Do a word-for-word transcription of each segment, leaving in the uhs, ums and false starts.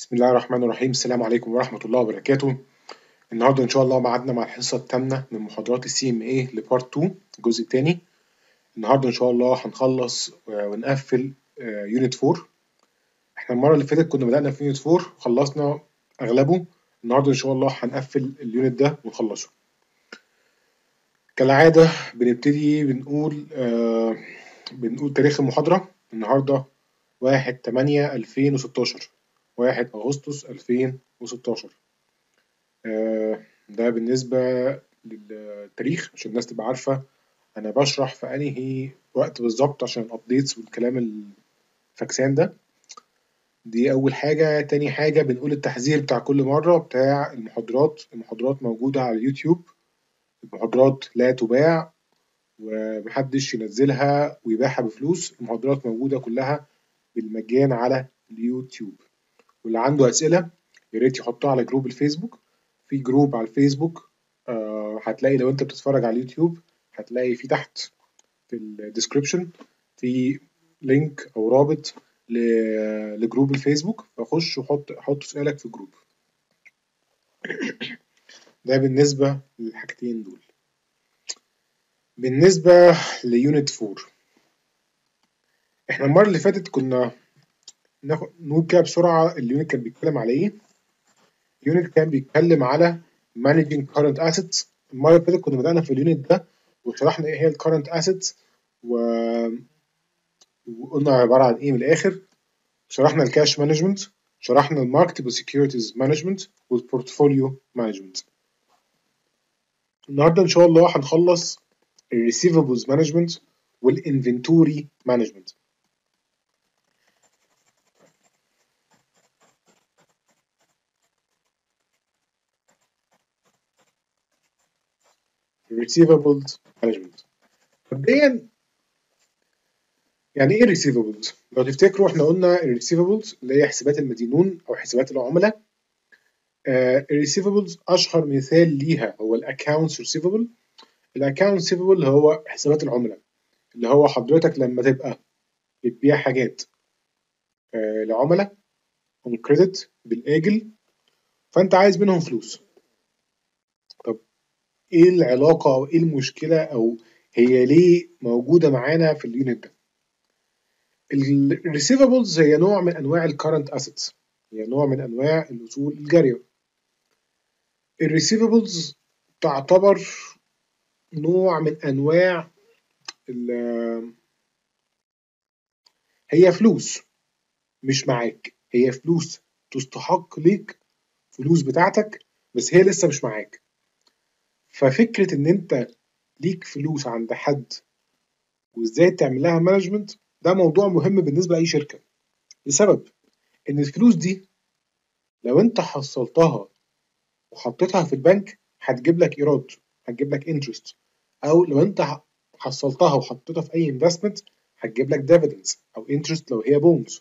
بسم الله الرحمن الرحيم. السلام عليكم ورحمة الله وبركاته. النهارده إن شاء الله ميعادنا مع الحصة الثامنة من محاضرات السي ام اي لبارت اتنين الجزء الثاني. النهارده إن شاء الله هنخلص ونقفل يونت أربعة. احنا المرة اللي فاتت كنا بدأنا في يونت أربعة وخلصنا أغلبه. النهارده إن شاء الله هنقفل اليونت ده ونخلصه. كالعادة بنبتدي بنقول آه بنقول تاريخ المحاضرة. النهارده واحد تمانية ألفين وستاشر، واحد أغسطس ألفين وستاشر. آه ده بالنسبة للتاريخ عشان الناس تبقى عارفة أنا بشرح في أنهي وقت بالظبط عشان الأبديتس والكلام الفاكسان ده. دي أول حاجة. تاني حاجة بنقول التحذير بتاع كل مرة بتاع المحاضرات. المحاضرات موجودة على اليوتيوب، المحاضرات لا تباع ومحدش ينزلها ويبيعها بفلوس. المحاضرات موجودة كلها بالمجان على اليوتيوب، واللي عنده أسئلة ياريت يحطها على جروب الفيسبوك. في جروب على الفيسبوك آه هتلاقي لو انت بتتفرج على اليوتيوب هتلاقي في تحت في الديسكريبشن في لينك او رابط لجروب الفيسبوك، فخش وحط حط سؤالك في الجروب. ده بالنسبة للحاجتين دول. بالنسبة ليونت أربعة، احنا المرة اللي فاتت كنا ناخد نقول كده بسرعة اليونت كان بيتكلم على ايه. اليونت كان بيتكلم على managing current assets. المرة اللي فاتت كنا بدأنا في اليونت ده وشرحنا ايه هي ال current assets و... وقلنا عبارة عن ايه من الآخر. شرحنا الكاش مانجمنت، شرحنا الماركتبل سيكيورتيز مانجمنت والبورتفوليو مانجمنت. النهارده ان شاء الله هنخلص الريسيفبلز مانجمنت والانفنتوري مانجمنت. الريسيفبلز مانجمنت مبدئيا يعني ايه ريسيفبلز؟ لو تفتكروا احنا قلنا الريسيفبلز اللي هي حسابات المدينون او حسابات العملاء. الريسيفبلز اشهر مثال ليها هو الاكونتس ريسيفبل. الاكونت ريسيفبل هو حسابات العملاء، اللي هو حضرتك لما تبقى بتبيع حاجات آه لعملاء اون كريدت بالاجل، فانت عايز منهم فلوس. طب ايه العلاقه او ايه المشكله او هي ليه موجوده معانا في اليونت ده؟ الريسيفبلز هي نوع من انواع الكرنت اسيتس، هي نوع من انواع الاصول الجاريه. الريسيفبلز تعتبر نوع من انواع هي فلوس مش معاك، هي فلوس تستحق ليك، فلوس بتاعتك بس هي لسه مش معاك. ففكرة ان انت ليك فلوس عند حد وازاي تعمل لها مانجمنت ده موضوع مهم بالنسبة لأي شركة، لسبب ان الفلوس دي لو انت حصلتها وحطيتها في البنك هتجيب لك ايراد، هتجيب لك انترست، او لو انت حصلتها وحطيتها في اي انفستمنت هتجيب لك ديفيدنز او انترست لو هي بونز.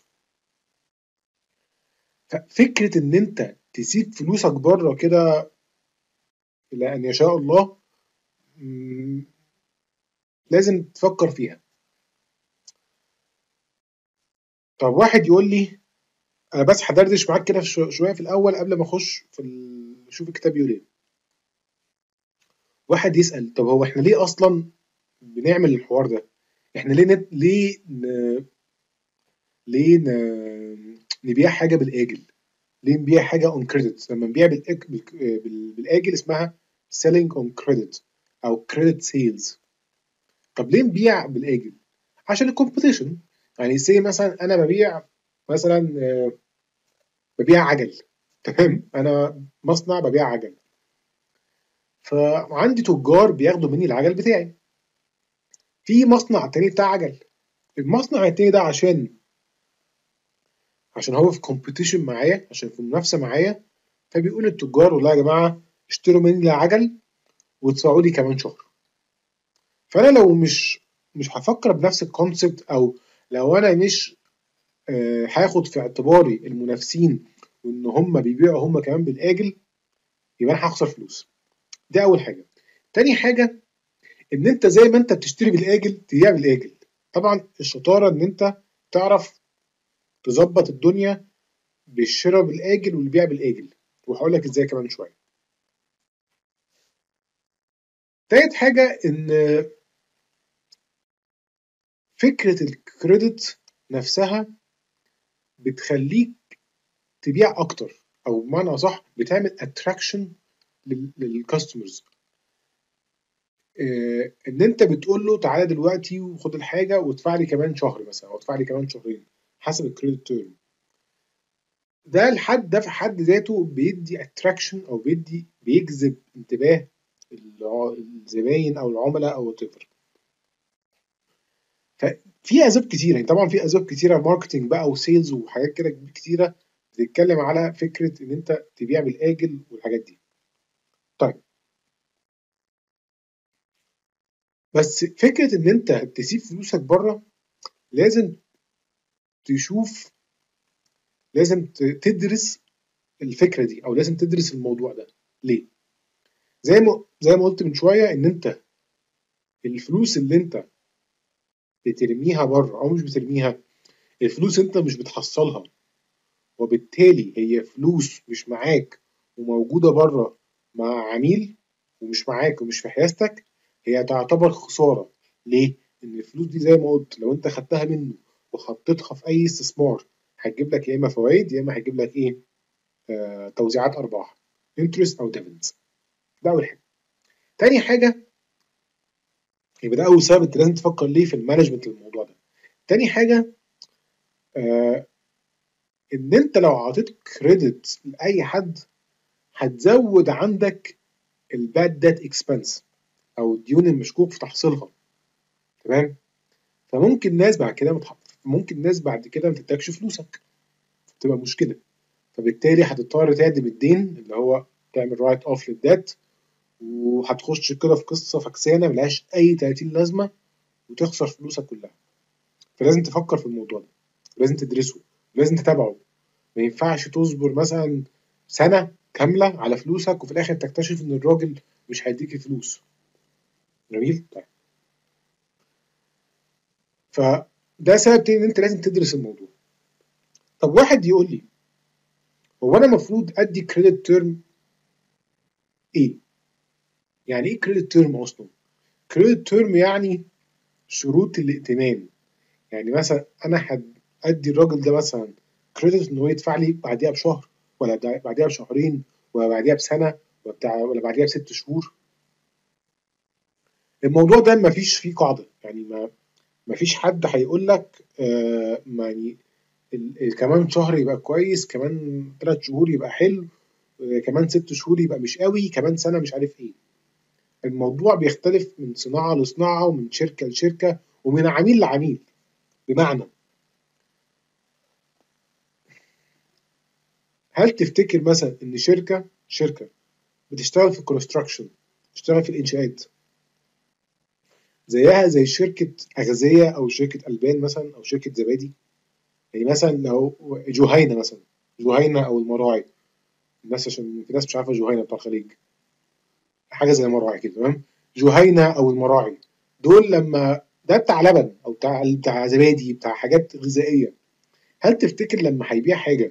ففكرة ان انت تسيب فلوسك بره كده الى ان يشاء الله لازم تفكر فيها. طب واحد يقول لي انا بس هدردش معاك كده شويه في الاول قبل ما اخش في ال... شوف الكتاب بيقول ايه. واحد يسال طب هو احنا ليه اصلا بنعمل الحوار ده؟ احنا ليه نت... ليه ن... ليه ن... نبيع حاجه بالاجل؟ ليه نبيع حاجه اون كريدت؟ لما نبيع بالأج... بال... بالاجل اسمها selling on credit او credit sales. طب ليه نبيع بالاجل؟ عشان الكومبيتيشن. يعني سي مثلا انا ببيع مثلا ببيع عجل، تمام؟ انا مصنع ببيع عجل، فعندي تجار بياخدوا مني العجل بتاعي. في مصنع تاني بتاع عجل، المصنع التاني ده عشان عشان هو في كومبيتيشن معايا، عشان في منافسه معايا، فبيقول للتجار والله يا جماعه اشتروا مني العجل وادفعوا لي كمان شهر. فانا لو مش مش هفكر بنفس الكونسبت، او لو انا مش آه هاخد في اعتباري المنافسين وان هم بيبيعوا هم كمان بالاجل، يبقى انا هخسر فلوس. دي اول حاجه. تاني حاجه ان انت زي ما انت بتشتري بالاجل تبيع بالاجل. طبعا الشطاره ان انت تعرف تظبط الدنيا بالشراء بالاجل والبيع بالاجل، وهقول لك ازاي كمان شويه. تالت حاجه ان فكره الكريدت نفسها بتخليك تبيع اكتر، او بمعنى اصح بتعمل اتراكشن للكاستمرز. إيه، ان انت بتقول له تعالى دلوقتي وخد الحاجه وادفع لي كمان شهر مثلا، او ادفع لي كمان شهرين حسب الكريدت تيرم. ده الحد ده في حد ذاته بيدي اتراكشن، او بيدي بيجذب انتباه الزباين او العملاء او whatever. ففي اسباب كتيره، يعني طبعا في اسباب كتيره ماركتنج بقى وسيلز وحاجات كده كتيره بتتكلم على فكره ان انت تبيع بالاجل والحاجات دي. طيب، بس فكره ان انت تسيب فلوسك بره لازم تشوف، لازم تدرس الفكره دي، او لازم تدرس الموضوع ده. ليه؟ زي ما زي ما قلت من شويه ان انت الفلوس اللي انت بترميها بره او مش بترميها، الفلوس انت مش بتحصلها، وبالتالي هي فلوس مش معاك وموجوده بره مع عميل ومش معاك ومش في حيازتك، هي تعتبر خساره. ليه؟ ان الفلوس دي زي ما قلت لو انت خدتها منه وحطيتها في اي استثمار هتجيب لك يا اما فوائد يا اما هتجيب لك ايه، آه توزيعات ارباح، انترست او ديفيدنز. ده اول حاجه. تاني حاجه، يبقى ده اول سبب انت لازم تفكر ليه في المانجمنت للموضوع ده. تاني حاجه، آه ان انت لو اعطيت كريدت لاي حد هتزود عندك الباد ديت اكسبنس، او الديون المشكوك في تحصيلها. تمام؟ فممكن ناس بعد كده متح... ممكن ناس بعد كده ما تدكش فلوسك، تبقى مشكله. فبالتالي هتضطر تعدم الدين، اللي هو تعمل رايت اوف للديت، وهتخش كده في قصه فكسانه ملهاش اي تلاتين لازمه وتخسر فلوسك كلها. فلازم تفكر في الموضوع ده، لازم تدرسه، لازم تتابعه. ما ينفعش تصبر مثلا سنه كامله على فلوسك وفي الاخر تكتشف ان الراجل مش هيديك الفلوس. جميل؟ طيب، فده سبب تاني ان انت لازم تدرس الموضوع. طب واحد يقول لي هو انا المفروض ادي كريدت تيرم ايه؟ يعني ايه كريدت تيرم اصلا؟ كريدت تيرم يعني شروط الائتمان. يعني مثلا انا هدي الراجل ده مثلا كريدت ان هو يدفع لي بعديها بشهر، ولا بعديها بشهرين، ولا بعديها بسنه، ولا بتاع ولا بعديها بست شهور. الموضوع ده ما فيش فيه قاعده، يعني ما ما فيش حد هيقول لك آه يعني ال- ال- كمان شهر يبقى كويس، كمان ثلاث شهور يبقى حلو، آه كمان ست شهور يبقى مش قوي، كمان سنه مش عارف ايه. الموضوع بيختلف من صناعه لصناعه ومن شركه لشركه ومن عميل لعميل. بمعنى، هل تفتكر مثلا ان شركه شركه بتشتغل في الكونستراكشن، بتشتغل في الانشاءات، زيها زي شركه اغذيه او شركه البان مثلا او شركه زبادي؟ يعني مثلا لو جهينه مثلا، جهينه او المراعي، الناس عشان في ناس مش عارفه جهينه بتاع الخليج، حاجه زي المراعي كده. تمام؟ جهينه او المراعي دول لما ده بتاع لبن او بتاع بتاع زبادي بتاع حاجات غذائيه، هل تفتكر لما هيبيع حاجه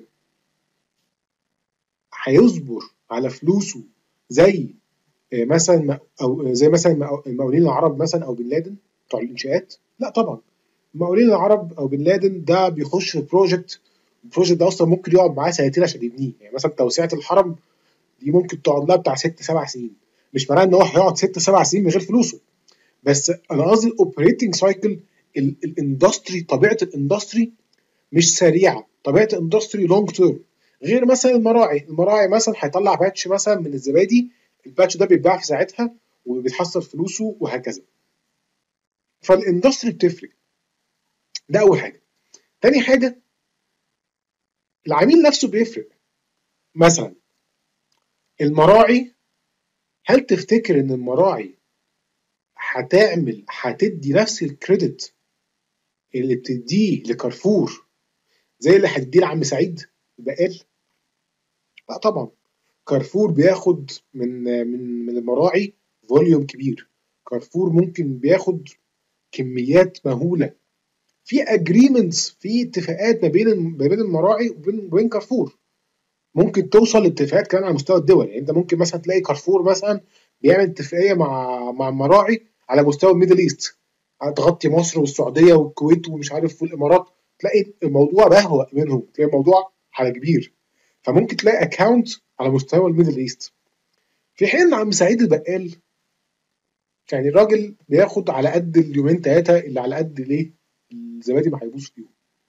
هيصبر على فلوسه زي آه، مثلا او زي مثلا المقاولين العرب مثلا او بن لادن بتوع الانشاءات؟ لا طبعا. المقاولين العرب او بن لادن ده بيخش في بروجكت، البروجكت ده اصلا ممكن يقعد معاه سنتين عشان يبنيه. يعني مثلا توسعه الحرم دي ممكن تقعد لها بتاع ست سبع سنين. مش معناه ان هو هيقعد ست سبع سنين من غير فلوسه، بس انا قصدي الاوبريتنج سايكل، الاندستري، طبيعه الاندستري مش سريعه، طبيعه الاندستري لونج تيرم. غير مثلا المراعي، المراعي مثلا هيطلع باتش مثلا من الزبادي، الباتش ده بيتباع في ساعتها وبيتحصل فلوسه وهكذا. فالاندستري بتفرق. ده اول حاجه. تاني حاجه، العميل نفسه بيفرق. مثلا المراعي، هل تفتكر ان المراعي هتعمل هتدي نفس الكريدت اللي بتديه لكارفور زي اللي هتديه لعم سعيد البقال؟ لا طبعا. كارفور بياخد من من من المراعي فوليوم كبير. كارفور ممكن بياخد كميات مهوله في اجريمنتس، في اتفاقات ما بين ما بين المراعي وبين وبين كارفور. ممكن توصل لاتفاقات كمان على مستوى الدول. يعني انت ممكن مثلا تلاقي كارفور مثلا بيعمل اتفاقيه مع مع المراعي على مستوى الميدل ايست، تغطي مصر والسعوديه والكويت ومش عارف والامارات. تلاقي الموضوع بهوأ منهم، تلاقي الموضوع على كبير. فممكن تلاقي اكونت على مستوى الميدل ايست. في حين ان عم سعيد البقال يعني الراجل بياخد على قد اليومين ثلاثه اللي على قد ليه الزبادي ما هيبوظ فيهم.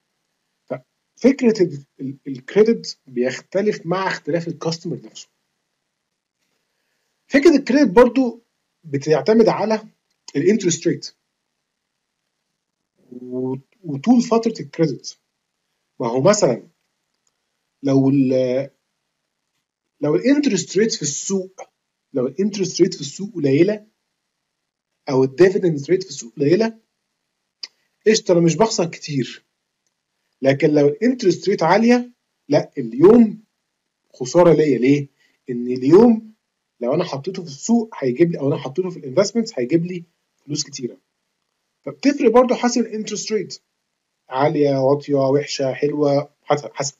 ففكره الكريدت بيختلف مع اختلاف الكاستمر نفسه. فكره الكريدت برضو بتعتمد على الانترست ريت وطول فتره الكريدت. ما هو مثلا لو ال لو الانترست ريت في السوق لو الانترست ريت في السوق قليله او الديفيدند ريت في السوق قليله، قشطه انا مش بخسر كتير. لكن لو الانترست ريت عاليه، لا، اليوم خساره ليا. ليه؟ ان اليوم لو انا حطيته في السوق هيجيب لي، او انا حطيته في الانفستمنتس هيجيب لي فلوس كتيره. فبتفرق برضو حسب الانترست ريت، عاليه واطيه وحشه حلوه، حسب حسب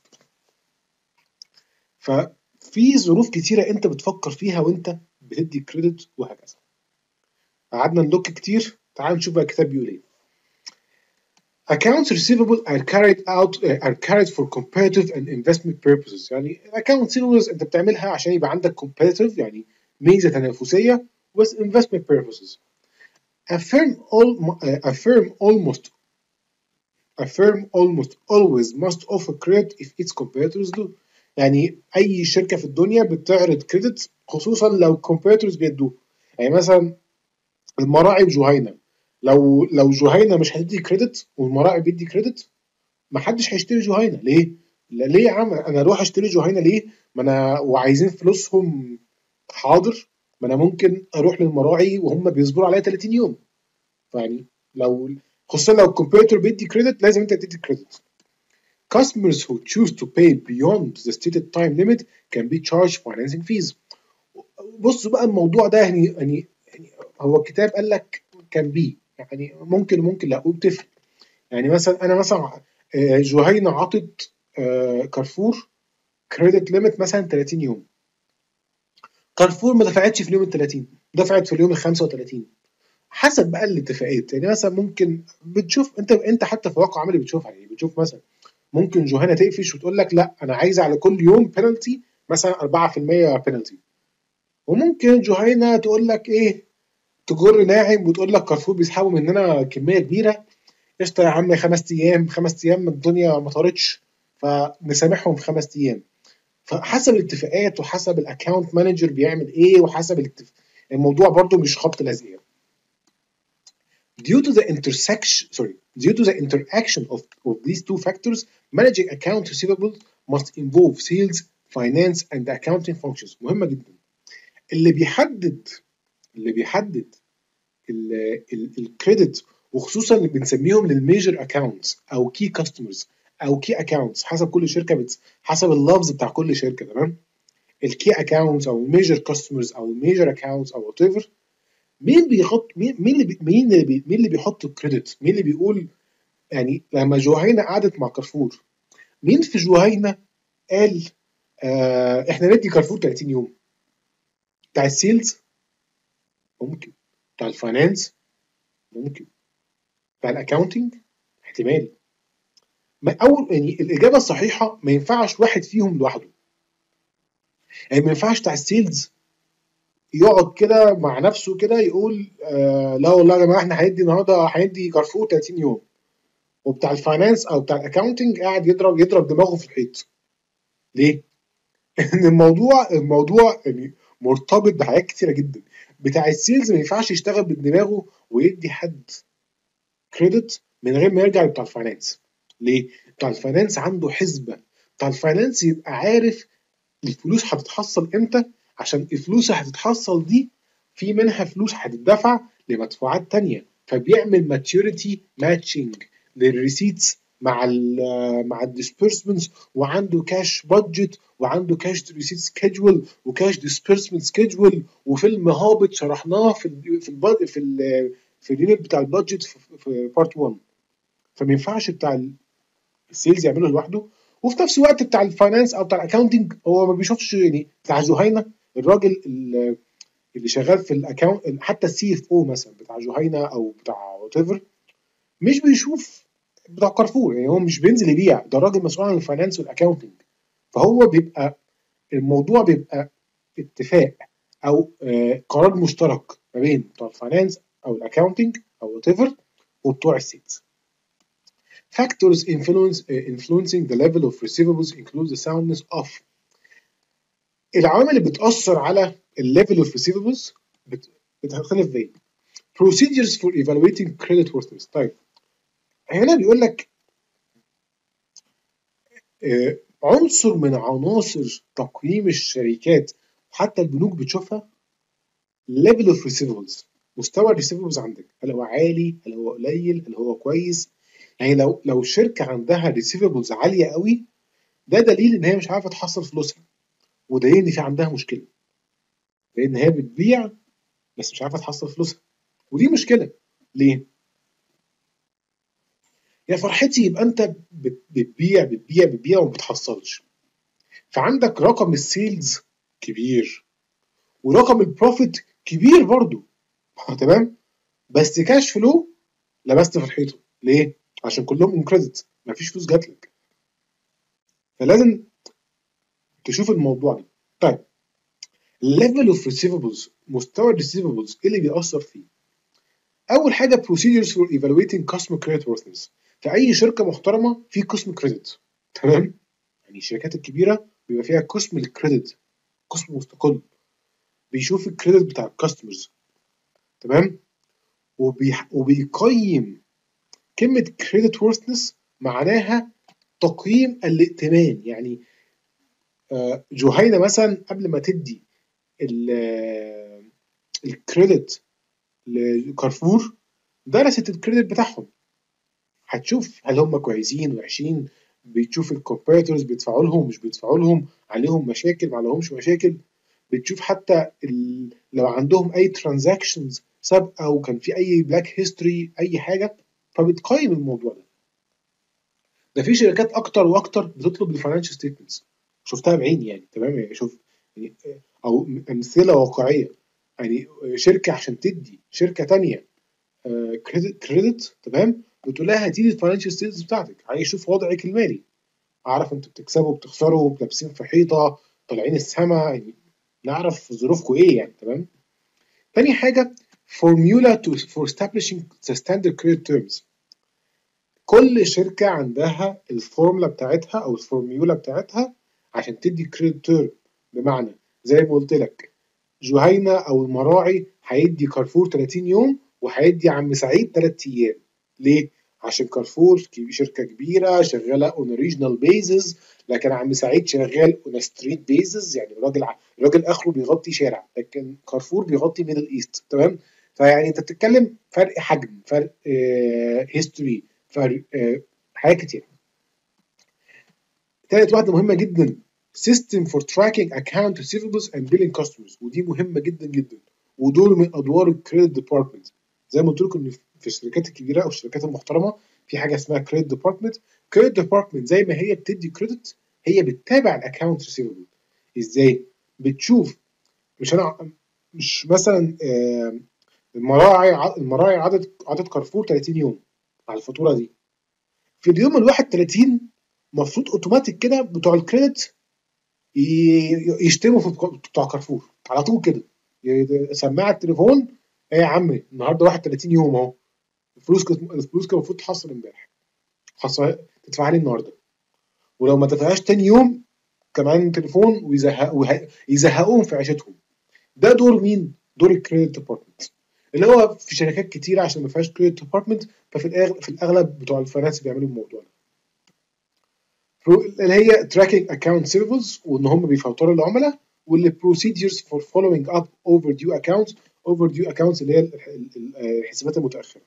ففي ظروف كتيره انت بتفكر فيها وانت بتدي كريدت وهكذا. قعدنا نلوك كتير، تعال نشوف بقى الكتاب بيقول ايه. Accounts receivable are carried out uh, are carried for comparative and investment purposes. يعني account receivables انت بتعملها عشان يبقى عندك competitive، يعني ميزه تنافسيه، with investment purposes. A firm all uh, a firm almost a firm almost always must offer credit if its competitors do. يعني اي شركه في الدنيا بتعرض كريدت خصوصا لو competitors بيدوه. يعني مثلا المراعي وجهينه، لو لو جهينه مش هتدي كريدت والمراعي بيدي كريدت، ما حدش هيشتري جهينه. ليه؟ لا ليه يا عم انا اروح اشتري جهينه ليه؟ ما انا وعايزين فلوسهم حاضر، ما انا ممكن اروح للمراعي وهم بيصبروا عليا ثلاثين يوم. فيعني لو خصوصا لو الكمبيوتر بيدي كريدت لازم انت تدي كريدت. Customers who choose to pay beyond the stated time limit can be charged financing fees. بصوا بقى الموضوع ده يعني يعني يعني هو الكتاب قال لك كان بي، يعني ممكن ممكن لا بتفرق. يعني مثلا انا مثلا آه، جهينه عطت آه، كارفور كريدت ليميت مثلا ثلاثين يوم. كارفور ما دفعتش في اليوم ال ثلاثين، دفعت في اليوم ال خمسة وثلاثين. حسب بقى الاتفاقات. يعني مثلا ممكن بتشوف انت انت حتى في واقع عملي بتشوفها. يعني بتشوف مثلا ممكن جهينه تقفش وتقول لك لا انا عايزه على كل يوم بينالتي مثلا أربعة في المية بينالتي. وممكن جهينه تقول لك ايه، تجر ناعم وتقول لك كارفور بيسحبوا مننا كميه كبيره، قشطه يا عم خمس ايام خمس ايام الدنيا ما طارتش فنسامحهم في خمس ايام. فحسب الاتفاقات وحسب الاكونت مانجر بيعمل ايه وحسب الاتفاق. الموضوع برضو مش خبط لزق. Due to the intersection, sorry, due to the interaction of, of these two factors, managing account receivables must involve sales, finance, and accounting functions. مهمة جدا. اللي بيحدد اللي بيحدد الكريدت، وخصوصا اللي بنسميهم للميجر اكونتس او كي كاستمرز او كي اكونتس، حسب كل شركه بت... حسب اللفظ بتاع كل شركه. تمام. الكي اكونتس او الميجر كاستمرز او الميجر اكونتس او وات ايفر، مين بيحط مين مين اللي بي... مين اللي بي... مين اللي بيحط الكريدت؟ مين اللي بيقول؟ يعني لما جهينه قعدت مع كارفور، مين في جهينه قال آه احنا ندي كارفور ثلاثين يوم؟ بتاع السيلز ممكن، بتاع الفاينانس ممكن، بتاع الاكاونتنج احتمال. ما اول يعني الاجابه الصحيحه ما ينفعش واحد فيهم لوحده. يعني ما ينفعش بتاع السيلز يقعد كده مع نفسه كده يقول آه لا والله يا جماعه احنا هندي النهارده هندي كارفور ثلاثين يوم، وبتاع الفاينانس او بتاع الاكاونتنج قاعد يضرب يضرب دماغه في الحيط. ليه؟ ان الموضوع الموضوع يعني مرتبط بحاجات كتيره جدا. بتاع السيلز ما ينفعش يشتغل بدماغه ويدي حد كريدت من غير ما يرجع لبتاع الفاينانس. ليه؟ بتاع الفاينانس عنده حسبه. بتاع الفاينانس يبقى عارف الفلوس هتتحصل امتى، عشان الفلوس اللي هتتحصل دي في منها فلوس هتدفع لمدفوعات تانية، فبيعمل ماتيوريتي ماتشنج للريسيتس مع ال مع الديسبيرسمنتس، وعنده كاش بادجت وعنده كاش ريسيت سكيدجول وكاش ديسبيرسمنت سكيدجول. وفيلم هابط شرحناه في ال في ال في ال في اليونت بتاع البادجت في بارت واحد. فما ينفعش بتاع السيلز يعمله لوحده، وفي نفس الوقت بتاع الفاينانس او بتاع الاكونتنج هو ما بيشوفش. يعني بتاع جهينه الراجل اللي شغال في الاكونت، حتى السي اف او مثلا بتاع جهينه او بتاع وات ايفر، مش بيشوف بتاع كارفور. يعني هو مش بينزل يبيع، ده الراجل مسؤول عن الفاينانس والاكونتنج. فهو بيبقى الموضوع بيبقى اتفاق او آه قرار مشترك ما بين بتوع الفاينانس او الاكونتنج او وات ايفر وبتوع السيلز. Factors influence, uh, influencing the level of receivables include the soundness of. العوامل اللي بتأثر على الليفل اوف receivables بتختلف زي procedures for evaluating credit worthiness. طيب هنا بيقول لك آه عنصر من عناصر تقييم الشركات وحتى البنوك بتشوفها level of receivables، مستوى الريسيفبلز عندك، هل هو عالي، هل هو قليل، هل هو كويس. يعني لو لو الشركه عندها ريسيفبلز عاليه قوي، ده دليل ان هي مش عارفه تحصل فلوسها، ودليل ان في عندها مشكله، لان هي بتبيع بس مش عارفه تحصل فلوسها، ودي مشكله. ليه؟ يا فرحتي يبقى انت بتبيع بتبيع بتبيع وما بتحصلش، فعندك رقم السيلز كبير ورقم البروفيت كبير برضو تمام، بس كاش فلو لبست في الحيطه. ليه؟ عشان كلهم اون كريدت، مفيش فلوس جات لك. فلازم تشوف الموضوع ده. طيب level of receivables، مستوى الريسيفبلز ايه اللي بيأثر فيه؟ اول حاجه procedures for evaluating customer credit worthiness. في اي شركه محترمه في قسم كريدت، تمام؟ يعني الشركات الكبيره بيبقى فيها قسم للكريدت، قسم مستقل بيشوف الكريدت بتاع الكاستمرز، تمام؟ وبيح... وبيقيم كلمه credit worthiness معناها تقييم الائتمان. يعني آه جهينه مثلا قبل ما تدي الكريدت لكارفور درست الكريدت بتاعهم، هتشوف هل هم كويسين وحشين، بتشوف الكومبيترز بيدفعوا لهم مش بيدفعوا لهم، عليهم مشاكل ما عليهمش مشاكل، بتشوف حتى ال... لو عندهم اي ترانزاكشنز سابقه وكان في اي بلاك هيستوري اي حاجه، فبتقيم الموضوع ده. ده في شركات اكتر واكتر بتطلب الفاينانشال ستيتمنتس، شفتها بعيني يعني، تمام؟ يعني شوف يعني او امثله واقعيه. يعني شركه عشان تدي شركه ثانيه كريدت كريدت تمام، بتقول لها هاتي لي الفاينانشال ستيتمنتس بتاعتك، عايز اشوف وضعك المالي، اعرف انتوا بتكسبوا بتخسروا لابسين في حيطه طالعين السما، يعني نعرف ظروفكم ايه يعني، تمام؟ تاني حاجه formula to for establishing the standard credit terms. كل شركه عندها الفورمولا بتاعتها او الفورميولا بتاعتها عشان تدي كريدت تيرم. بمعنى زي ما قلت لك جهينه او المراعي هيدي كارفور ثلاثين يوم وهيدي عم سعيد ثلاث ايام. ليه؟ عشان كارفور شركه كبيره شغاله اون ريجنال بيزز، لكن عم سعيد شغال اون ستريت بيزز، يعني الراجل الراجل اخره بيغطي شارع، لكن كارفور بيغطي ميدل ايست، تمام؟ فيعني انت بتتكلم فرق حجم، فرق هيستوري، آه فرق آه حاجات كتير. تالت واحده مهمه جدا system for tracking account receivables and billing customers، ودي مهمه جدا جدا، ودول من ادوار الكريدت ديبارتمنت. زي ما قلت لكم ان في الشركات الكبيره او الشركات المحترمه في حاجه اسمها كريدت ديبارتمنت. كريدت ديبارتمنت زي ما هي بتدي كريدت، هي بتتابع الاكونت ريسيفبل. ازاي؟ بتشوف، مش انا مش مثلا آه المراعي المراعي عدد عدد كارفور ثلاثين يوم على الفاتوره دي، في اليوم الواحد ثلاثين المفروض اوتوماتيك كده بتوع الكريدت يشتموا في بتوع كارفور على طول كده، سماعه التليفون ايه يا عم النهارده واحد ثلاثين يوم اهو، الفلوس كانت الفلوس كانت المفروض تحصل امبارح، حصل تدفع لي النهارده، ولو ما دفعهاش تاني يوم كمان تليفون ويزهقوا يزهقوهم في عيشتهم. ده دور مين؟ دور الكريدت ديبارتمنت، اللي هو في شركات كتيره عشان ما فيهاش كريدت ديبارتمنت، ففي الاغلب في الاغلب بتوع الفاينانس بيعملوا الموضوع ده، اللي هي tracking account receivables وان هم بيفلتروا العملاء، واللي procedures for following up overdue accounts. overdue accounts اللي هي الحسابات المتأخرة.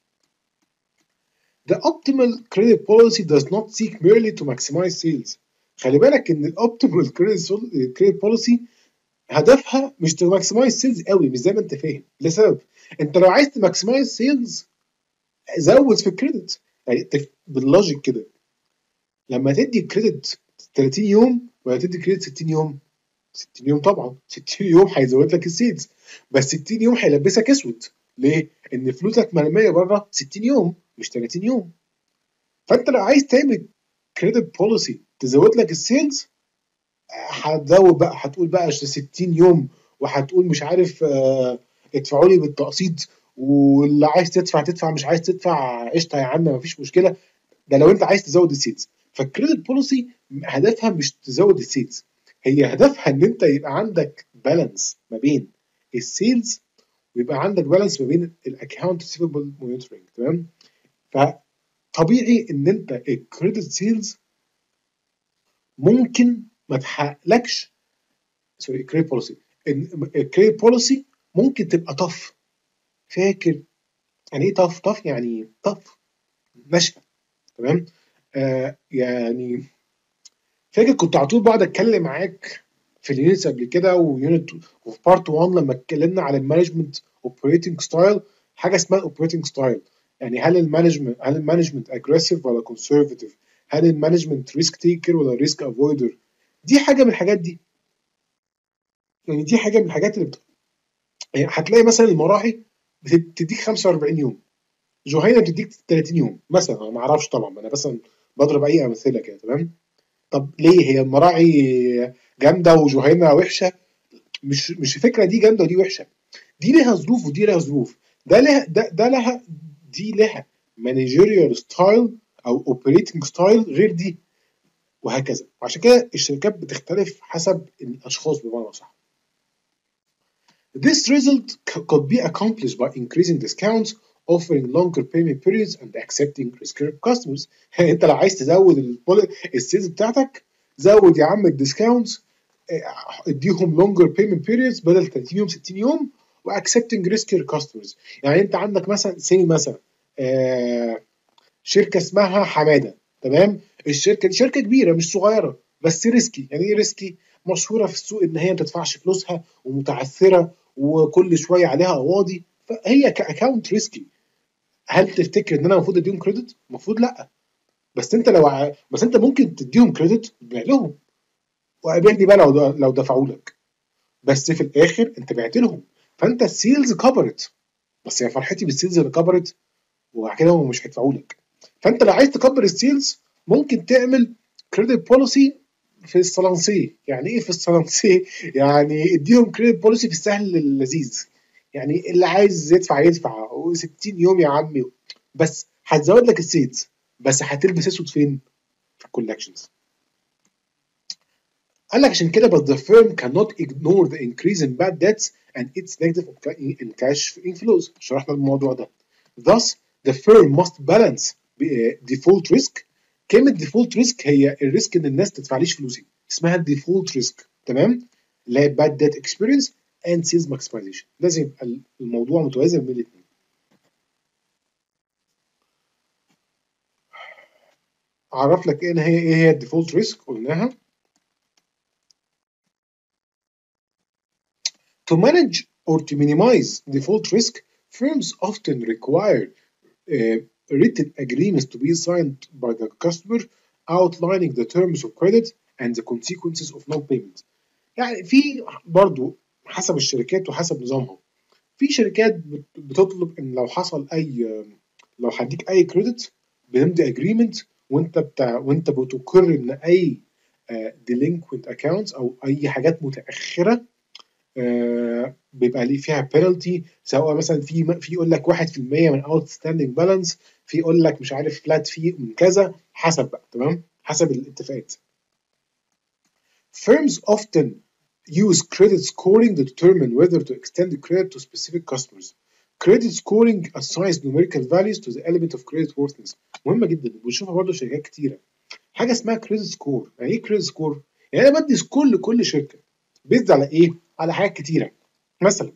The optimal credit policy does not seek merely to maximize sales. خلي بالك ان الاوبتيمال credit policy هدفها مش to maximize sales قوي، مش زي ما انت فاهم. لسبب، انت لو عايز تماكسمايز سيلز زود في الكريدت، يعني باللوجيك كده، لما تدي كريدت ثلاثين يوم ولا تدي كريدت ستين يوم؟ ستين يوم طبعا، ستين يوم هيزود لك السيلز، بس ستين يوم هيلبسك اسود. ليه؟ ان فلوسك مرميه بره ستين يوم مش ثلاثين يوم. فانت لو عايز تعمل كريدت بوليسي تزود لك السيلز، هتزود بقى، هتقول بقى ستين يوم، وهتقول مش عارف اه ادفعوا لي بالتقسيط، واللي عايز تدفع تدفع، مش عايز تدفع قشطه يا عم مفيش مشكله. ده لو انت عايز تزود السيلز. فالكريدت بوليسي هدفها مش تزود السيلز، هي هدفها ان انت يبقى عندك بالانس ما بين السيلز، ويبقى عندك بالانس ما بين الاكونت ريسيفبل مونيتورنج. تمام؟ فطبيعي ان انت الكريدت سيلز ممكن ما تحققلكش، سوري الكريدت بوليسي، الكريدت بوليسي ممكن تبقى طف. فاكر يعني ايه طف؟ طف يعني طف ناشفه. تمام؟ آه يعني فاكر كنت على طول بقعد اتكلم معاك في اليونتس قبل كده، ويونت وفي بارت واحد لما اتكلمنا على المانجمنت اوبريتنج ستايل، حاجه اسمها اوبريتنج ستايل. يعني هل المانجمنت هل المانجمنت اجريسيف ولا كونسرفاتيف؟ هل المانجمنت ريسك تيكر ولا ريسك افويدر؟ دي حاجه من الحاجات دي. يعني دي حاجه من الحاجات اللي بت... يعني هتلاقي مثلا المراحي بتديك خمسة وأربعين يوم، جهينه بتديك ثلاثين يوم مثلا، انا ما اعرفش طبعا، انا مثلا بضرب اي امثله كده. تمام؟ طب ليه هي المراعي جامده وجهينه وحشه؟ مش مش الفكره دي جامده ودي وحشه، دي لها ظروف ودي لها ظروف. ده لها ده, ده لها دي لها مانجيريال ستايل او اوبريتنج ستايل غير دي، وهكذا. وعشان كده الشركات بتختلف حسب الاشخاص بمعنى صح. This result could be accomplished by increasing discounts, offering longer payment periods and accepting riskier customers. انت لو عايز تزود السيلز بتاعتك، زود يا عم الديسكاونتس، اديهم longer payment periods بدل ثلاثين يوم ستين يوم، واكسبتنج riskier customers. يعني انت عندك مثلا سي مثلا آه شركه اسمها حماده. تمام؟ الشركه دي شركه كبيره مش صغيره، بس ريسكي. يعني ايه ريسكي؟ مشهوره في السوق ان هي ما بتدفعش فلوسها ومتعثره وكل شويه عليها قواضي، فهي كاكونت ريسكي. هل تفتكر ان انا المفروض اديهم كريدت؟ المفروض لا. بس انت لو ع... بس انت ممكن تديهم كريدت تبيع لهم، وقابلني بقى لو لو دفعوا لك، بس في الاخر انت بعت لهم، فانت السيلز كبرت. بس يا فرحتي بالسيلز اللي كبرت، وبعد كده هم مش هيدفعوا لك. فانت لو عايز تكبر السيلز ممكن تعمل كريدت بوليسي في الصلانسيه. يعني ايه في الصلانسيه؟ يعني اديهم كريدت بوليسي في السهل اللذيذ. يعني اللي عايز يدفع يدفع، وستين يوم يا عمي، بس هتزود لك السيلز، بس هتلبس اسود فين؟ في الكولكشنز. قال لك عشان كده but the firm cannot ignore the increase in bad debts and its negative in cash inflows. شرحنا الموضوع ده. Thus the firm must balance default risk. كلمة default risk هي الريسك ان الناس تدفعليش فلوسي، اسمها default risk. تمام؟ اللي هي bad debt experience and sales maximization. لازم يبقى الموضوع متوازن بين الاثنين. اعرف لك ايه هي ايه هي الديفولت ريسك قلناها. To manage or to minimize default risk, firms often require uh, written agreements to be signed by the customer outlining the terms of credit and the consequences of non-payment. يعني في برضو حسب الشركات وحسب نظامها. في شركات بتطلب ان لو حصل اي، لو هديك اي كريدت بنمضي اجريمنت، وانت بتاع وانت بتقر ان اي delinquent accounts او اي حاجات متاخره آه بيبقى ليه فيها بينالتي، سواء مثلا في في يقول لك واحد في المية من اوت ستاندينج بالانس، في يقول لك مش عارف فلات في من كذا، حسب بقى. تمام؟ حسب الاتفاقات. Firms often use credit scoring to determine whether to extend the credit to specific customers. Credit scoring assigns numerical values to the element of credit worthiness. مهمة جدا، بنشوفها برضه في شركات كتيرة. حاجة اسمها كريدت سكور. يعني ايه كريدت سكور؟ يعني انا بدي سكور لكل شركة بيزد على ايه؟ على حاجات كتيرة. مثلا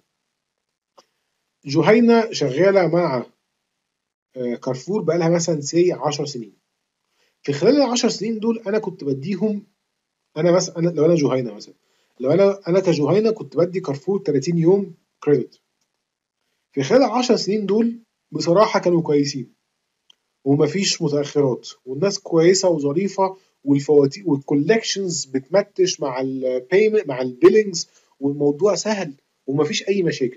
جهينة شغالة مع كارفور بقى لها مثلا سي عشر سنين. في خلال ال عشر سنين دول انا كنت بديهم، انا مثلا انا لو انا جهينة مثلا، لو انا انا كجهينة كنت بدي كارفور ثلاثين يوم كريدت. في خلال ال عشر سنين دول بصراحة كانوا كويسين، ومفيش متاخرات والناس كويسه وظريفه والفواتير والكولكشنز بتمتش مع البيمنت مع البيلينجز والموضوع سهل ومفيش اي مشاكل.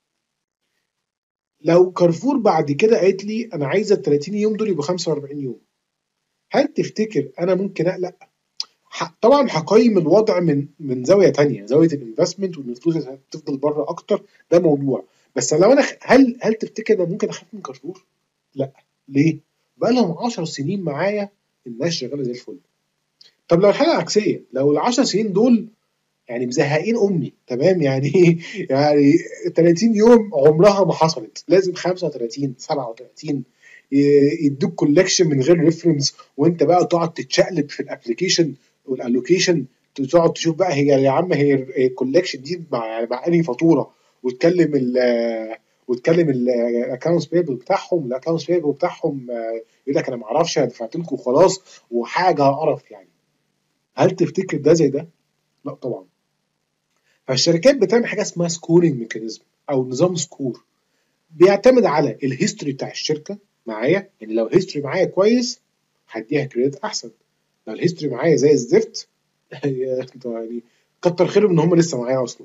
لو كارفور بعد كده قالت لي انا عايزه ال ثلاثين يوم دول يبقوا خمسة وأربعين يوم، هل تفتكر انا ممكن اقلق؟ ح- طبعا هقيم الوضع من من زاويه تانية، زاويه الانفستمنت وان الفلوس هتفضل بره اكتر، ده موضوع. بس لو انا خ- هل هل تفتكر انا ممكن اخاف من كارفور؟ لا. ليه؟ بقى لهم عشر سنين معايا، الناس شغاله زي الفل. طب لو الحاله عكسيه، لو ال عشر سنين دول يعني مزهقين امي تمام يعني يعني ثلاثين يوم عمرها ما حصلت، لازم خمسة وثلاثين سبعة وثلاثين ي- يدوك كولكشن من غير ريفرنس، وانت بقى تقعد تتشقلب في الابلكيشن والالوكيشن، تقعد تشوف بقى هي يا عم هي الكولكشن دي مع مع انهي فاتوره، وتكلم ال وتكلم الاكونتس بيبل بتاعهم الاكونتس بيبل بتاعهم آه، يقول لك انا ما اعرفش انا دفعت لكم وخلاص، وحاجه قرف يعني. هل تفتكر ده زي ده؟ لا طبعا. فالشركات بتعمل حاجه اسمها سكورنج ميكانيزم او نظام سكور، بيعتمد على الهيستوري بتاع الشركه معايا، يعني لو الهيستوري معايا كويس هديها كريدت احسن، لو الهيستوري معايا زي الزفت يعني كتر خيرهم ان هم لسه معايا اصلا.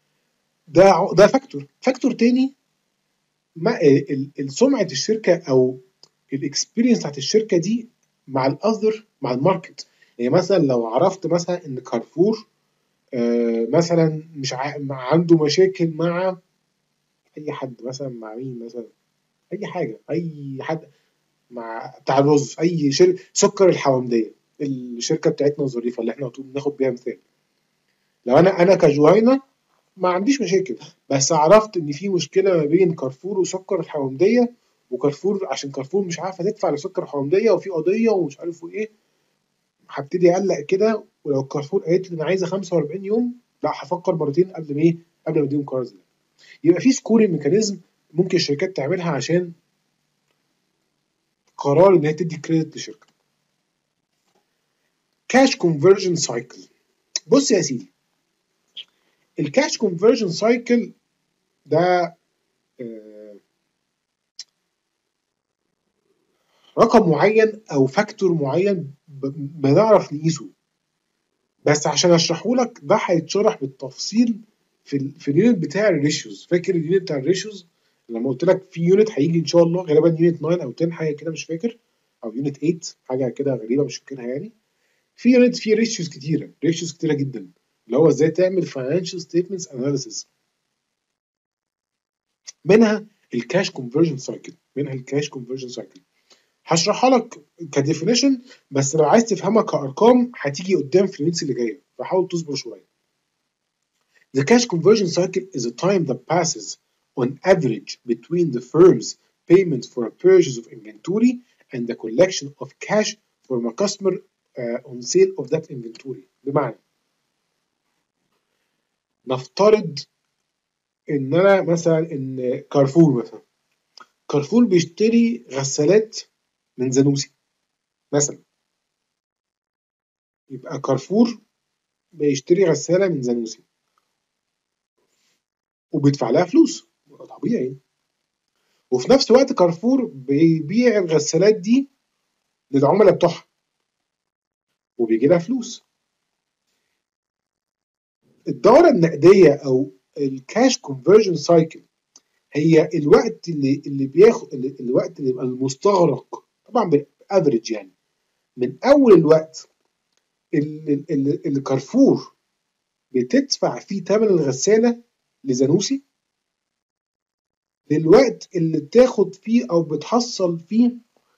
ده ده فاكتور فاكتور تاني، ما سمعه الشركه او الاكسبيرينس بتاعت الشركه دي مع الاذر مع الماركت. يعني مثلا لو عرفت مثلا ان كارفور آه مثلا مش ع... عنده مشاكل مع اي حد، مثلا مع مين مثلا، اي حاجه اي حد، مع بتاع الرز، اي شركه سكر الحوامديه، الشركه بتاعتنا الظريفه اللي احنا طول بناخد بيها مثال. لو انا انا كجوهينه ما عنديش مشاكل، بس عرفت ان في مشكله ما بين كارفور وسكر الحوامديه، وكارفور عشان كارفور مش عارفه تدفع لسكر الحوامديه وفي قضيه ومش عارف ايه، هبتدي اقلق كده. ولو كارفور قالت لي انا عايزه خمسة وأربعين يوم، لا هفكر مرتين قبل ما ايه، قبل ما اديهم قرار. يبقى في سكورينج ميكانيزم ممكن الشركات تعملها عشان قرار ان هي تدي كريدت لشركه. كاش كونفرجن سايكل. بص يا سيدي، الكاش كونفرجن سايكل ده آه، رقم معين او فاكتور معين ب- بنعرف نقيسه، بس عشان اشرحه لك ده هيتشرح بالتفصيل في ال في اليونت بتاع الريشيوز. فاكر اليونت بتاع الريشيوز لما قلت لك في يونت هيجي ان شاء الله غالبا يونت تسعة او عشرة حاجه كده مش فاكر، او يونت تمانية حاجه كده غريبه مش فاكرها يعني. في يونت في ريشيوز كتيره ريشيوز كتيره جدا، اللي هو ازاي تعمل فاينانشال ستيتمنتس اناليسيس، منها الكاش كونفرجن سايكل منها الكاش كونفرجن سايكل هشرحها لك كديفينيشن، بس لو عايز تفهمها كارقام هتيجي قدام في اليونتس اللي جايه، فحاول تصبر شويه. The cash conversion cycle is a time that passes on average between the firm's payment for a purchase of inventory and the collection of cash from a customer uh, on sale of that inventory. بمعنى نفترض ان انا مثلا ان كارفور مثلا كارفور بيشتري غسالات من زانوسي مثلا، يبقى كارفور بيشتري غسالة من زانوسي وبيدفع لها فلوس طبيعي، وفي نفس الوقت كارفور بيبيع الغسالات دي للعملاء بتوعها وبيجي لها فلوس. الدورة النقدية أو الكاش كونفرجن سايكل هي الوقت اللي اللي بياخد اللي الوقت اللي يبقى المستغرق طبعا بالافريج، يعني من أول الوقت اللي, اللي, اللي كارفور بتدفع فيه ثمن الغسالة لزانوسي للوقت اللي بتاخد فيه أو بتحصل فيه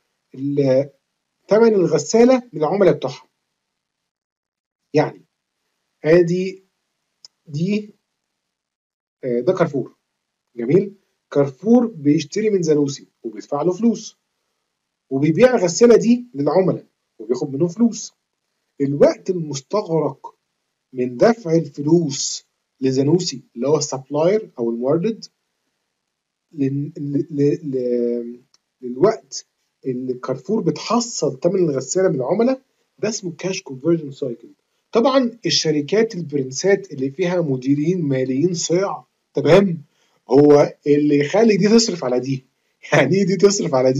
ثمن الغسالة من العملاء بتوعها. يعني ادي دي آه، ده كارفور. جميل. كارفور بيشتري من زانوسي وبيدفع له فلوس وبيبيع الغسالة دي للعملاء وبياخد منهم فلوس. الوقت المستغرق من دفع الفلوس لزانوسي اللي هو السبلاير او المورد لل- ل- ل- للوقت اللي كارفور بتحصل ثمن الغسالة من العملاء، ده اسمه كاش كونفرجن سايكل. طبعا الشركات البرنسات اللي فيها مديرين ماليين صيع تمام، هو اللي يخلي دي تصرف على دي، يعني ايه دي تصرف على دي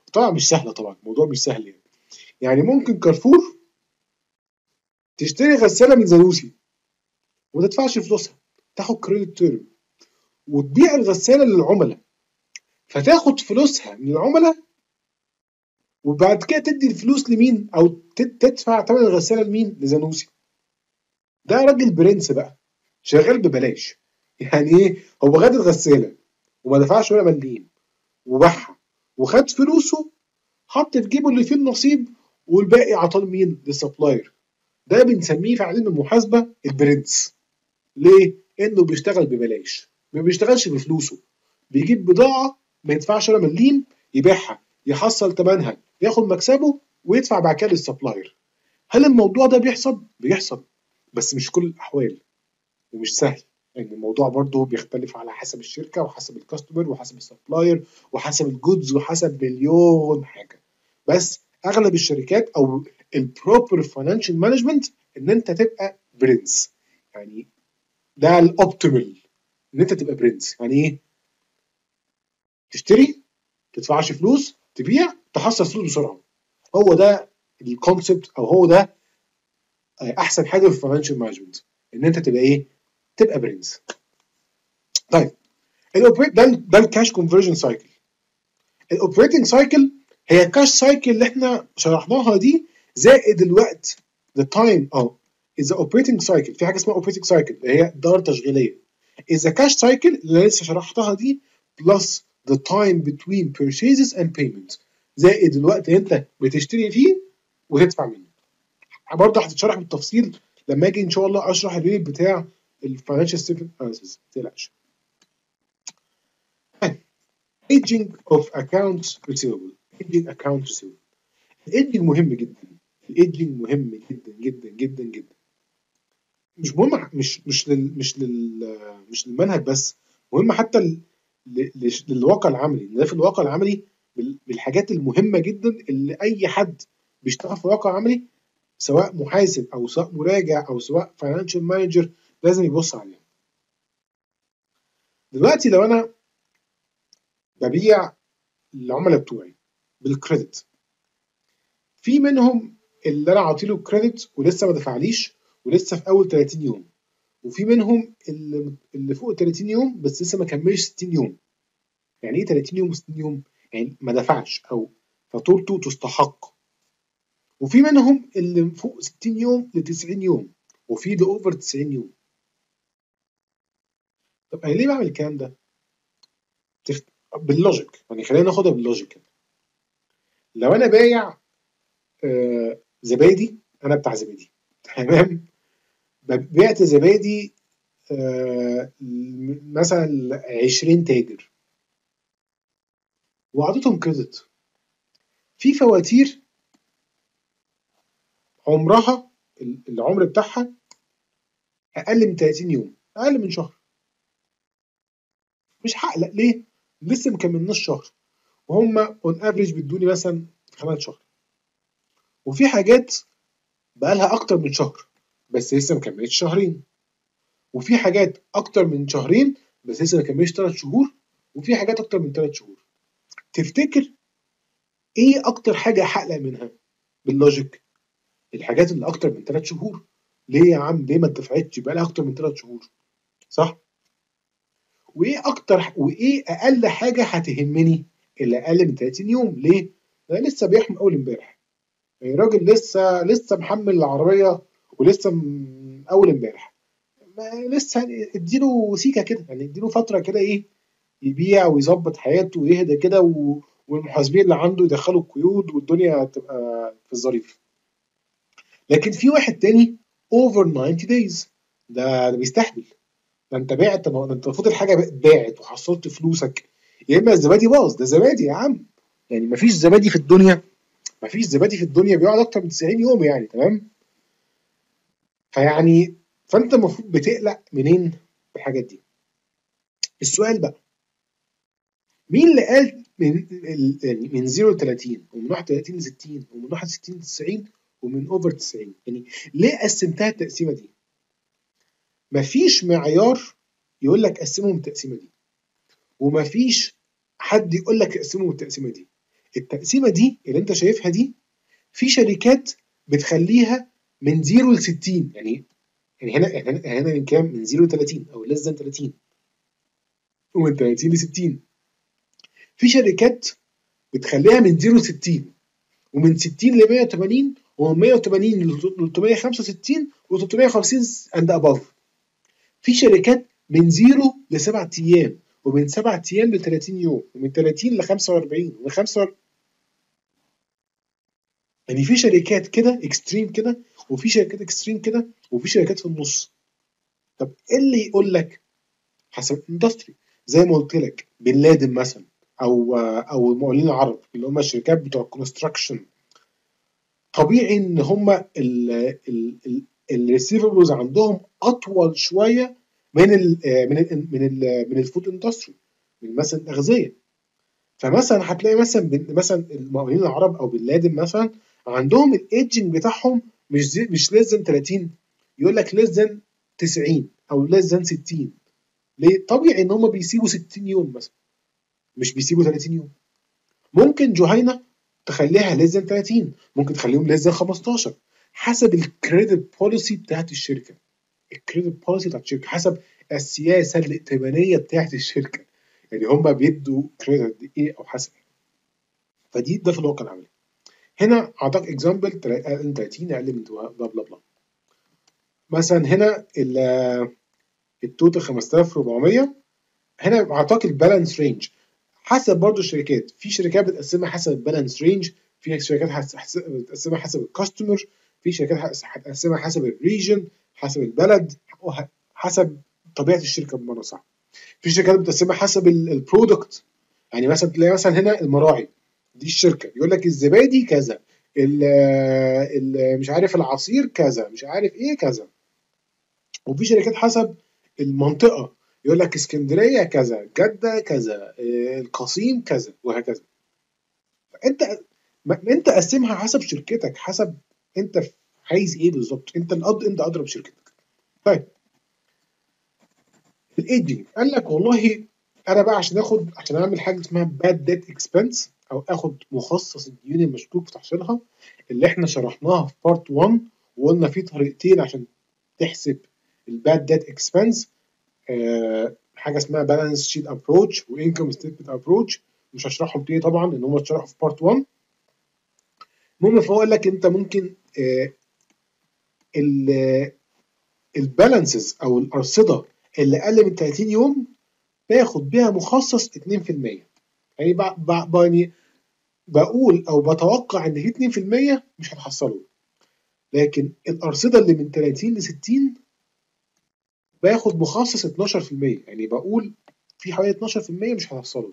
طبعا مش سهله، طبعا الموضوع مش سهل يعني. يعني ممكن كارفور تشتري غساله من زانوسي وما تدفعش فلوسها، تاخد كريدت تيرم وتبيع الغساله للعملاء، فتاخد فلوسها من العملاء وبعد كده تدي الفلوس لمين، او تدفع ثمن الغساله لمين؟ لزانوسي. ده راجل برنس بقى، شغال ببلاش. يعني ايه؟ هو خد الغساله وما دفعش ولا مليم وباعها وخد فلوسه، حط في جيبه اللي فيه النصيب، والباقي عطاه لمين؟ للسبلاير. ده بنسميه في علم المحاسبه البرنس. ليه؟ انه بيشتغل ببلاش، ما بيشتغلش بفلوسه، بيجيب بضاعه ما يدفعش ولا مليم، يبيعها يحصل ثمنها ياخد مكسبه ويدفع بعد كده للسبلاير. هل الموضوع ده بيحصل؟ بيحصل، بس مش في كل الاحوال ومش سهل، لان يعني الموضوع برضه بيختلف على حسب الشركه وحسب الكاستمر وحسب السبلاير وحسب الجودز وحسب مليون حاجه. بس اغلب الشركات او البروبر فاينانشال مانجمنت ان انت تبقى برنس. يعني ده الاوبتيمال، ان انت تبقى برنس. يعني ايه؟ تشتري، تدفعش فلوس، تبيع، تحصل فلوس بسرعه. هو ده الكونسبت، او هو ده احسن حاجه في الفاينانشال مانجمنت، ان انت تبقى ايه؟ تبقى برنس. طيب ده ده الكاش كونفرجن سايكل. الاوبريتنج سايكل هي الكاش سايكل اللي احنا شرحناها دي، زائد الوقت the time اه is the operating cycle. في حاجه اسمها operating cycle اللي هي دار تشغيليه. is the cash cycle اللي لسه شرحتها دي plus the time between purchases and payments، زائد الوقت اللي انت بتشتري فيه وتدفع منه. برضه هتتشرح بالتفصيل لما اجي ان شاء الله اشرح الريت بتاع الفاينانشال ستيتمنت اناليسيس، ما تقلقش. aging of accounts receivable. aging account receivable. الايدجنج مهم جدا. الايدجنج مهم جدا جدا جدا جدا. مش مهم، مش مش لل مش لل مش للمنهج بس، مهم حتى ل... ل... للواقع العملي. ده في الواقع العملي بالحاجات المهمه جدا اللي اي حد بيشتغل في واقع عملي، سواء محاسب او سواء مراجع او سواء فاينانشال مانجر، لازم يبص عليها. دلوقتي لو انا ببيع العملاء بتوعي بالكريدت، في منهم اللي انا عاطيله كريدت ولسه ما دفعليش ولسه في اول ثلاثين يوم، وفي منهم اللي اللي فوق ثلاثين يوم بس لسه ما كملش ستين يوم. يعني ايه ثلاثين يوم و60 يوم؟ يعني ما دفعش او فاتورته تستحق. وفي منهم اللي فوق ستين يوم ل تسعين يوم، وفي اللي اوفر تسعين يوم. طب انا ليه بعمل الكلام ده؟ تف... باللوجيك، يعني خلينا ناخدها باللوجيك. لو انا بايع آه زبادي، انا بتاع زبادي تمام، بعت زبادي آه مثلا عشرين تاجر وعطيتهم كريدت، في فواتير عمرها العمر بتاعها اقل من ثلاثين يوم، اقل من شهر، مش هقلق. ليه؟ لسه مكملناش شهر، وهم اون افريج بيدوني مثلا في خلال شهر. وفي حاجات بقالها اكتر من شهر بس لسه مكملتش شهرين، وفي حاجات اكتر من شهرين بس لسه مكملتش ثلاث شهور، وفي حاجات اكتر من ثلاث شهور. تفتكر ايه اكتر حاجه هقلق منها باللوجيك؟ الحاجات اللي اكتر من ثلاث شهور. ليه يا عم؟ ليه ما اتدفعتش بقى لها اكتر من ثلاث شهور؟ صح؟ وايه اكتر وايه اقل حاجه هتهمني اللي اقل من ثلاثين يوم؟ ليه؟ انا لسه بيحمل اول امبارح، يعني راجل لسه لسه محمل العربيه ولسه م... اول امبارح، لسه اديله سيكه كده، يعني اديله فتره كده ايه، يبيع ويظبط حياته ويهدى كده و... والمحاسبين اللي عنده يدخلوا القيود والدنيا تبقى في الظريف. لكن في واحد تاني اوفر تسعين دايز، ده ده بيستحمل. ده انت بعت، ده انت المفروض الحاجه اتباعت وحصلت فلوسك، يا اما الزبادي باظ. ده زبادي يا عم، يعني مفيش زبادي في الدنيا، مفيش زبادي في الدنيا بيقعد اكتر من تسعين يوم يعني. تمام؟ فيعني فانت المفروض بتقلق منين الحاجات دي. السؤال بقى، مين اللي قال من يعني من صفر ل ثلاثين ومن واحد وثلاثين ل ستين ومن واحد وستين ل تسعين ومن اوفر تسعين؟ يعني ليه قسمتها التقسيمه دي؟ مفيش معيار يقول لك قسمهم التقسيمه دي، ومفيش حد يقول لك اقسمهم التقسيمه دي. التقسيمه دي اللي انت شايفها دي في شركات بتخليها من صفر ل ستين، يعني يعني هنا هنا هنا من كام؟ من صفر ل ثلاثين او less than ثلاثين، ومن ثلاثين ل ستين. في شركات بتخليها من صفر ل ستين، ومن ستين ل مية وتمانين، ومن مية وتمانين ل ثلاثمية وخمسة وستين و ثلاثمية وخمسين اند اباف. في شركات من صفر ل سبعة ايام، ومن سبعة ايام ل ثلاثين يوم، ومن ثلاثين ل خمسة وأربعين، ومن خمسة وأربعين. يعني في شركات كده اكستريم كده، وفي شركات اكستريم كده، وفي شركات في النص. طب ايه اللي يقول لك؟ حسب الاندستري. زي ما قلت لك بن لادن مثلا، او او المقاولين العرب اللي هم الشركات بتوع الكونستراكشن، طبيعي ان هم الريسيفبلز عندهم اطول شويه من ال من ال من ال من الفود اندستري، من مثلا الاغذيه. فمثلا هتلاقي مثلا مثلا المقاولين العرب او بن لادن مثلا عندهم الايدجنج بتاعهم مش زي مش ليس ذان ثلاثين، يقول لك ليس ذان تسعين او ليس ذان ستين. ليه؟ طبيعي ان هم بيسيبوا ستين يوم مثلا، مش بيسيبوا ثلاثين يوم. ممكن جهينه تخليها ليس ذان ثلاثين، ممكن تخليهم ليس ذان خمستاشر، حسب الكريدت بوليسي بتاعت الشركه. الكريدت بوليسي بتاعت الشركه حسب السياسه الائتمانيه بتاعت الشركه، يعني هم بيدوا كريدت ايه او حسب. فدي ده في الواقع العملي. هنا اعطاك اكزامبل ثلاثين اقل من بلا بلا بلا. مثلا هنا التوتال خمسة آلاف وأربعمية. هنا اعطاك البالانس رينج حسب برضو الشركات. في شركات بتقسمها حسب البالانس رينج، في شركات بتقسمها حسب الكاستمر، في شركات هتقسمها حسب الريجن، حسب البلد، حسب طبيعه الشركه بمعنى صح. في شركات بتقسمها حسب البرودكت. يعني مثلا تلاقي مثلا هنا المراعي دي الشركه يقول لك الزبادي كذا، ال ال مش عارف العصير كذا، مش عارف ايه كذا. وفي شركات حسب المنطقه يقول لك اسكندريه كذا، جده كذا، القصيم كذا، وهكذا. انت انت قسمها حسب شركتك، حسب انت عايز ايه بالظبط. انت الأد... انت ادرى بشركتك. طيب الايدجنج قال لك والله انا بقى عشان اخد عشان اعمل حاجه اسمها باد ديت اكسبنس، او اخد مخصص الديون المشكوك في تحصيلها، اللي احنا شرحناها في بارت واحد، وقلنا في طريقتين عشان تحسب الباد ديت اكسبنس. آه حاجه اسمها بالانس شيت ابروتش وانكم ستيتمنت ابروتش. مش هشرحهم تاني طبعا لان هم اتشرحوا في بارت واحد. المهم فهو قال لك انت ممكن آه البالانسز او الارصده اللي اقل من ثلاثين يوم باخد بيها مخصص اتنين في المية. يعني ب... ب... يعني بقول او بتوقع ان في اتنين في المية مش هتحصلوا، لكن الارصده اللي من ثلاثين ل ستين باخد مخصص اتناشر في المية. يعني بقول في حوالي اتناشر في المية مش هتحصلوا.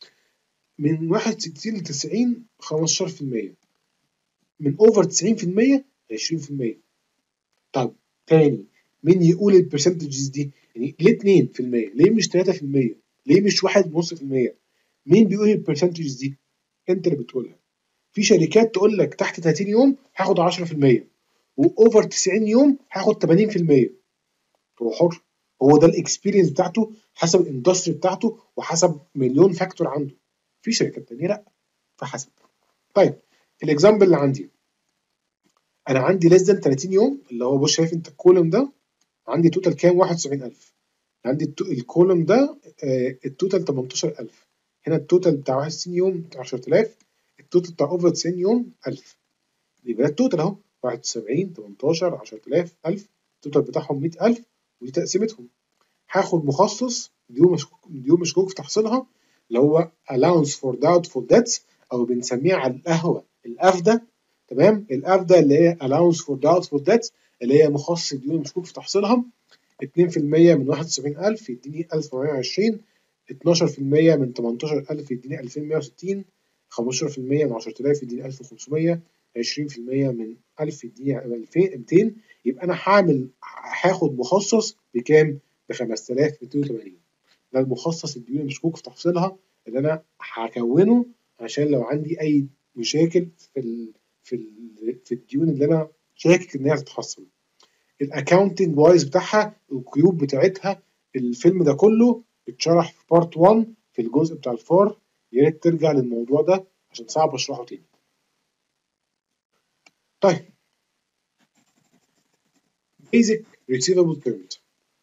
من واحد وستين ل تسعين خمستاشر في المية. من اوفر تسعين في المية عشرين في المية. طب تاني، مين يقول البرسنتجز دي؟ يعني ليه اتنين في المية؟ ليه مش تلاتة في المية؟ ليه مش واحد ونص في المية؟ مين بيقول البرسنتجز دي؟ انت اللي بتقولها. في شركات تقول لك تحت ثلاثين يوم هاخد عشرة في المية، واوفر تسعين يوم هاخد ثمانين في المية. هو حر، هو ده الاكسبيرينس بتاعته حسب الاندستري بتاعته وحسب مليون فاكتور عنده. في شركات تانية لا، فحسب. طيب الاكزامبل اللي عندي، انا عندي ليس ذان ثلاثين يوم، اللي هو بص شايف انت الكولوم ده عندي توتال كام؟ واحد وسبعين ألف. عندي الكولوم ده آه التوتال تمنتاشر ألف. هنا التوتال بتاع واحد وستين يوم عشرة آلاف، التوتال بتاع اوفر تسعين يوم ألف. يبقى التوتال اهو واحد وسبعين تمنتاشر عشرة آلاف ألف، التوتال بتاعهم مية ألف، ودي تقسيمتهم. هاخد مخصص ديون مشكوك ديون مشكوك في تحصيلها، اللي هو allowance for doubtful debts، او بنسميها على القهوه الافدا. تمام، الافدا اللي هي allowance for doubtful debts، اللي هي مخصص الديون المشكوك في تحصيلها. اتنين في المية من واحد وسبعين ألف يديني ألف ومية وعشرين، اتناشر في المية من تمنتاشر ألف يديني ألفين ومية وستين، خمستاشر في المية من عشرة آلاف يديني ألف وخمسمية، عشرين في المية من ألف يديني ميتين. يبقى انا هعمل هاخد مخصص بكام؟ ب خمسة آلاف وميتين وتمانين. ده المخصص الديون المشكوك في تحصيلها اللي انا هكونه عشان لو عندي اي مشاكل في ال في ال في الديون اللي انا شاكك ان هي هتتحصل. الاكاونتنج وايز بتاعها، القيود بتاعتها، الفيلم ده كله اتشرح في بارت واحد في الجزء بتاع الفار. يا ريت ترجع للموضوع ده عشان صعب اشرحه تاني. طيب basic receivable terms.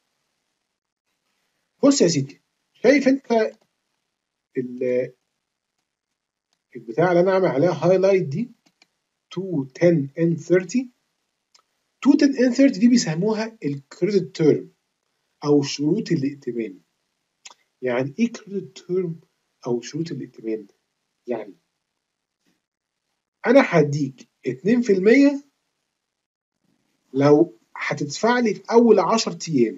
بص يا سيدي، شايف انت البتاع اللي انا عامل عليها هايلايت دي ميتين عشرة ان ثلاثين؟ ميتين عشرة ان ثلاثين دي بيسموها الكريدت تيرم او شروط الائتمان. يعني ايه كريدت تيرم او شروط الائتمان؟ يعني انا هديك اتنين في المية لو هتدفع لي في اول عشرة ايام،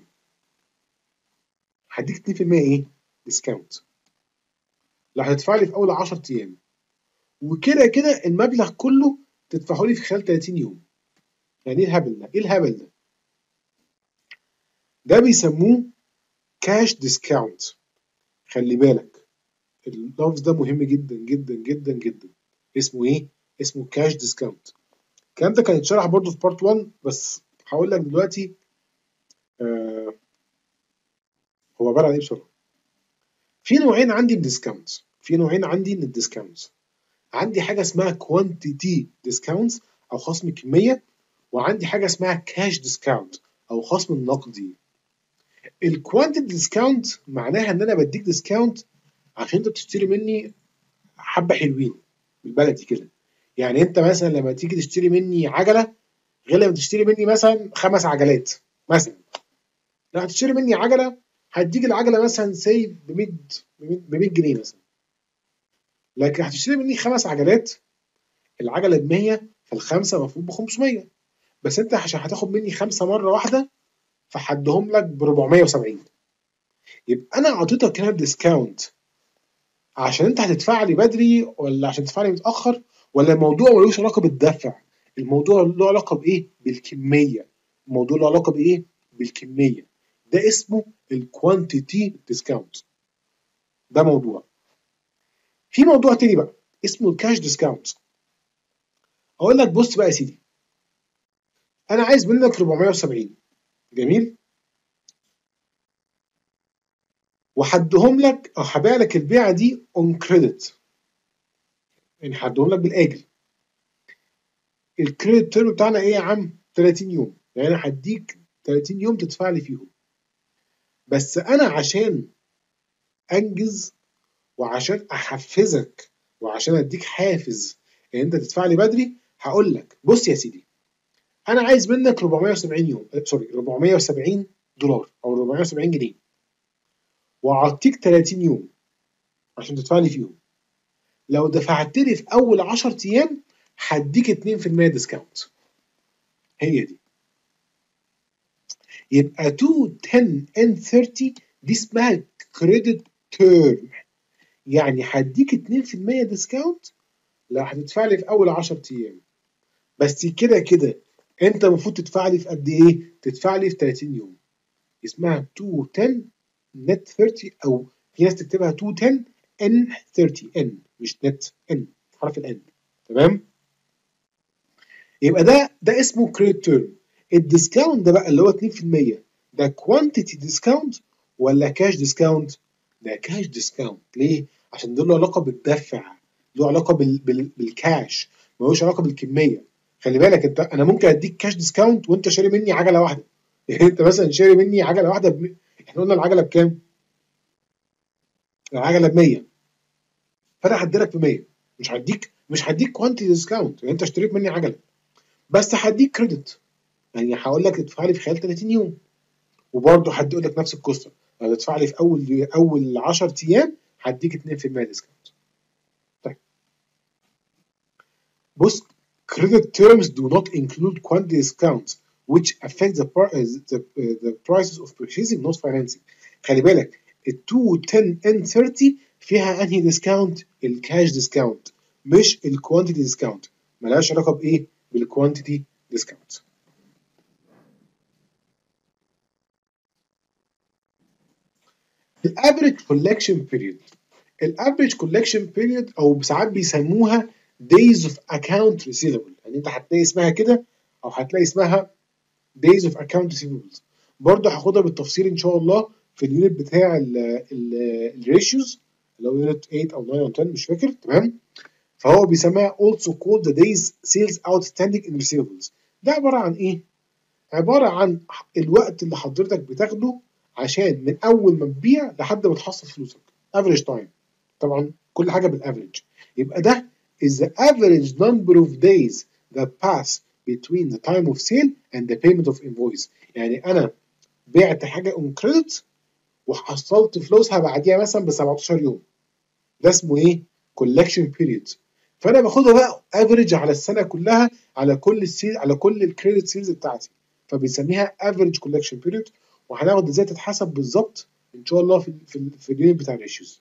هديك اتنين في المية ايه؟ ديسكاونت لو هتدفع لي في اول عشرة ايام، وكده كده المبلغ كله تدفعه لي في خلال تلاتين يوم. يعني ايه الهبل ده؟ ايه الهبل ده؟ ده بيسموه كاش ديسكاونت. خلي بالك اللفظ ده مهم جدا جدا جدا جدا. اسمه ايه؟ اسمه كاش ديسكاونت. الكلام ده كان اتشرح برضه في بارت واحد، بس هقول لك دلوقتي آه هو عباره عن ايه بسرعه. في نوعين عندي من الديسكاونت، في نوعين عندي من الديسكاونت. عندي حاجه اسمها كوانتيتي ديسكاونت او خصم كميه، وعندي حاجه اسمها كاش ديسكاونت او خصم النقدي. الكوانتيتي ديسكاونت معناها ان انا بديك ديسكاونت عشان انت بتشتري مني حبه حلوين بالبلدي كده. يعني انت مثلا لما تيجي تشتري مني عجله غير لما تشتري مني مثلا خمس عجلات مثلا. لو هتشتري مني عجله هديك العجله مثلا سي ب مية ب مية جنيه مثلا، لكن هتشتري مني خمس عجلات العجله ب مية، فالخمسه المفروض ب خمسمية، بس انت عشان هتاخد مني خمسه مره واحده فحدهم لك ب اربعمية وسبعين. يبقى انا اعطيتك هنا ديسكاونت عشان انت هتدفع لي بدري ولا عشان تدفع لي متاخر، ولا الموضوع ملوش علاقه بالدفع؟ الموضوع له علاقه بايه؟ بالكميه. الموضوع له علاقه بايه؟ بالكميه. ده اسمه الكوانتيتي ديسكاونت. ده موضوع. في موضوع تاني بقى اسمه الكاش ديسكاونت. اقول لك بص بقى يا سيدي، انا عايز منك اربعمية وسبعين، جميل، وحدهم لك او هبيع لك البيعه دي اون كريدت، يعني هدهم لك بالاجل. الكريدت تيرم بتاعنا ايه يا عم؟ تلاتين يوم، يعني انا هديك تلاتين يوم تدفع لي فيهم. بس انا عشان انجز وعشان احفزك وعشان اديك حافز ان انت تدفع لي بدري، هقول لك بص يا سيدي، انا عايز منك اربعمية وسبعين يوم، سوري اربعمية وسبعين دولار او اربعمية وسبعين جنيه، واعطيك تلاتين يوم عشان تدفع لي فيهم. لو دفعت لي في اول عشرة ايام هديك اتنين في المية ديسكاونت. هي دي. يبقى ميتين عشرة ان تلاتين دي اسمها كريدت تيرم، يعني هديك اتنين في المية ديسكاونت لو هتدفع لي في اول عشرة ايام، بس كده كده انت المفروض تدفع لي في قد ايه؟ تدفع لي في تلاتين يوم. اسمها ميتين عشرة نت تلاتين، او في ناس تكتبها ميتين عشرة ان تلاتين، ان مش نت، ان حرف الان. تمام؟ يبقى ده ده اسمه كريدت تيرم. الديسكاونت ده بقى اللي هو اتنين في المية، ده كوانتيتي ديسكاونت ولا كاش ديسكاونت؟ ده كاش ديسكاونت. ليه؟ عشان ده له علاقه بالدفع، له علاقه بال بال بالكاش، ملوش علاقه بالكميه. خلي بالك انت، انا ممكن اديك كاش ديسكاونت وانت شاري مني عجله واحده. يعني انت مثلا شاري مني عجله واحده ب... احنا قلنا العجله بكام؟ العجله ب مية، فانا هديلك ب مية، مش هديك مش هديك كوانتيتي ديسكاونت يعني انت اشتريت مني عجله، بس هديك كريدت، يعني هقول لك ادفع لي في خلال تلاتين يوم، وبرضه هدي لك نفس القصه، لو تدفع لي في اول اول عشرة ايام هديك اتنين في المية ديسكاونت. طيب بص، credit terms do not include quantity discounts which affect the, the, the prices of purchasing not financing. خلي بالك ال ميتين عشرة ان تلاتين فيها انهي ديسكاونت؟ الكاش ديسكاونت مش الكوانتيتي ديسكاونت، ملهاش علاقه بايه؟ بالكوانتيتي ديسكاونت. الافريج كولكشن بيريود. الافريج كولكشن بيريود او ساعات بيسموها days of account receivable، يعني انت هتلاقي اسمها كده او هتلاقي اسمها days of account receivables. برضه هاخدها بالتفصيل ان شاء الله في اليونت بتاع الريشيوز اللي هو يونت تمانية او تسعة او عشرة مش فاكر. تمام؟ فهو بيسميها also called the days sales outstanding in receivables. ده عبارة عن إيه؟ عبارة عن الوقت اللي حضرتك بتاخده عشان من أول ما تبيع لحد ما تحصل فلوسك. average time. طبعا كل حاجة بالافريج. يبقى ده is the average number of days that pass between the time of sale and the payment of invoice. يعني أنا بعت حاجة on credit وحصلت فلوسها بعديها مثلا ب سبعتاشر يوم. ده اسمه إيه؟ collection period. فأنا باخدها بقى افريج على السنة كلها على كل السيل على كل الكريدت سيلز بتاعتي. فبنسميها average collection period. وهناخد ازاي تتحسب بالظبط ان شاء الله في في, في اليونت بتاع الريشيوز.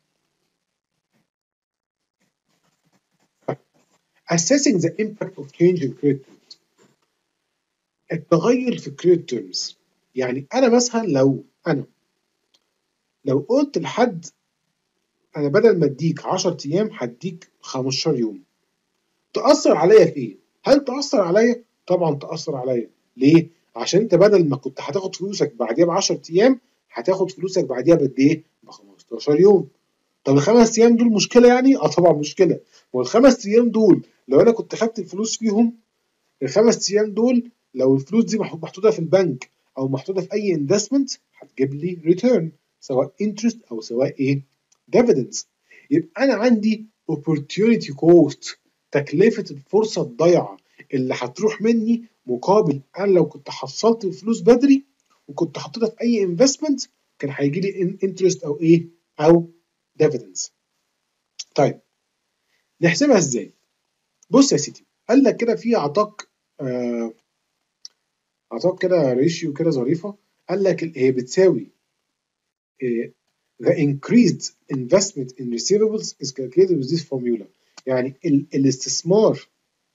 assessing the impact of change in credit terms. التغير في credit terms. يعني انا مثلا لو انا لو قلت لحد انا بدل ما اديك عشرة ايام هديك خمستاشر يوم، تأثر عليا في ايه؟ هل تأثر عليا؟ طبعا تأثر عليا. ليه؟ عشان انت بدل ما كنت هتاخد فلوسك بعديها ب عشرة ايام هتاخد فلوسك بعديها بقد ايه؟ ب خمستاشر يوم. طب الخمس ايام دول مشكله يعني؟ اه طبعا مشكله. والخمس ايام دول لو انا كنت خدت الفلوس فيهم، الخمس ايام دول لو الفلوس دي محطوطه في البنك او محطوطه في اي انفستمنت هتجيب لي ريتيرن سواء انترست او سواء ايه؟ ديفيدنز. يبقى انا عندي opportunity cost، تكلفه الفرصه الضايعه اللي هتروح مني مقابل انا لو كنت حصلت الفلوس بدري وكنت حطيتها في اي انفستمنت كان هيجي لي انترست او ايه؟ او ديفيدنز. طيب نحسبها ازاي؟ بص يا سيدي، قال لك كده في عطاك آه عطاك كده ريشيو كده ظريفه. قال لك هي بتساوي آه the increased investment in receivables is calculated with this formula. يعني ال الاستثمار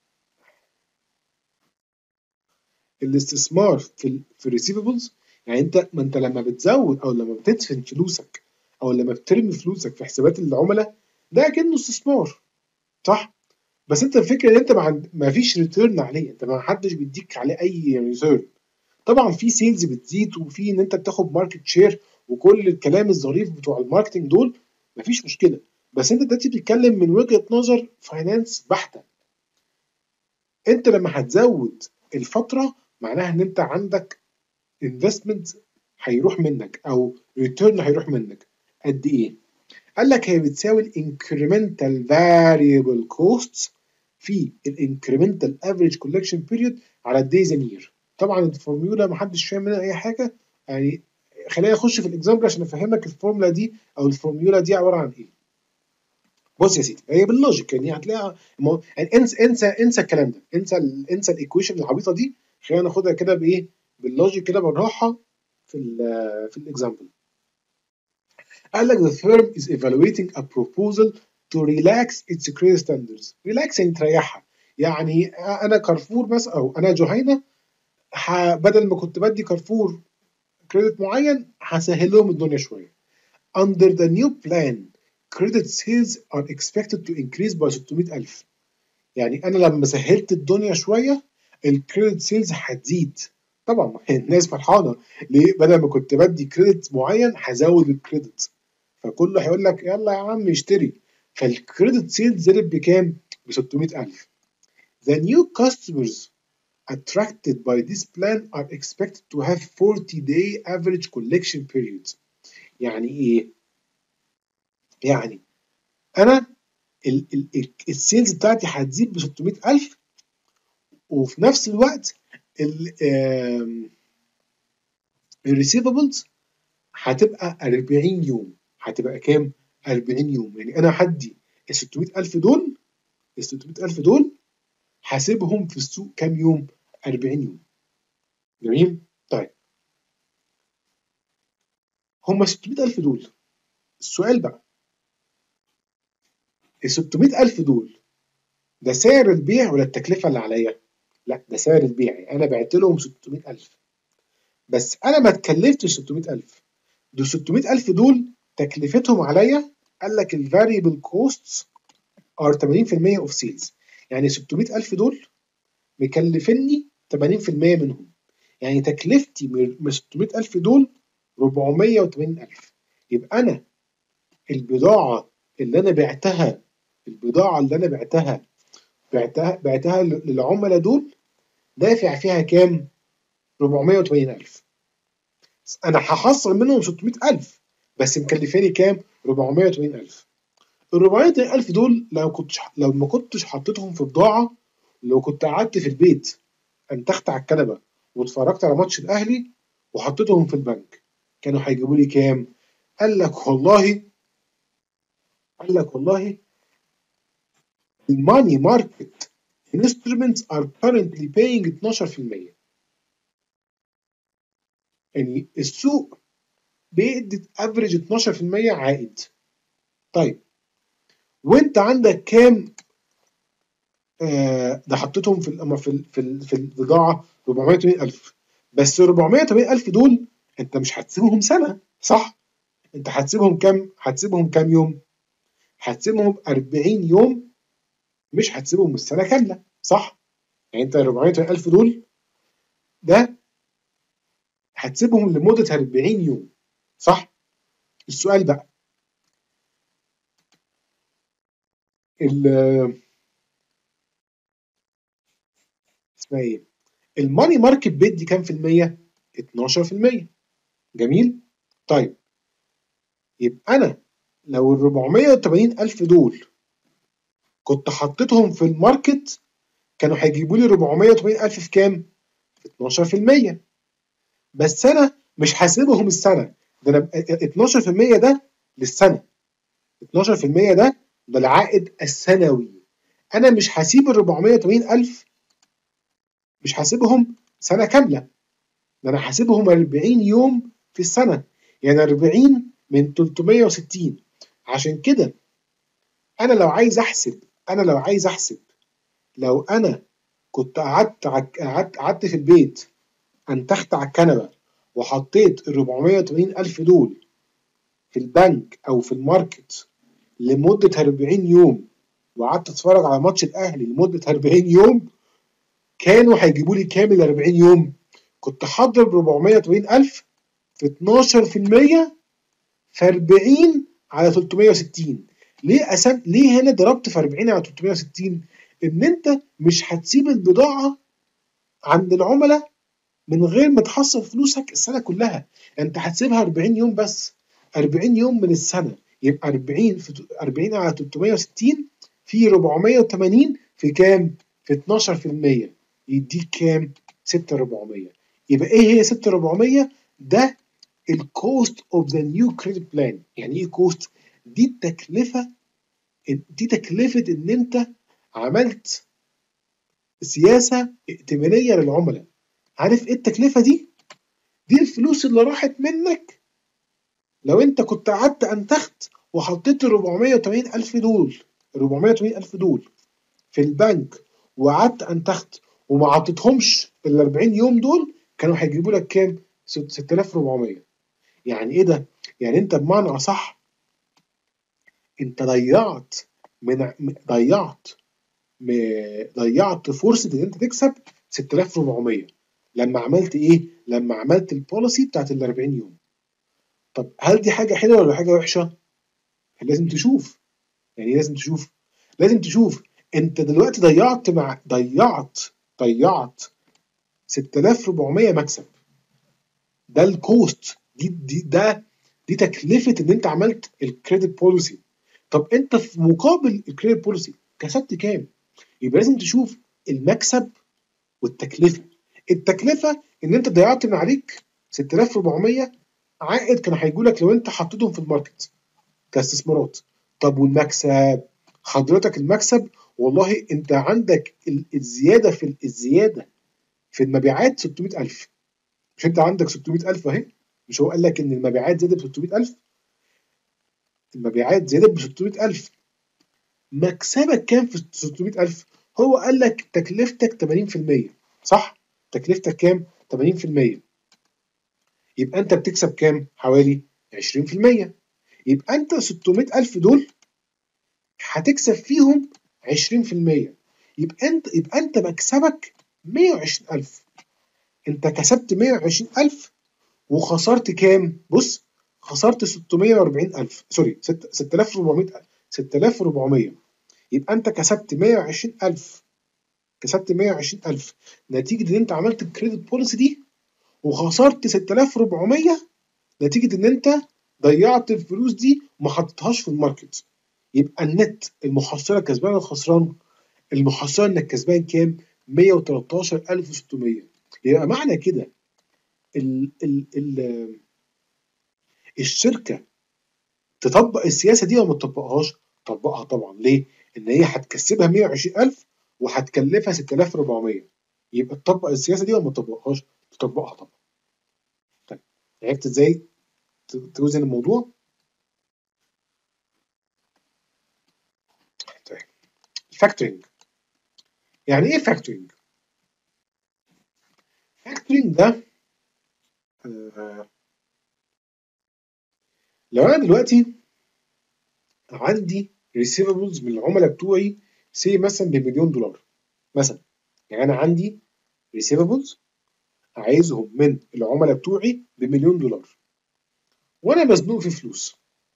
الاستثمار في ال في الريسيفبلز، يعني انت ما انت لما بتزود او لما بتدفن فلوسك او لما بترمي فلوسك في حسابات العملاء ده كأنه استثمار، صح؟ بس انت الفكره ان انت ما, ما فيش ريتيرن عليه، انت ما حدش بيديك عليه اي ريتيرن. طبعا في سيلز بتزيد وفي ان انت بتاخد ماركت شير وكل الكلام الظريف بتوع الماركتنج دول مفيش مشكله. بس انت دلوقتي بتتكلم من وجهه نظر فاينانس بحته. انت لما هتزود الفتره معناها ان انت عندك انفستمنت هيروح منك او ريتيرن هيروح منك قد ايه؟ قال لك هي بتساوي الانكريمنتال فاريبل كوستس في الانكريمنتال افريج كولكشن بيريود على الدايز ان يير. طبعا الفورمولا ما حدش فاهم منها اي حاجه، يعني خلينا نخش في الاكزامبل عشان افهمك الفورمولا دي او الفورمولا دي عباره عن ايه. بص يا سيدي، هي باللوجيك يعني هتلاقيها مو... يعني انسى انسى انسى الكلام ده، انسى ال... انسى الايكويشن العبيطه دي. خلينا ناخدها كده بايه؟ باللوجيك كده بالراحه في ال في الاكزامبل. قال لك the firm is evaluating a proposal to relax its credit standards. relax يعني تريحها. يعني انا كارفور مثلا او انا جهينه بدل ما كنت بدي كارفور كريدت معين هسهل لهم الدنيا شويه. Under the new plan credit sales are expected to increase by ستمائة ألف. يعني انا لما سهلت الدنيا شويه الكريدت سيلز هتزيد. طبعا الناس فرحانه ليه؟ بدل ما كنت بدي كريدت معين هزود الكريدت، فكله هيقول لك يلا يا عم اشتري. فالكريدت سيلز زادت بكام؟ ب ستمائة ألف. The new customers attracted by this plan are expected to have forty day average collection period. يعني ايه؟ يعني انا السيلز بتاعتي هتزيد ب ستمائة ألف وفي نفس الوقت الريسيفبلز هتبقى أربعين يوم. هتبقى كام؟ أربعين يوم. يعني انا هدي ال ستمائة ألف دول ال ستمائة ألف دول حاسبهم في السوق كام يوم؟ أربعين يوم. جميل؟ طيب هم ستمائة ألف دول، السؤال بقى ال ستمائة ألف دول ده سعر البيع ولا التكلفة اللي عليا؟ لا ده سعر البيع، يعني انا بعت لهم ستمائة ألف بس انا ما اتكلفتش ستمائة ألف. دول ستمائة ألف دول تكلفتهم عليا. قال لك الفاريبل كوستس ار ثمانين في المية اوف سيلز. يعني ستمائة ألف دول مكلفني ثمانين في المية منهم، يعني تكلفتي من ستمائة ألف دول أربعمائة وثمانين ألف. يبقى انا البضاعه اللي انا بعتها البضاعة اللي أنا بعتها بعتها بعتها للعملاء دول دافع فيها كام؟ أربعمية وتمانين ألف. أنا هحصل منهم ستمية ألف بس مكلفاني كام؟ أربعمية وتمانين ألف. ال أربعمية وتمانين ألف دول لو كنتش لو ما كنتش حطيتهم في بضاعة، لو كنت قعدت في البيت انتخت على الكنبة واتفرجت على ماتش الأهلي وحطيتهم في البنك، كانوا هيجيبوا لي كام؟ قال لك والله قال لك والله الماني ماركت instruments are currently paying اتناشر في المية. يعني السوق بيدي افريج اتناشر في المية عائد. طيب وانت عندك كام؟ آه ده حطيتهم في ال في ال في, ال في البضاعه أربعمية وتمانين ألف، بس أربعمية وتمانين ألف دول انت مش هتسيبهم سنه، صح؟ انت هتسيبهم كام؟ هتسيبهم كام يوم؟ هتسيبهم أربعين يوم، مش هتسيبهم السنه كامله، صح؟ يعني انت أربعمية وتمانين ألف دول ده هتسيبهم لمده أربعين يوم، صح؟ السؤال بقى اسمها ايه؟ الماني ماركت بيدي كام في المية؟ اتناشر في المية. جميل؟ طيب يبقى انا لو ال أربعمية وتمانين ألف دول كنت حطيتهم في الماركت كانوا هيجيبوا لي أربعمية وتمانين ألف في كام؟ في اتناشر في المية. بس انا مش هسيبهم السنه، ده انا اتناشر في المية ده للسنه، اتناشر في المية ده ده العائد السنوي. انا مش هسيب ال أربعمية وتمانين ألف، مش هسيبهم سنه كامله، ده انا هسيبهم أربعين يوم في السنه، يعني أربعين من تلتمية وستين. عشان كده انا لو عايز احسب انا لو عايز احسب لو انا كنت قعدت قعدت قعدت في البيت انتخت على الكنبه وحطيت ال أربعمية وتمانين ألف دول في البنك او في الماركت لمده أربعين يوم وقعدت اتفرج على ماتش الاهلي لمده أربعين يوم، كانوا هيجيبوا لي كامل أربعين يوم. كنت هضرب أربعمية وتمانين ألف في اتناشر في المية في أربعين على تلتمية وستين. ليه أسم... ليه هنا ضربت في أربعين على تلتمية وستين؟ ان انت مش هتسيب البضاعه عند العملاء من غير ما تحصل فلوسك السنه كلها، انت هتسيبها أربعين يوم بس، أربعين يوم من السنه، يبقى أربعين في أربعين على تلتمية وستين في أربعمية وتمانين في كام؟ في اتناشر في المية، يديك كام؟ ستة آلاف وأربعمية. يبقى ايه هي ستة آلاف وأربعمية؟ ده الكوست اوف ذا نيو كريدت بلان. يعني ايه كوست؟ دي التكلفه، دي تكلفه ان انت عملت سياسه ائتمانيه للعملاء. عارف ايه التكلفه دي؟ دي الفلوس اللي راحت منك لو انت كنت قعدت انتخت وحطيت ال أربعمية وتمانين ألف دول أربعمية وتمانين ألف دول في البنك وقعدت انتخت وما عطيتهمش ال أربعين يوم دول، كانوا هيجيبوا لك كام؟ ستة آلاف وأربعمية. يعني ايه ده؟ يعني انت بمعنى اصح انت ضيعت من ضيعت ضيعت فرصه ان انت تكسب ستة آلاف وأربعمية لما عملت ايه؟ لما عملت البوليسي بتاعت ال أربعين يوم. طب هل دي حاجه حلوه ولا حاجه وحشه؟ لازم تشوف. يعني لازم تشوف لازم تشوف انت دلوقتي ضيعت مع ضيعت ضيعت ستة آلاف وأربعمية مكسب، ده الكوست، دي دي ده دي تكلفه ان انت عملت الكريدت بوليسي. طب انت في مقابل الكريدت بوليسي كسبت كام؟ يبقى لازم تشوف المكسب والتكلفه. التكلفه ان انت ضيعت من عليك ستة آلاف وأربعمية عائد كان هيجوا لك لو انت حطيتهم في الماركت كاستثمارات. طب والمكسب؟ حضرتك المكسب والله انت عندك الزياده في الزياده في المبيعات ستمية ألف. مش انت عندك ستمية ألف اهي؟ مش هو قال لك ان المبيعات زادت ب ستمية ألف؟ المبيعات زادت ب ستمية ألف، مكسبك كام في ستمية ألف؟ هو قال لك تكلفتك تمانين في المية، صح؟ تكلفتك كام؟ تمانين في المية. يبقى انت بتكسب كام؟ حوالي عشرين في المية. يبقى انت ستمية ألف دول هتكسب فيهم عشرين في المية. يبقى انت يبقى انت مكسبك مية وعشرين ألف. انت كسبت مية وعشرين ألف وخسرت كام؟ بص، خسرت ستمية وأربعين ألف، سوري ستة آلاف وأربعمية ستة آلاف وأربعمية. يبقى انت كسبت مية وعشرين ألف، كسبت مية وعشرين ألف نتيجه ان انت عملت الكريدت بوليسي دي، وخسرت ستة آلاف وأربعمية نتيجه ان انت ضيعت الفلوس دي وما حطيتهاش في الماركت. يبقى النت المحصله كسبان ولا خسران؟ المحصله انك كسبان كام؟ مية وتلتاشر ألف وستمية. يبقى معنى كده ال ال ال الشركه تطبق السياسه دي ولا ما تطبقهاش؟ تطبقها طبعا. ليه؟ ان هي هتكسبها مية وعشرين ألف وهتكلفها ستة آلاف وأربعمية. يبقى تطبق السياسه دي ولا ما تطبقهاش؟ تطبقها طبعا. طيب عرفت ازاي توزن الموضوع؟ طيب الفاكتورنج. يعني ايه فاكتورنج؟ فاكتورنج ده آه لو انا دلوقتي عندي ريسيفبلز من العملاء بتوعي سي مثلا بمليون دولار مثلا، يعني انا عندي ريسيفبلز عايزهم من العملاء بتوعي بمليون دولار، وانا مزنوق في فلوس،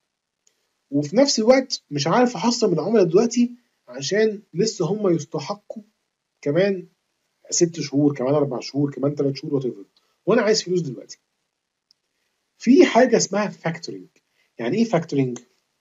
وفي نفس الوقت مش عارف احصل من العملاء دلوقتي عشان لسه هم يستحقوا كمان ست شهور، كمان اربع شهور، كمان ثلاث شهور، وات ايفر، وانا عايز فلوس دلوقتي. في حاجه اسمها فاكتورنج. يعني ايه فاكتورنج؟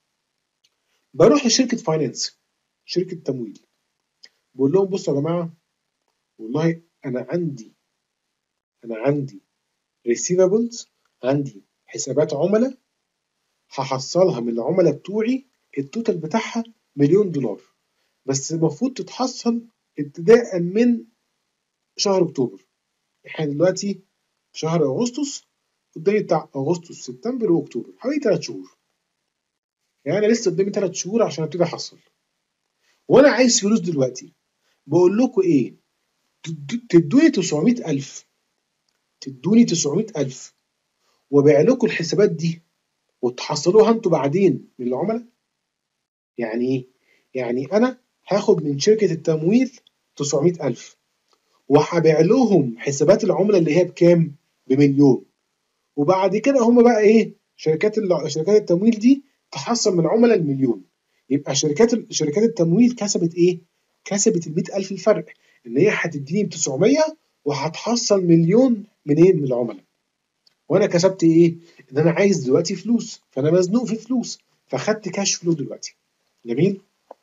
بروح لشركه فاينانس، شركه تمويل، بقول لهم بصوا يا جماعه، والله انا عندي انا عندي ريسيفبلز، عندي حسابات عملاء هحصلها من العملاء بتوعي التوتال بتاعها مليون دولار، بس المفروض تتحصل ابتداء من شهر اكتوبر. احنا دلوقتي في شهر اغسطس، قدامي بتاع اغسطس سبتمبر واكتوبر حوالي ثلاث شهور، يعني انا لسه قدامي ثلاث شهور عشان ابتدي احصل، وانا عايز فلوس دلوقتي. بقول لكم ايه؟ تدوني تسعمية ألف، تدوني تسعمية ألف وابيع لكم الحسابات دي وتحصلوها انتوا بعدين من العملاء. يعني ايه؟ يعني انا هاخد من شركه التمويل تسعمية ألف وهبيع لهم حسابات العملاء اللي هي بكام؟ بمليون، وبعد كده هم بقى ايه؟ شركات شركات التمويل دي تحصل من العملاء المليون. يبقى شركات شركات التمويل كسبت ايه؟ كسبت ال مية ألف الفرق، ان هي هتديني ب تسعمية وهتحصل مليون منين؟ من العملاء. وانا كسبت ايه؟ ان انا عايز دلوقتي فلوس، فانا مزنوق في فلوس، فخدت كاش فلو دلوقتي. جميل.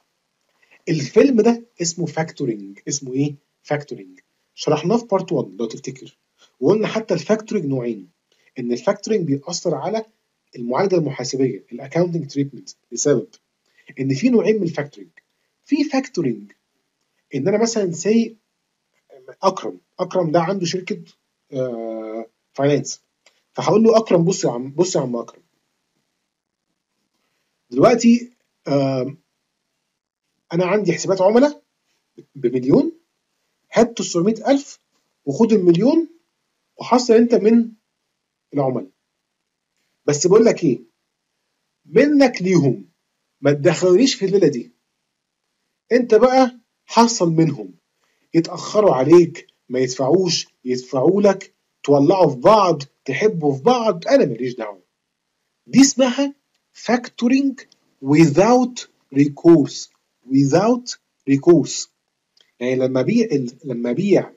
الفيلم ده اسمه فاكتورنج. اسمه ايه؟ فاكتورنج. شرحناه في بارت واحد لو تفتكر، وقلنا حتى الفاكتورنج نوعين، ان الفاكتورنج بيأثر على المعالجه المحاسبيه الاكاونتنج تريتمنت، لسبب ان في نوعين من الفاكتورنج. في فاكتورنج ان انا مثلا سي اكرم اكرم ده عنده شركه آه فاينانس، فهقول له اكرم بص يا عم، بص يا عم اكرم، دلوقتي آه انا عندي حسابات عملاء بمليون، هات تسعمية ألف وخد المليون وحصل انت من العملاء، بس بقول لك ايه؟ منك ليهم، ما تدخلونيش في الليله دي، انت بقى حصل منهم، يتاخروا عليك، ما يدفعوش، يدفعوا لك، تولعوا في بعض، تحبوا في بعض، انا ماليش دعوه. دي اسمها factoring without recourse. without recourse يعني لما بيع لما بيع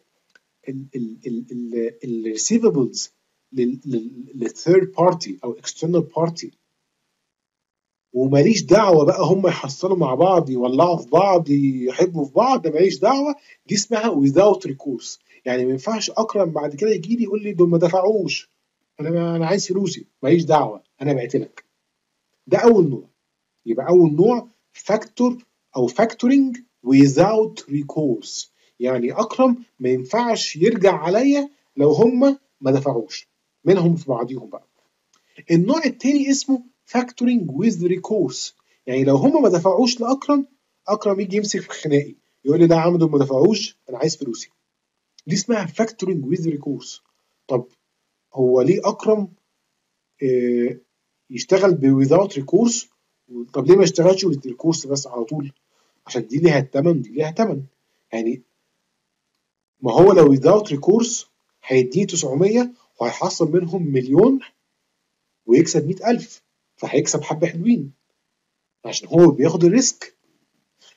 الريسيفبلز للثيرد بارتي او اكسترنال بارتي، وماليش دعوه بقى هم يحصلوا مع بعض، يولعوا في بعض، يحبوا في بعض، ده ماليش دعوه. دي اسمها without recourse. يعني ما ينفعش اكرم بعد كده يجي لي يقول لي دول ما دفعوش، انا انا عايز فلوسي، ماليش دعوه، انا بعت لك. ده اول نوع. يبقى اول نوع فاكتور او فاكتورنج without recourse، يعني اكرم ما ينفعش يرجع عليا لو هم ما دفعوش، منهم في بعضيهم بقى. النوع التاني اسمه فاكتورنج with recourse، يعني لو هم ما دفعوش لاكرم، اكرم يجي يمسك في خناقي يقول لي لا يا عم دول ما دفعوش، انا عايز فلوسي. دي اسمها فاكتورنج with recourse. طب هو ليه اكرم آه يشتغل ب without recourse؟ طب ليه ما يشتغلش with recourse بس على طول؟ عشان دي ليها الثمن ودي ليها ثمن. يعني ما هو لو without recourse هيديني تسعمية وهيحصل منهم مليون ويكسب مية ألف، فهيكسب حبة حلوين عشان هو بياخد الريسك.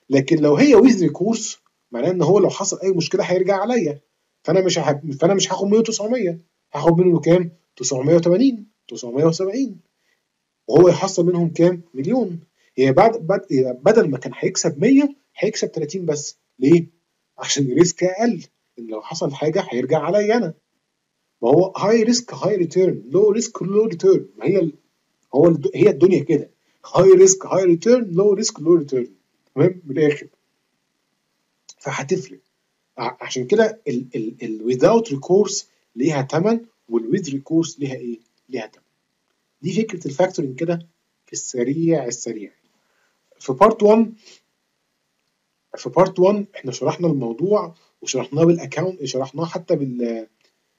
لكن لو هي ويز ريكورس معناه ان هو لو حصل اي مشكله هيرجع عليا، فانا مش هح... فانا مش هاخد منه تسعمية، هاخد منه كام؟ تسعمية وتمانين، تسعمية وسبعين، وهو يحصل منهم كام؟ مليون. هي بعد بعد بدل ما كان هيكسب مية هيكسب تلاتين بس. ليه؟ عشان الريسك اقل، ان لو حصل حاجه هيرجع عليا انا. ما هو هاي ريسك هاي ريتيرن، لو ريسك لو ريتيرن، ما هي ال... هو الد... هي الدنيا كده، هاي ريسك هاي ريتيرن، لو ريسك لو ريتيرن. تمام من الاخر. فهتفرق. ع- عشان كده ال ال ال without recourse ليها تمن، وال with recourse ليها ايه؟ ليها تمن. دي فكره الفاكتورنج كده في السريع السريع. في بارت واحد، في بارت واحد احنا شرحنا الموضوع وشرحناه بالاكونت، شرحناه حتى بال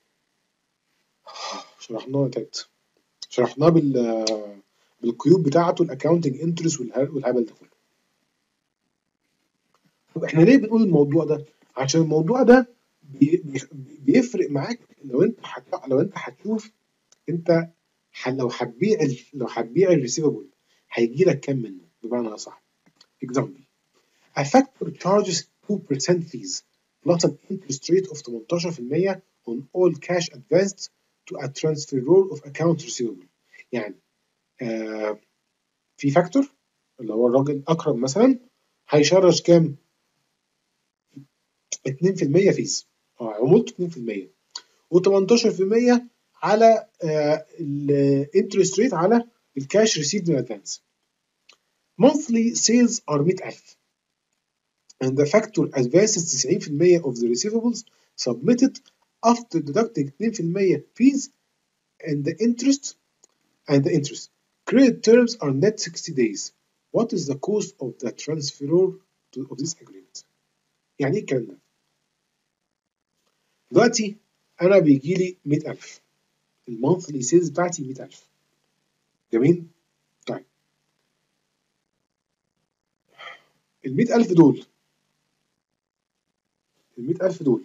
شرحناه تالت شرحناه بال بالقيود بتاعته، الاكونتنج انترست والهبل ده كله. طب احنا ليه بنقول الموضوع ده؟ عشان الموضوع ده بي- بي- بيفرق معاك لو انت حت... لو انت هتشوف انت ح- لو هتبيع ال... لو هتبيع الريسيفبل هيجي لك كام منه، بمعنى اصح. example: a factor charges two percent fees plus an interest rate of تمنتاشر في المية on all cash advanced to a transferor of account receivable. يعني آه في فاكتور اللي هو الراجل اكرم مثلا هيشرج كام؟ اتنين في المية فيز، اه عمولته اتنين في المية، و18% على الانترست ريت على الكاش ريسيفد من ادفانس. monthly sales are مية ألف and the factor advances تسعين في المية of the receivables submitted after deducting اتنين في المية fees and the interest and the interest. Credit terms are net sixty days. What is the cost of the transferor to, of this agreement؟ يعني ايه الكلام ده؟ دلوقتي انا بيجي لي مية ألف، المونثلي سيلز بتاعتي مية ألف. جميل؟ طيب ال مية ألف دول ال مية ألف دول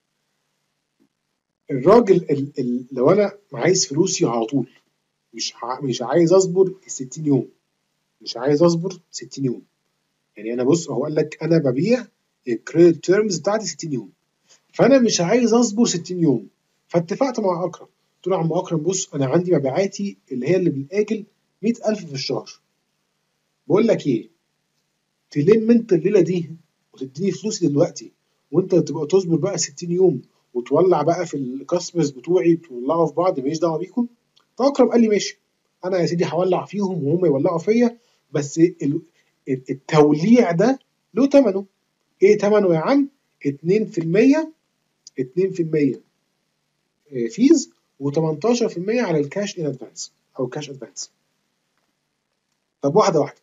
الراجل ال ال لو انا عايز فلوسي على طول، مش ع- مش عايز اصبر ستين يوم، مش عايز اصبر ستين يوم. يعني انا بص، هو قال لك انا ببيع الكريدت تيرمز بتاعتي ستين يوم، فانا مش عايز اصبر ستين يوم. فاتفقت مع اكرم، قلت له يا عم اكرم بص، انا عندي مبيعاتي اللي هي اللي بالاجل مية ألف في الشهر. بقول لك ايه، تلم انت الليله دي وتديني فلوسي دلوقتي، وانت تبقى تصبر بقى ستين يوم وتولع بقى في الكاستمرز بتوعي، تولعوا في بعض، ماليش دعوه بيكم. فاكرم قال لي ماشي، انا يا سيدي هولع فيهم وهم يولعوا فيا، بس ال- ال- التوليع ده له ثمنه. ايه ثمنه يا عم؟ اتنين في المية، اتنين في المية فيز، و18% على الكاش ان ادفانس او كاش ادفانس. طب واحده واحده،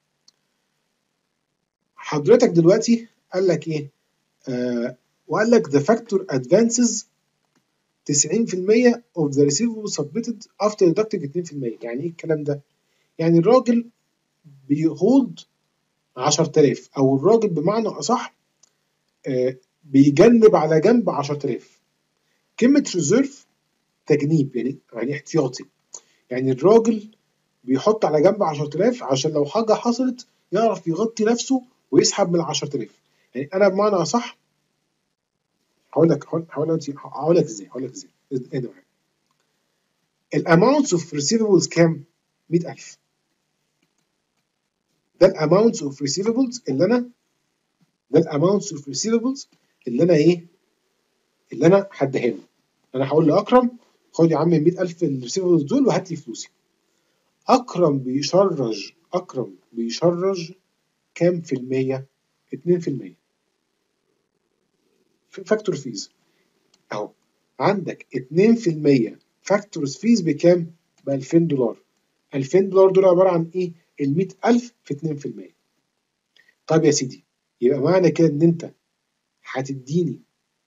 حضرتك دلوقتي قال لك ايه؟ آه وقال لك the factor advances تسعين في المية of the receivable submitted after deducting اتنين في المية. يعني ايه الكلام ده؟ يعني الراجل بيهولد عشرة آلاف، او الراجل بمعنى اصح آه بيجنب على جنب عشرة آلاف. كلمة ريزيرف تجنيب، يعني يعني احتياطي. يعني الراجل بيحط على جنب عشرة آلاف عشان لو حاجة حصلت يعرف يغطي نفسه ويسحب من ال عشرة آلاف. يعني انا بمعنى اصح هقول لك هقول هقول لك هقول لك ازاي هقول لك ازاي ايه ده؟ الاماونتس اوف ريسيفبلز كام؟ مية ألف. ده الاماونتس اوف ريسيفبلز اللي انا ده الاماونتس اوف ريسيفبلز اللي انا ايه؟ اللي انا هديها له. انا هقول لاكرم خد يا عم مية ألف الريسيفبلز دول وهات لي فلوسي. اكرم بيشرج اكرم بيشرج كام في المية؟ اتنين في المية فاكتور فيز. اهو عندك اتنين في المية فاكتورز فيز بكام؟ ب ألفين دولار. ألفين دولار دول عباره عن ايه؟ ال مية ألف في اتنين في المية. طيب يا سيدي، يبقى معنى كده ان انت هتديني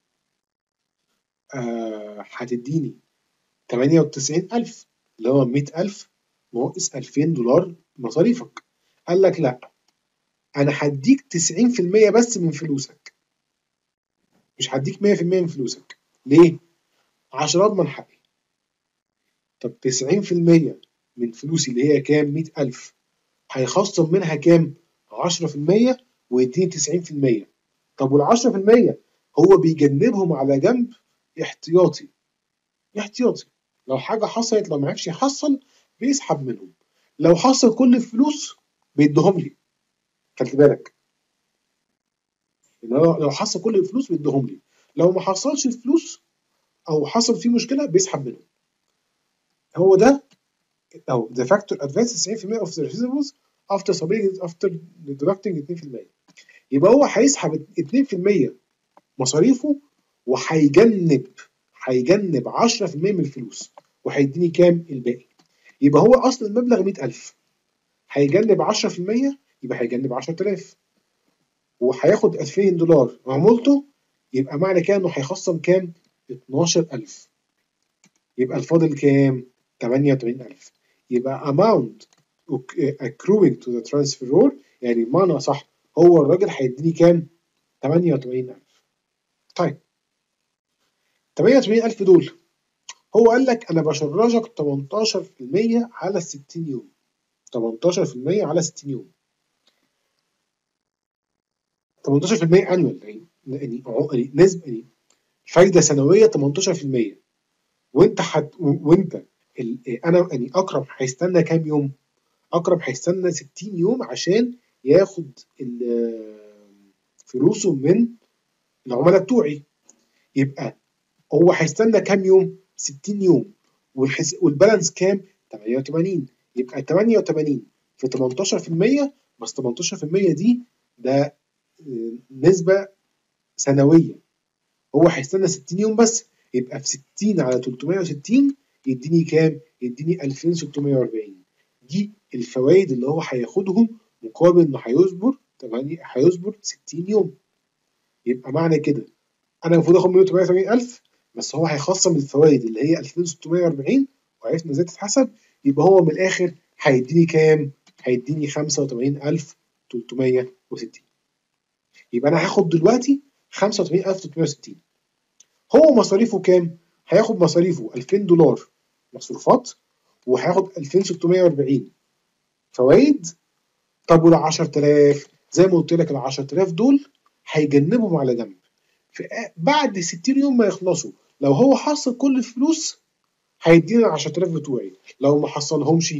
آه هتديني تمانية وتسعين ألف، اللي هو مية ألف ناقص ألفين دولار مصاريفك. قال لك لا، انا هديك تسعين في المية بس من فلوسك، مش هديك مية في المية من فلوسك. ليه؟ عشان اضمن حقي. طب تسعين في المية من فلوسي اللي هي كام؟ مية ألف، هيخصم منها كام؟ عشرة في المية، ويديني تسعين في المية. طب وال عشرة في المية هو بيجنبهم على جنب احتياطي، احتياطي لو حاجه حصلت، لو ما عرفش يحصل بيسحب منهم، لو حصل كل الفلوس بيديهم لي. خلي بالك ان هو لو حصل كل الفلوس بيديهم لي، لو ما حصلش الفلوس او حصل فيه مشكله بيسحب منهم. هو ده او the factor advance تسعين في المية of the receivables after submitting after deducting اتنين في المية. يبقى هو هيسحب اتنين في المية مصاريفه، وهيجنب هيجنب عشرة في المية من الفلوس، وهيديني كام؟ الباقي. يبقى هو اصل المبلغ مية ألف، هيجنب عشرة في المية يبقى هيجنب عشرة آلاف، وهياخد ألفين دولار عمولته، يبقى معنى كده انه هيخصم كام؟ اتناشر ألف. يبقى الفاضل كام؟ تمنية وتمانين ألف. يبقى amount accruing to the transferor، يعني بمعنى صح هو الراجل هيديني كام؟ تمنية وتمانين ألف. طيب تمنية وتمانين ألف دول هو قال لك انا بشرجك تمنتاشر في المية على ستين يوم، تمنتاشر في المية على ستين يوم، تمنتاشر في المية annual، يعني يعني يعني نسبة، يعني فايدة سنوية تمنتاشر في المية. وانت حت وانت ال... انا يعني اكرم هيستنى كام يوم؟ اكرم هيستنى ستين يوم عشان ياخد فلوسه من العملاء بتوعي. يبقى هو هيستنى كام يوم؟ ستين يوم، والحس... والبالانس كام؟ تمنية وتمانين. يبقى تمنية وتمانين في تمنتاشر في المية، بس تمنتاشر في المية دي ده نسبة سنوية، هو هيستنى ستين يوم بس، يبقى في ستين على تلتمية وستين يديني كام؟ يديني ألفين وستمية وأربعين. دي الفوائد اللي هو هياخدهم مقابل انه هيصبر تمانية هيصبر ستين يوم. يبقى معنى كده انا المفروض اخد منه تمنية وتمانين ألف، بس هو هيخصم الفوائد اللي هي ألفين وستمية وأربعين، وعرفنا ازاي تتحسب. يبقى هو من الاخر هيديني كام؟ هيديني خمسة وتمانين ألف وتلتمية وستين. يبقى انا هاخد دلوقتي خمسة وتمانين ألف وتلتمية وستين. هو مصاريفه كام؟ هياخد مصاريفه ألفين دولار مصروفات، وهياخد ألفين وستمية وأربعين فوائد. طب وال عشرة آلاف زي ما قلت لك، ال عشرة آلاف دول هيجنبهم على جنب في بعد ستين يوم ما يخلصوا. لو هو حصل كل الفلوس هيدينا ال عشرة آلاف بتوعي، لو ما حصلهمش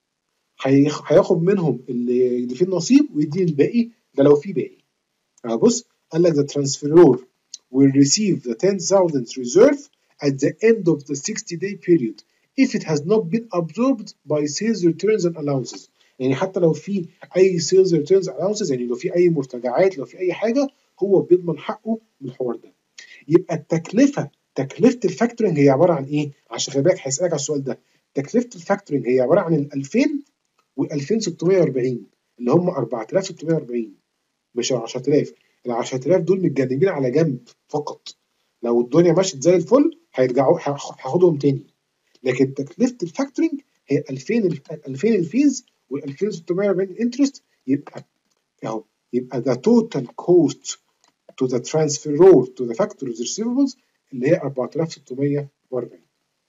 هياخد منهم اللي فيه النصيب ويديني الباقي، ده لو في باقي. بص قال لك the transferor will receive the ten thousand reserve at the end of the sixty day period if it has not been absorbed by sales returns and allowances. يعني حتى لو في اي sales returns allowances، يعني لو في اي مرتجعات، لو في اي حاجه، هو بيضمن حقه من الحوار ده. يبقى التكلفه تكلفه الفاكتورنج هي عباره عن ايه؟ عشان خلي بالك هيسالك على السؤال ده. تكلفه الفاكتورنج هي عباره عن ال ألفين وال ألفين وستمية وأربعين اللي هم أربعة آلاف وستمية وأربعين، مش ال عشرة آلاف. ال عشرة آلاف دول متجنبين على جنب فقط، لو الدنيا مشت زي الفل هيرجعوا هاخدهم تاني. لكن تكلفه الفاكتورنج هي ألفين ألفين الفيز وال ألفين وستمية وأربعين انترست. يبقى اهو، يبقى the total cost to the transferor to the factor's receivables اللي هي أربعة آلاف وستمية وأربعين.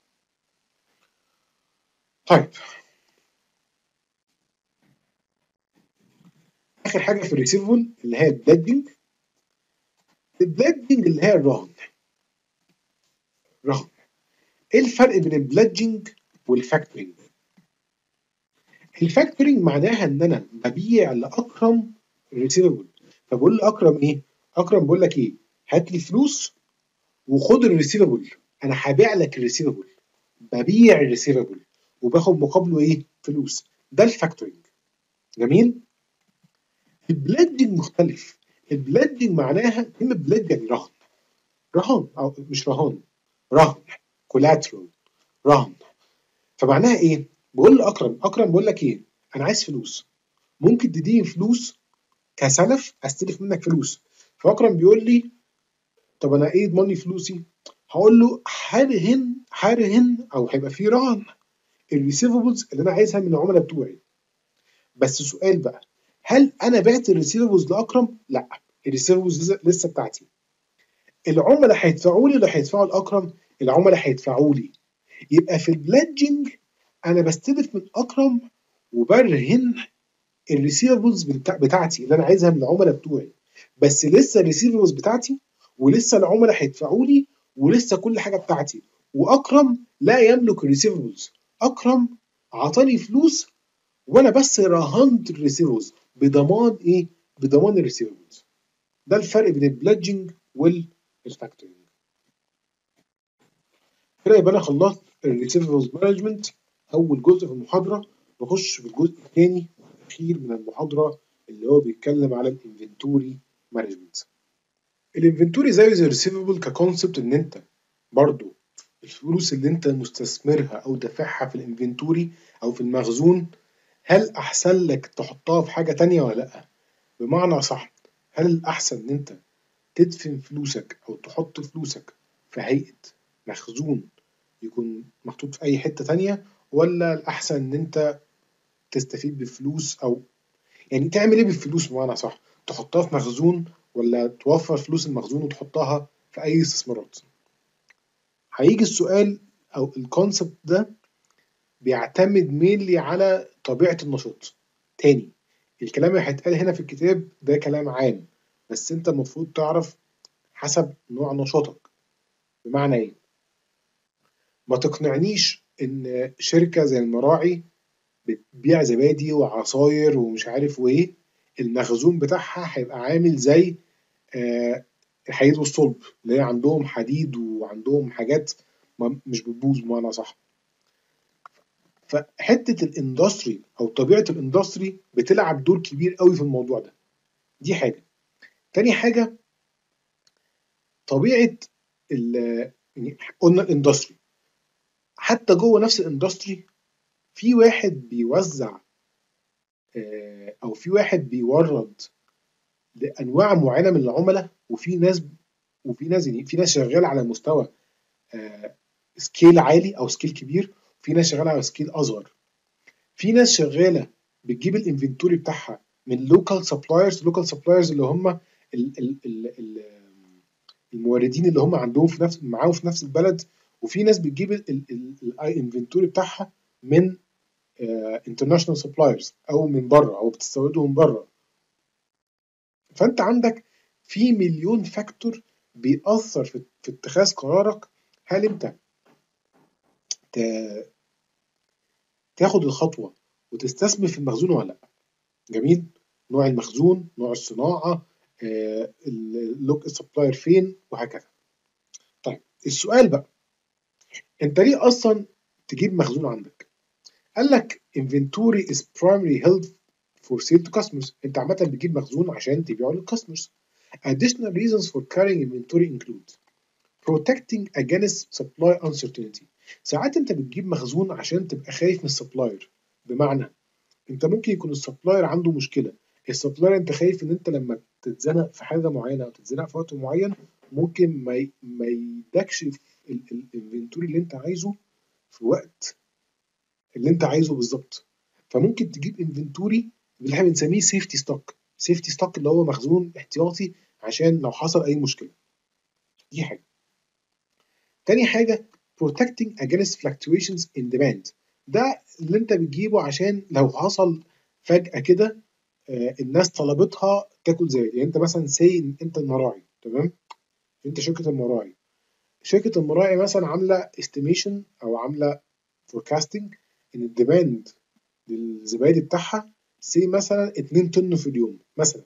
طيب اخر حاجه في الريسيفبل اللي هي البلادنج. البلادنج اللي هي الرهن. رهن. ايه الفرق بين البلادجنج والفاكتورنج؟ الفاكتورنج معناها ان انا ببيع لاكرم الريسيفبل، فبقول لاكرم ايه؟ اكرم بقول لك ايه؟ هات لي فلوس وخد الريسيفبل، انا هبيع لك الريسيفبل، ببيع الريسيفبل وباخد مقابله ايه؟ فلوس. ده الفاكتورنج. جميل. البلادنج مختلف. البلادنج معناها كلمه بلاد يعني رهن، رهن او مش رهان، رهن، كولاترال، رهن. فمعناها ايه؟ بقول لاكرم، اكرم بقول لك ايه؟ انا عايز فلوس، ممكن تديني فلوس كسلف استلف منك فلوس. فاكرم بيقول لي طب انا ايه ضمني فلوسي؟ هقول له هرهن هرهن او هيبقى في رهن الريسيفبلز اللي انا عايزها من العملاء بتوعي. بس سؤال بقى، هل انا بعت الريسيفبلز لاكرم؟ لا، الريسيفبلز لسه بتاعتي. العملاء هيدفعوا لي ولا هيدفعوا لاكرم؟ العملاء هيدفعوا لي. يبقى في البلادجنج انا بستلف من اكرم وبرهن الريسيفبلز بتاعتي اللي انا عايزها من العملاء بتوعي، بس لسه الريسيفبلز بتاعتي ولسه العملاء هيدفعوا لي ولسه كل حاجه بتاعتي، واكرم لا يملك الريسيفبلز، اكرم عطاني فلوس وانا بس رهنت الريسيفبلز بضمان ايه؟ بضمان الريسيفبلز. ده الفرق بين البلادجنج والفاكتورنج. كده يبقى انا خلصت الريسيفبلز مانجمنت اول جزء في المحاضره. بخش في الجزء الثاني الاخير من المحاضره اللي هو بيتكلم على الانفنتوري مانجمنت. الانفنتوري زي الريسيفبل ككونسبت، ان انت برضو الفلوس اللي انت مستثمرها او دافعها في الانفنتوري او في المخزون، هل احسن لك تحطها في حاجه تانية ولا لا؟ بمعنى صح، هل الاحسن ان انت تدفن فلوسك او تحط فلوسك في هيئه مخزون يكون محطوط في اي حته تانية، ولا الاحسن ان انت تستفيد بالفلوس او يعني تعمل ايه بالفلوس بمعنى صح؟ تحطها في مخزون ولا توفر فلوس المخزون وتحطها في اي استثمارات؟ هيجي السؤال او الكونسبت ده بيعتمد مينلي على طبيعه النشاط. تاني، الكلام اللي هيتقال هنا في الكتاب ده كلام عام، بس انت المفروض تعرف حسب نوع نشاطك. بمعنى ايه؟ ما تقنعنيش ان شركه زي المراعي بتبيع زبادي وعصاير ومش عارف وايه المخزون بتاعها هيبقى عامل زي آه الحديد والصلب، اللي هي عندهم حديد وعندهم حاجات مش بتبوظ بمعنى صح. فحته الاندستري او طبيعه الاندستري بتلعب دور كبير قوي في الموضوع ده. دي حاجه. تاني حاجه، طبيعه يعني قلنا الاندستري، حتى جوه نفس الاندستري في واحد بيوزع او في واحد بيورد لانواع معينه من العملاء، وفي ناس وفي ناس يعني في ناس شغاله على مستوى آه سكيل عالي او سكيل كبير، وفي ناس شغاله على سكيل اصغر. في ناس شغاله بتجيب الانفنتوري بتاعها من لوكال سبلايرز. لوكال سبلايرز اللي هم ال ال ال الموردين اللي هم عندهم في نفس معاهم في نفس البلد. وفي ناس بتجيب الانفنتوري بتاعها من انترناشونال uh, سبلايرز او من بره او بتستورده من بره. فانت عندك في مليون فاكتور بيأثر في, في اتخاذ قرارك، هل انت تاخد الخطوه وتستثمر في المخزون ولا لا. جميل. نوع المخزون، نوع الصناعه، اللوك سبلاير فين، وهكذا. طيب السؤال بقى، انت ليه اصلا تجيب مخزون عندك؟ قال لك inventory is primarily held for sale to customers. انت عامه بتجيب مخزون عشان تبيعه للكاستمرز. Additional reasons for carrying inventory include protecting against supply uncertainty. ساعات انت بتجيب مخزون عشان تبقى خايف من السبلاير. بمعنى انت ممكن يكون السبلاير عنده مشكله، السبلاير انت خايف ان انت لما تتزنق في حاجه معينه او تتزنق في وقت معين ممكن ما ما يدكش الانفنتوري اللي انت عايزه في وقت اللي انت عايزه بالظبط. فممكن تجيب انفنتوري اللي احنا بنسميه سيفتي ستوك. سيفتي ستوك اللي هو مخزون احتياطي عشان لو حصل اي مشكله. دي حاجه. تاني حاجه protecting against fluctuations in demand. ده اللي انت بتجيبه عشان لو حصل فجاه كده آه الناس طلبتها تاكل زي يعني انت مثلا سي انت المراعي، تمام؟ انت شركه المراعي شركه المراعي مثلا عامله استيميشن او عامله فوركاستنج ان الديماند للزبادي بتاعها سي مثلا اتنين طن في اليوم مثلا،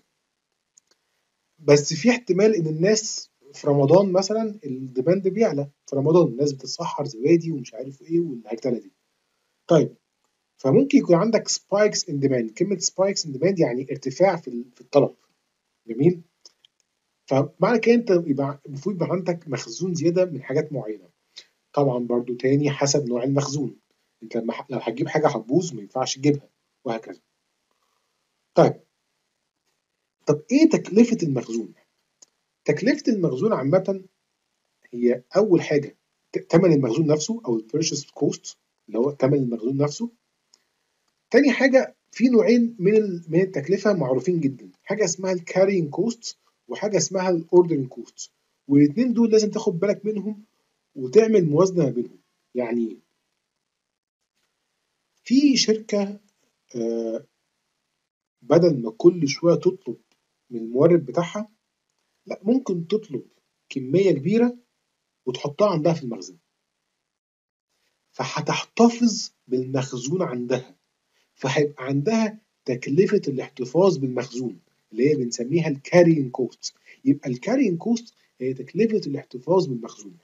بس في احتمال ان الناس في رمضان مثلا الديماند بيعلى، في رمضان الناس بتتسحر زبادي ومش عارف ايه والهرتله دي. طيب فممكن يكون عندك سبايكس ان ديماند. كلمه سبايكس ان ديماند يعني ارتفاع في في الطلب. جميل. فمعنى كده انت يبقى المفروض يبقى عندك مخزون زياده من حاجات معينه. طبعا برضو تاني حسب نوع المخزون، انت لما لو هتجيب حاجه هتبوظ ما ينفعش تجيبها وهكذا. طيب طب ايه تكلفه المخزون؟ تكلفه المخزون عامه هي اول حاجه ثمن المخزون نفسه او البيرشيس كوست اللي هو ثمن المخزون نفسه. تاني حاجه في نوعين من من التكلفه معروفين جدا، حاجه اسمها الكارينج كوست وحاجه اسمها الاوردرنج كوست، والاثنين دول لازم تاخد بالك منهم وتعمل موازنه بينهم. يعني في شركه آه بدل ما كل شويه تطلب من المورد بتاعها، لا ممكن تطلب كميه كبيره وتحطها عندها في المخزن، فهتحتفظ بالمخزون عندها، فهيبقى عندها تكلفه الاحتفاظ بالمخزون اللي هي بنسميها الكارينج كوست. يبقى الكارينج كوست هي تكلفه الاحتفاظ بالمخزون.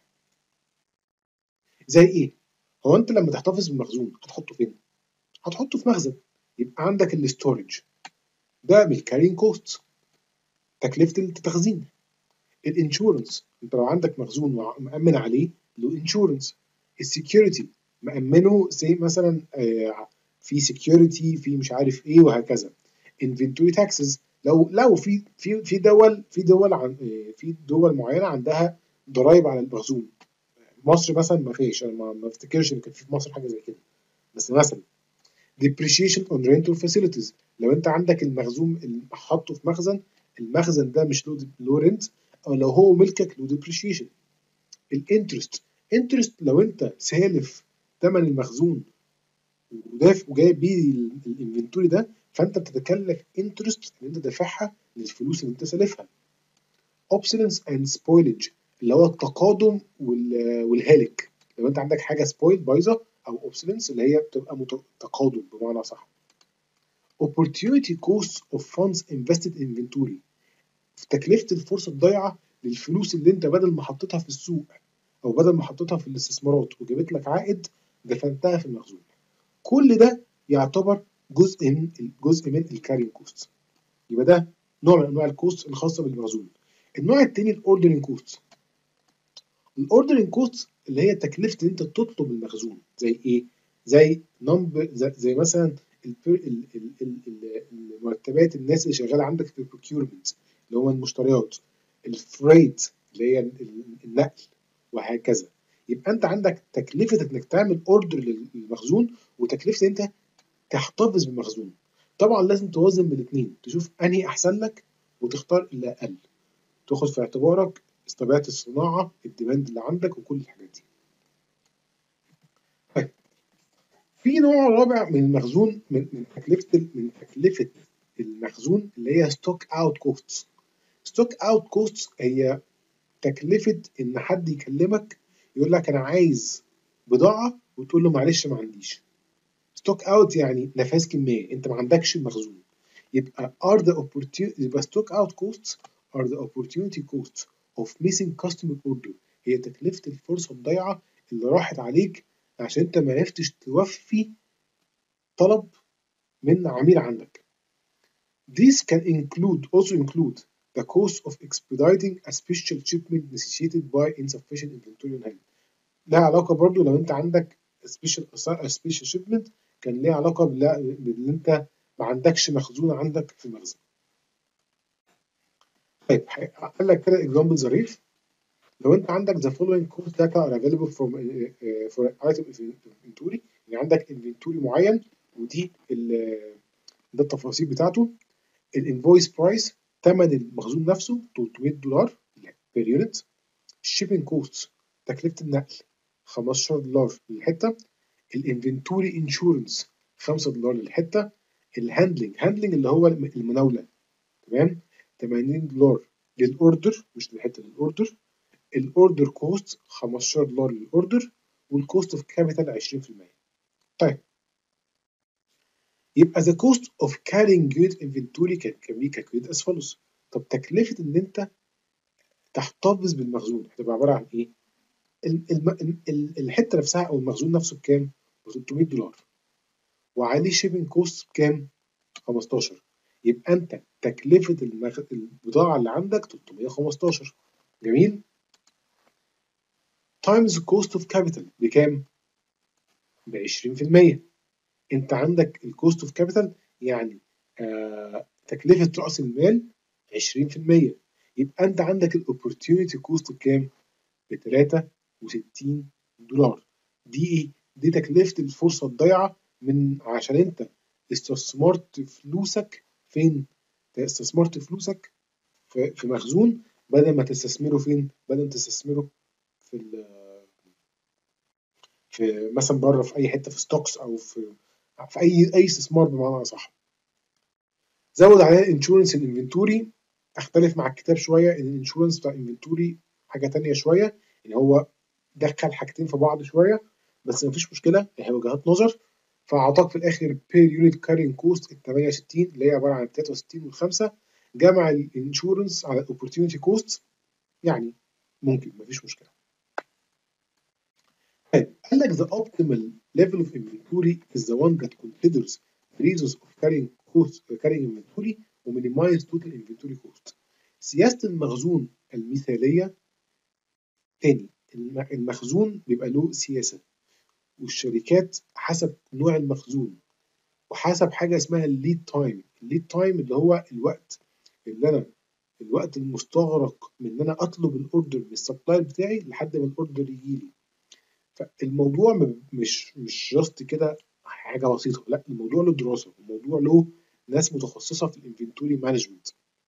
زي ايه؟ هو انت لما تحتفظ بالمخزون هتحطه فين؟ هتحطه في مخزن، يبقى عندك الاستورج ده بالكارينج كوست، تكلفه التخزين. الانشورنس، انت لو عندك مخزون ومأمن عليه له انشورنس. السكيورتي مأمنه زي مثلا آه، في سكيورتي في مش عارف ايه وهكذا. انفنتوري تاكسز، لو لو في في في دول في دول عن آه، في دول معينه عندها ضرائب على المخزون. مصر مثلا ما فيش، انا ما ما افتكرش ان كان في مصر حاجه زي كده، بس مثلا depreciation on rental facilities، لو انت عندك المخزون اللي حاطه في مخزن، المخزن ده مش له له رنت، او لو هو ملكك له depreciation. الانترست، انترست لو انت سالف ثمن المخزون ودافع وجايب بيه الانفنتوري ده، فانت بتتكلف انترست اللي انت دافعها للفلوس اللي انت سالفها. obsolescence and spoilage، اللي هو التقادم والهالك، لو انت عندك حاجه سبويل بايظه، او obsolescence اللي هي بتبقى تقادم بمعنى صح. opportunity cost of funds invested in inventory، في تكلفه الفرصه الضايعه للفلوس اللي انت بدل ما حطيتها في السوق او بدل ما حطيتها في الاستثمارات وجابت لك عائد دفنتها في المخزون. كل ده يعتبر جزء من جزء من الكارينج كوست. يبقى ده نوع من انواع الكوست الخاصه بالمخزون. النوع الثاني الاوردرنج كوست. الاوردرنج كوست اللي هي تكلفه ان انت تطلب المخزون، زي ايه؟ زي نمبر زي, زي مثلا المرتبات الناس اللي شغاله عندك في البروكيورمنت اللي هم المشتريات، الفريت اللي هي النقل وهكذا. يبقى انت عندك تكلفه انك تعمل اوردر للمخزون وتكلفه انت تحتفظ بالمخزون. طبعا لازم توازن بين الاثنين، تشوف انهي احسن لك وتختار اللي اقل، تاخد في اعتبارك طبيعه الصناعه، الديماند اللي عندك وكل الحاجات دي. طيب، في نوع رابع من المخزون من من تكلفه من تكلفه المخزون اللي هي ستوك اوت كوست. ستوك اوت كوست هي تكلفه ان حد يكلمك يقول لك انا عايز بضاعه وتقول له معلش ما عنديش. ستوك اوت يعني نفاذ كميه، انت ما عندكش مخزون. يبقى are the opportunity يبقى stock out costs are the opportunity costs of missing customer order، هي تكلفة الفرصة الضايعة اللي راحت عليك عشان انت ما عرفتش توفي طلب من عميل عندك. This can include also include the cost of expediting a special shipment necessitated by insufficient inventory on hand. لها علاقة برضو لو انت عندك special special shipment كان ليها علاقة باللي انت ما عندكش مخزون عندك في المخزن. طيب هقول لك كده اكزامبل ظريف. لو انت عندك the following cost data are available from uh, for item inventory، يعني عندك انفنتوري معين ودي ده التفاصيل بتاعته. الانفويس برايس، ثمن المخزون نفسه ثلاثمية دولار بير يونت. الشيبنج كوست، تكلفه النقل خمستاشر دولار للحته. الانفنتوري انشورنس خمسة دولار للحته. الهاندلنج، هاندلنج اللي هو المناوله، تمام، تمانين دولار للاوردر مش للحته، للاوردر. الاوردر كوست خمستاشر دولار للاوردر، والكوست اوف كابيتال عشرين في المية. طيب، يبقى the cost of carrying unit inventory can be calculated as follows. طب تكلفه ان انت تحتفظ بالمخزون هتبقى عباره عن ايه؟ الحته نفسها او المخزون نفسه بكام؟ ب ستمية دولار، وعليه شيبنج كوست بكام؟ خمستاشر. يبقى انت تكلفه المخ... البضاعه اللي عندك تلتمية وخمستاشر. جميل. تايمز كوست اوف كابيتال بكام؟ ب عشرين في المية. انت عندك الكوست اوف كابيتال يعني آه تكلفه راس المال عشرين في المية. يبقى انت عندك الاوبورتيونيتي كوست بكام؟ ب تلاتة وستين دولار. دي ايه؟ دي تكلفه الفرصه الضايعه من عشان انت استثمرت فلوسك فين؟ استثمرت فلوسك في, في مخزون بدل ما تستثمره فين؟ بدل ما تستثمره في في مثلا بره في اي حته في ستوكس او في في اي اي استثمار بمعنى اصح. زود عليها الانشورنس الانفنتوري. اختلف مع الكتاب شويه ان الانشورنس بتاع الانفنتوري حاجه تانية شويه، يعني هو دخل حاجتين في بعض شويه، بس مفيش مشكله، هي وجهات نظر. فاعطاك في الاخر بير يونت كارين كوست ال ثمانية وستين اللي هي عباره عن ثلاثة وستين والخمسه، جمع الانشورنس على الاوبورتيونيتي كوست، يعني ممكن مفيش مشكله. طيب قال لك the optimal level of inventory is the one that considers the reasons of carrying cost carrying inventory و minimize total inventory cost. سياسة المخزون المثالية. تاني، المخزون بيبقى له سياسة، والشركات حسب نوع المخزون وحسب حاجة اسمها الليد تايم. الليد تايم اللي هو الوقت اللي أنا الوقت المستغرق من إن أنا أطلب الأوردر من السبلاير بتاعي لحد ما الأوردر يجيلي. فالموضوع مش مش جاست كده حاجه بسيطه، لا، الموضوع له دراسه، الموضوع له ناس متخصصه في الانفنتوري مانجمنت.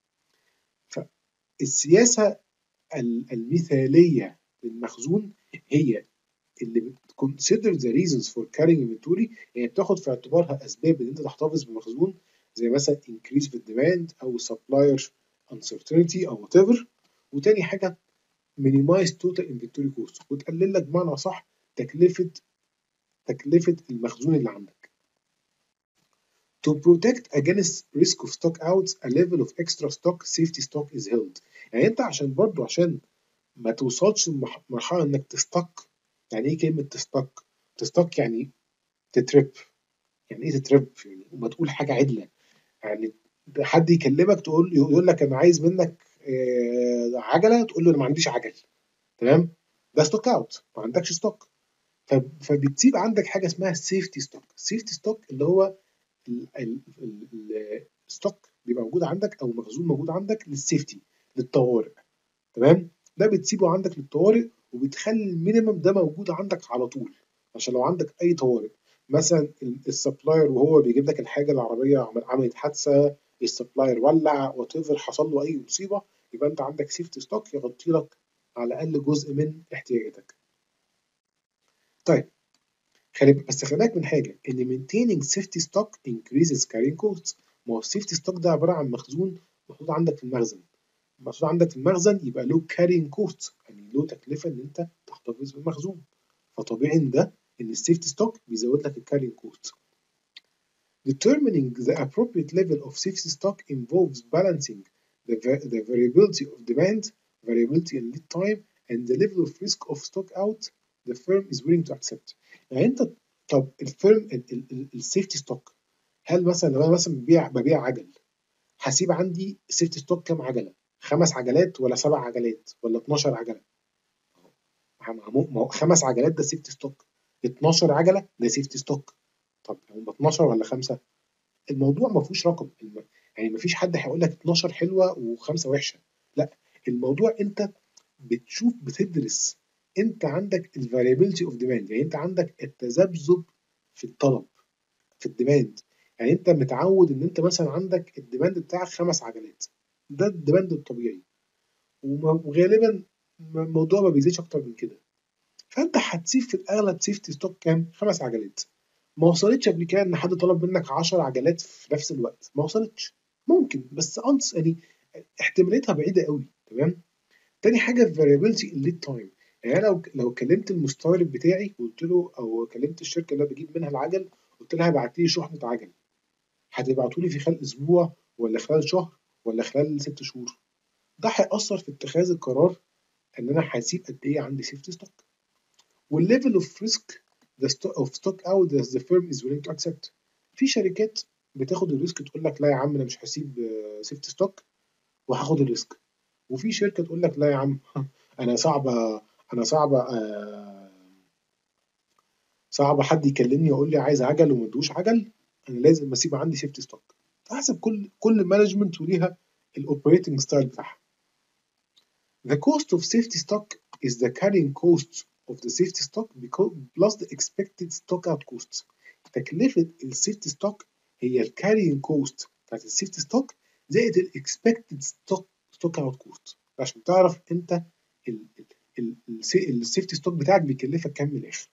فالسياسه المثاليه للمخزون هي اللي بتكونسيدر ذا ريزونز فور كارينج انفنتوري، يعني بتاخد في اعتبارها اسباب ان انت تحتفظ بمخزون، زي مثلا انكريز في الديماند او سبلاير uncertainty او وات ايفر. وتاني حاجه مينيمايز توتال انفنتوري كوست، وتقلل لك بمعنى صح تكلفه تكلفة المخزون اللي عندك. To protect against risk of stock outs, a level of extra stock safety stock is held. يعني انت عشان برضو عشان ما توصلش لمرحلة انك تستك. يعني ايه كلمة تستك؟ تستك يعني تترب. يعني ايه تترب؟ يعني وما تقول حاجة عدلة. يعني حد يكلمك تقول يقول لك انا عايز منك عجلة، تقول له انا ما عنديش عجل. تمام؟ ده ستوك اوت، ما عندكش ستوك. فبتسيب عندك حاجة اسمها سيفتي ستوك. سيفتي ستوك اللي هو الستوك بيبقى موجود عندك او مخزون موجود عندك للسيفتي، للطوارئ. تمام؟ ده بتسيبه عندك للطوارئ، وبتخلي المينيمم ده موجود عندك على طول، عشان لو عندك اي طوارئ. مثلا السبلاير وهو بيجيب لك الحاجه، العربيه عملت حادثه، السبلاير ولع، وات ايفر، حصل له اي مصيبه، يبقى انت عندك سيفتي ستوك يغطي لك على الاقل جزء من احتياجاتك. طيب خلي بس خلي بالك من حاجه، ان maintaining safety stock increases carrying costs. ما هو السيفتي ستوك ده عباره عن مخزون محطوط عندك في المخزن. محطوط عندك في المخزن يبقى له carrying costs، يعني له تكلفه ان انت تحتفظ بالمخزون. فطبيعي ان ده ان السيفتي ستوك بيزود لك الكارينج كوست. Determining the appropriate level of safety stock involves balancing the, the variability of demand, variability in lead time, and the level of risk of stock out the firm is willing to accept. يعني انت طب الفيرم السيفتي ستوك، هل مثلا لو انا مثلا ببيع ببيع عجل، هسيب عندي سيفتي ستوك كام عجله؟ خمس عجلات ولا سبع عجلات ولا اتناشر عجله؟ ما هو خمس عجلات ده سيفتي ستوك، اتناشر عجله ده سيفتي ستوك. طب هم اتناشر ولا خمسه؟ الموضوع ما فيهوش رقم، يعني ما فيش حد هيقول لك اتناشر حلوه وخمسه وحشه. لا، الموضوع انت بتشوف بتدرس. انت عندك الفاريبيلتي اوف ديماند، يعني انت عندك التذبذب في الطلب، في الديماند. يعني انت متعود ان انت مثلا عندك الديماند بتاعك خمس عجلات، ده الديماند الطبيعي، وغالبا الموضوع ما بيزيدش اكتر من كده. فانت هتسيب في الاغلب سيفتي ستوك كام؟ خمس عجلات. ما وصلتش قبل كده ان حد طلب منك عشر عجلات في نفس الوقت، ما وصلتش. ممكن، بس انس يعني احتماليتها بعيده قوي. تمام؟ تاني حاجه الفاريبيلتي الليد تايم. يعني انا لو لو كلمت المستورد بتاعي وقلت له، او كلمت الشركه اللي انا بجيب منها العجل قلت لها ابعت لي شحنه عجل، هتبعتوا لي في خلال اسبوع ولا خلال شهر ولا خلال ست شهور؟ ده هيأثر في اتخاذ القرار ان انا هسيب قد ايه عندي سيفتي ستوك. والليفل اوف ريسك اوف ستوك اوت as the firm is willing to accept. في شركات بتاخد الريسك تقول لك لا يا عم انا مش هسيب سيفتي ستوك وهاخد الريسك. وفي شركه تقول لك لا يا عم انا صعبه انا صعبه آه صعب حد يكلمني يقول لي عايز عجل وما ادوش عجل، انا لازم اسيب عندي سيفتي ستوك. حسب كل كل مانجمنت وليها الاوبريتنج ستايل بتاعها. The cost of safety stock is the carrying cost of the safety stock plus the expected stock out cost. تكلفة السيفتي ستوك هي الكارينج كوست بتاعت السيفتي ستوك زائد الاكسبكتد ستوك ستوك اوت كوست، عشان تعرف انت السيفتي ستوك بتاعك بيكلفك كام من الاخر.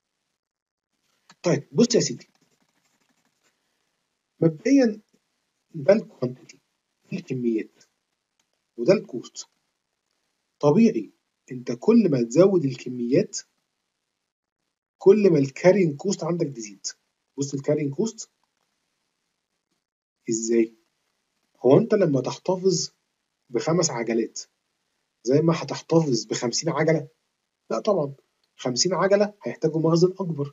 طيب بص يا سيدي، مبدئيا ده الكوانتيتي، دي الكميات، وده الكوست. طبيعي انت كل ما تزود الكميات كل ما الكارين كوست عندك تزيد. بص الكارين كوست ازاي؟ هو انت لما تحتفظ بخمس عجلات زي ما هتحتفظ بخمسين عجلة؟ لا طبعا، خمسين عجلة هيحتاجوا مخزن أكبر،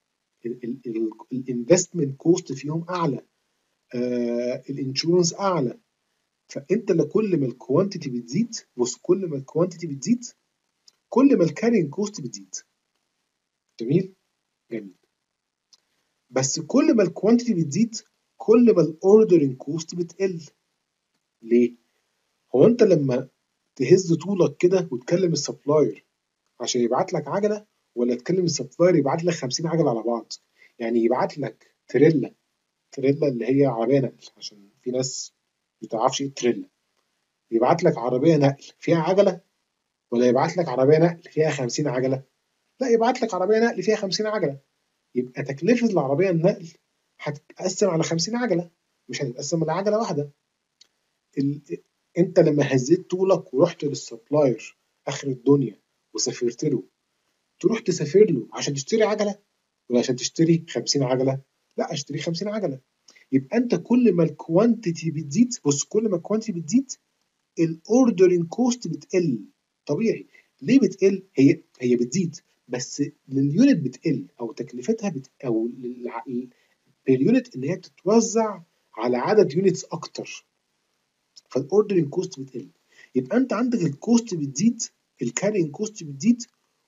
الانفستمنت كوست فيهم أعلى، آه الانشورنس أعلى. فأنت لكل ما الكوانتيتي بتزيد، بص كل ما الكوانتيتي بتزيد كل ما الكارين كوست بتزيد. جميل؟ جميل. بس كل ما الكوانتيتي بتزيد كل ما الاوردرنج كوست بتقل. ليه؟ هو انت لما تهز طولك كده وتكلم السبلاير عشان يبعت لك عجله، ولا تكلم السبلاير يبعت لك خمسين عجله على بعض؟ يعني يبعت لك تريلا، تريلا اللي هي عربيه نقل، عشان في ناس ما تعرفش ايه التريلا. يبعت لك عربيه نقل فيها عجله، ولا يبعت لك عربيه نقل فيها خمسين عجله؟ لا، يبعت لك عربيه نقل فيها خمسين عجله. يبقى تكلفه العربيه النقل هتتقسم على خمسين عجله، مش هتتقسم على عجله واحده. ال... انت لما هزيت طولك ورحت للسبلاير اخر الدنيا وسافرت له، تروح تسافر له عشان تشتري عجله ولا عشان تشتري خمسين عجله؟ لا، اشتري خمسين عجله. يبقى انت كل ما الكوانتيتي بتزيد، بص كل ما الكوانتيتي بتزيد الاوردرنج كوست بتقل. طبيعي. ليه بتقل؟ هي هي بتزيد بس لليونت بتقل، او تكلفتها بت... او باليونت ان هي بتتوزع على عدد يونتس اكتر، فالاوردرنج كوست بتقل. يبقى انت عندك الكوست بتزيد، الكارينج كوست بتزيد،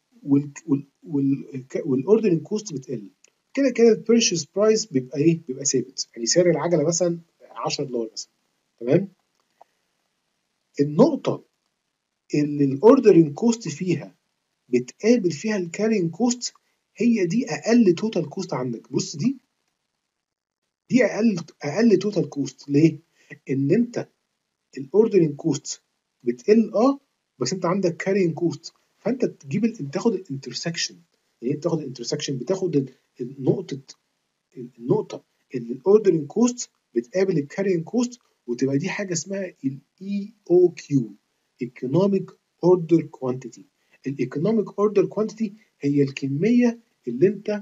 والاوردرنج كوست بتقل. كده كده البيرشيز برايس بيبقى ايه؟ بيبقى ثابت، يعني سعر العجله مثلا عشرة دولار مثلا. تمام. النقطه اللي الاوردرنج كوست فيها بتقابل فيها الكارينج كوست هي دي اقل توتال كوست عندك. بص دي دي اقل اقل توتال كوست. ليه؟ ان انت الاوردرنج كوست بتقل اه، بس انت عندك كارينج كوست، فانت تجيب ال... تاخد الانترسكشن. يعني بتاخد الانترسكشن، بتاخد النقطه النقطه اللي الاوردرنج كوست بتقابل الكارينج كوست، وتبقى دي حاجه اسمها الاي او كيو، ايكونوميك اوردر كوانتيتي. الايكونوميك اوردر كوانتيتي هي الكميه اللي انت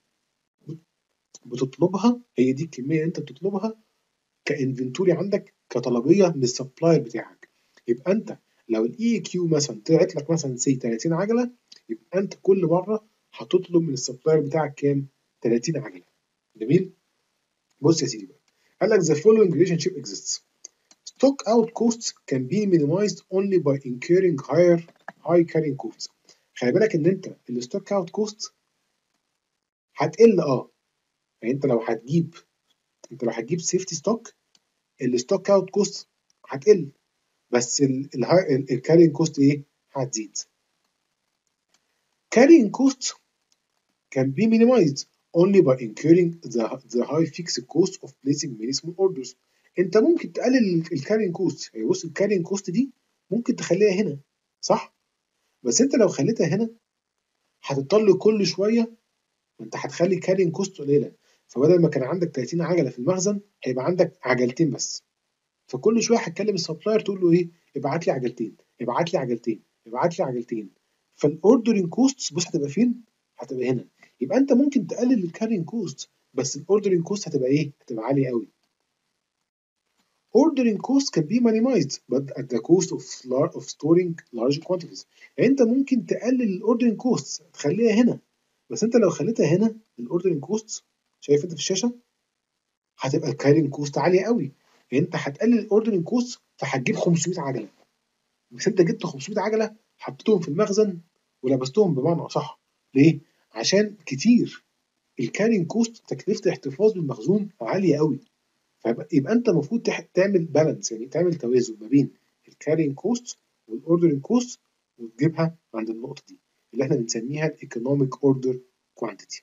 بتطلبها، هي دي الكميه اللي انت بتطلبها كانفنتوري عندك، كطلبيه من السبلاير بتاعك. يبقى انت لو الاي كيو مثلا طلعت لك مثلا سي ثلاثين عجله، يبقى انت كل مره هتطلب من السبلاير بتاعك كام؟ ثلاثين عجله. جميل. بص يا سيدي بقى، قال لك the following relationship exists. Stock out costs can be minimized only by incurring higher high carrying costs. خلي بالك ان انت الستوك اوت كوست هتقل اه. يعني انت لو هتجيب انت لو هتجيب سيفتي ستوك، الستوك اوت كوست هتقل، بس الكارينج كوست ايه؟ هتزيد. carrying cost can be minimized only by incurring the, the high fixed cost of placing many small orders. انت ممكن تقلل الكارينج كوست. يعني بص الكارينج كوست دي ممكن تخليها هنا، صح؟ بس انت لو خليتها هنا هتضطر كل شويه، انت هتخلي الكارينج كوست قليله. فبدل ما كان عندك ثلاثين عجله في المخزن هيبقى عندك عجلتين بس. فكل شويه هتكلم السبلاير تقول له ايه؟ ابعت لي عجلتين، ابعت لي عجلتين، ابعت لي عجلتين. فالاوردرنج كوست بص هتبقى فين؟ هتبقى هنا. يبقى انت ممكن تقلل الكارينج كوست، بس الاوردرنج كوست هتبقى ايه؟ هتبقى عاليه قوي. Ordering cost can be minimized but at the cost of, of storing large quantities. يعني انت ممكن تقلل الاوردرنج كوست تخليها هنا، بس انت لو خليتها هنا الاوردرنج كوست، شايف انت في الشاشه، هتبقى الكارينج كوست عاليه قوي. يعني انت هتقلل الاوردرنج كوست فهتجيب خمسمية عجله، بس انت جبت خمسمية عجله حطيتهم في المخزن ولبستهم بمعنى اصح. ليه؟ عشان كتير. الكارينج كوست تكلفه الاحتفاظ بالمخزون عاليه قوي. فيبقى انت المفروض تعمل بالانس، يعني تعمل توازن ما بين الكارينج كوست والاوردرنج كوست، وتجيبها عند النقطه دي اللي احنا بنسميها الايكونوميك اوردر كوانتيتي.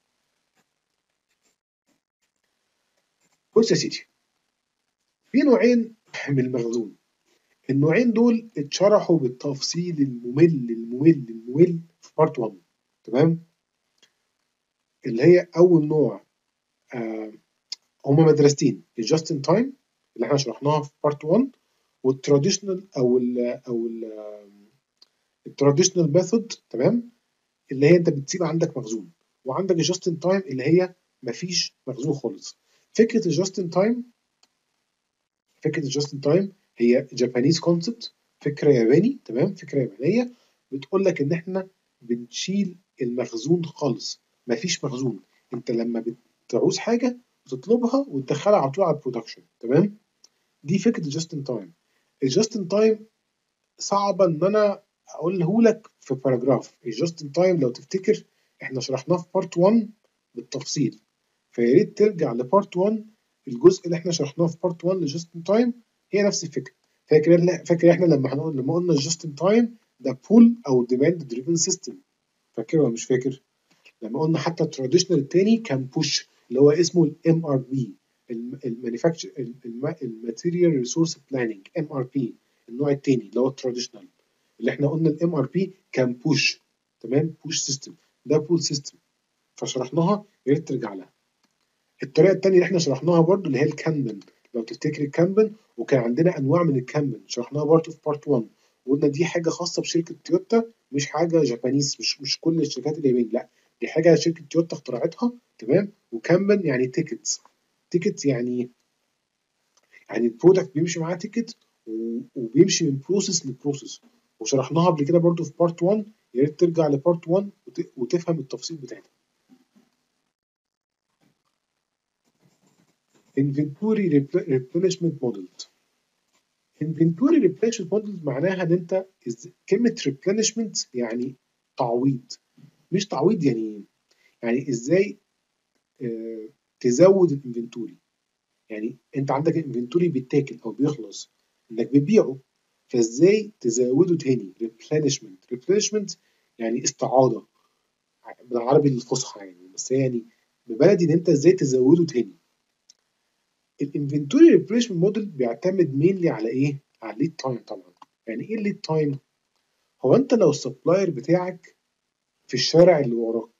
بص يا سيدي، في نوعين من المخزون. النوعين دول اتشرحوا بالتفصيل الممل الممل الممل في بارت واحد. تمام. اللي هي اول نوع، آه هما مدرستين، الجاست ان تايم اللي احنا شرحناها في بارت واحد، والتراديشنال او ال او التراديشنال ميثود، تمام، اللي هي انت بتسيب عندك مخزون، وعندك الجاست ان تايم اللي هي مفيش مخزون خالص. فكره الجاست ان تايم فكره الجاست ان تايم هي جابانيز كونسبت، فكره ياباني، تمام، فكره يابانيه بتقول لك ان احنا بنشيل المخزون خالص، مفيش مخزون. انت لما بتعوز حاجه بتطلبها وتدخلها على طول على البرودكشن، تمام. دي فكره الجاست ان تايم. الجاست ان تايم صعبه ان انا اقوله لك في باراجراف. الجاست ان تايم لو تفتكر احنا شرحناه في بارت واحد بالتفصيل، فيا ريت ترجع لبارت واحد. الجزء اللي احنا شرحناه في بارت واحد لجاست ان تايم هي نفس الفكره. فاكر فاكر احنا لما هنقول لما قلنا الجاست ان تايم ده بول او ديماند دريفن سيستم، فاكر ولا مش فاكر؟ لما قلنا حتى التراديشنال التاني كان بوش اللي هو اسمه الام ار بي، المانيفاكتشر الماتيريال ريسورس بلاننج، ام ار بي، النوع التاني اللي هو التراديشنال. اللي احنا قلنا الام ار بي كان بوش، تمام، بوش سيستم، ده بول سيستم، فشرحناها، يا ريت ترجع لها. الطريقه الثانيه اللي احنا شرحناها برضو اللي هي الكانبن، لو تفتكر الكانبن، وكان عندنا انواع من الكانبن شرحناها برضو في بارت واحد، وقلنا دي حاجه خاصه بشركه تويوتا، مش حاجه جابانيز، مش مش كل الشركات اليابانيه، لا، دي حاجه شركه تويوتا اخترعتها، تمام. وكانبن يعني تيكتس، تيكت يعني يعني البرودكت بيمشي معاه تيكت، وبيمشي من بروسيس لبروسيس، وشرحناها قبل كده برضو في بارت واحد. يا ريت ترجع لبارت واحد وت- وتفهم التفاصيل بتاعتها. inventory repl- replenishment model. inventory replenishment model معناها ان انت إز- كلمه replenishment يعني تعويض، مش تعويض يعني يعني ازاي آه تزود الانفنتوري. يعني انت عندك الانفنتوري بيتاكل او بيخلص انك بتبيعه، فازاي تزوده تاني؟ replenishment replenishment يعني استعاضه بالعربي الفصحى يعني، بس هي يعني ببلدي ان انت ازاي تزوده تاني. الانفنتوري ريبليسمنت موديل بيعتمد مينلي على ايه؟ على الليد تايم طبعا. يعني ايه الليد تايم؟ هو انت لو السبلاير بتاعك في الشارع اللي وراك،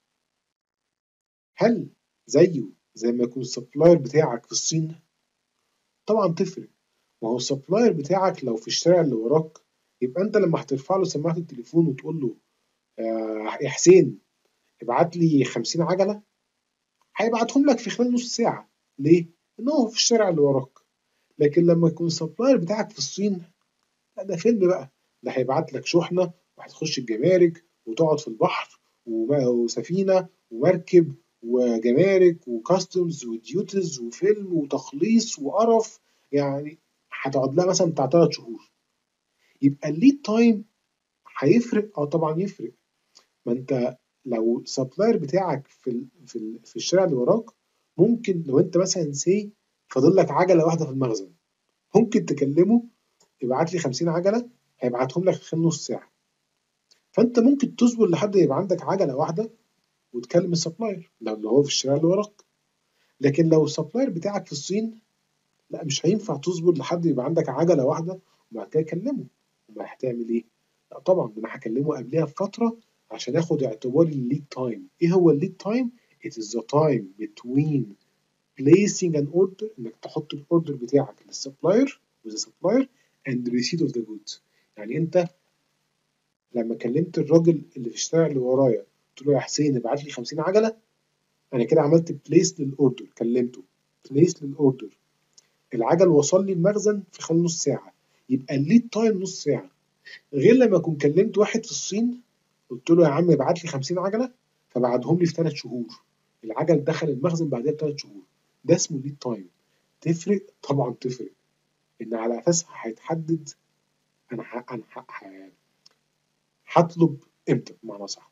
هل زيه زي ما يكون السبلاير بتاعك في الصين؟ طبعا تفرق. ما هو السبلاير بتاعك لو في الشارع اللي وراك، يبقى انت لما هترفع له سماعه التليفون وتقول له آه يا حسين ابعت لي خمسين عجله، هيبعتهم لك في خلال نص ساعه. ليه؟ ان هو في الشارع اللي وراك. لكن لما يكون السبلاير بتاعك في الصين، لا ده فيلم بقى، ده هيبعت لك شحنة وهتخش الجمارك وتقعد في البحر وبقى وسفينة ومركب وجمارك وكاستمز وديوتز وفيلم وتخليص وقرف، يعني هتقعد لها مثلا بتاع ثلاث شهور. يبقى الليد تايم هيفرق، اه طبعا يفرق. ما انت لو السبلاير بتاعك في ال في ال في الشارع اللي وراك، ممكن لو انت مثلا سي فاضل لك عجله واحده في المخزن، ممكن تكلمه ابعت لي خمسين عجله، هيبعتهم لك خلال نص ساعه. فانت ممكن تصبر لحد يبقى عندك عجله واحده وتكلم السبلاير لو اللي هو في الشارع اللي وراك. لكن لو السبلاير بتاعك في الصين، لا مش هينفع تصبر لحد يبقى عندك عجله واحده وبعد كده كلمه. امال هتعمل ايه؟ لا طبعا ده انا هكلمه قبلها بفتره عشان اخد اعتباري الليد تايم. ايه هو الليد تايم؟ it is the time between placing an order، انك تحط الاوردر بتاعك للسبلاير with the supplier and receipt of the goods. يعني انت لما كلمت الراجل اللي في الشارع اللي ورايا قلت له يا حسين ابعت لي خمسين عجله، انا كده عملت بليس للاوردر، كلمته بليس للاوردر، العجل وصل لي المخزن في خلال نص ساعه، يبقى الليد تايم نص ساعه. غير لما اكون كلمت واحد في الصين قلت له يا عم ابعت لي خمسين عجله، فبعتهم لي في ثلاث شهور، العجل دخل المخزن بعدها بثلاث شهور. ده اسمه ليد تايم. تفرق طبعا تفرق، ان على اساسها هيتحدد انا ح... انا ح... هطلب امتى بمعنى صح.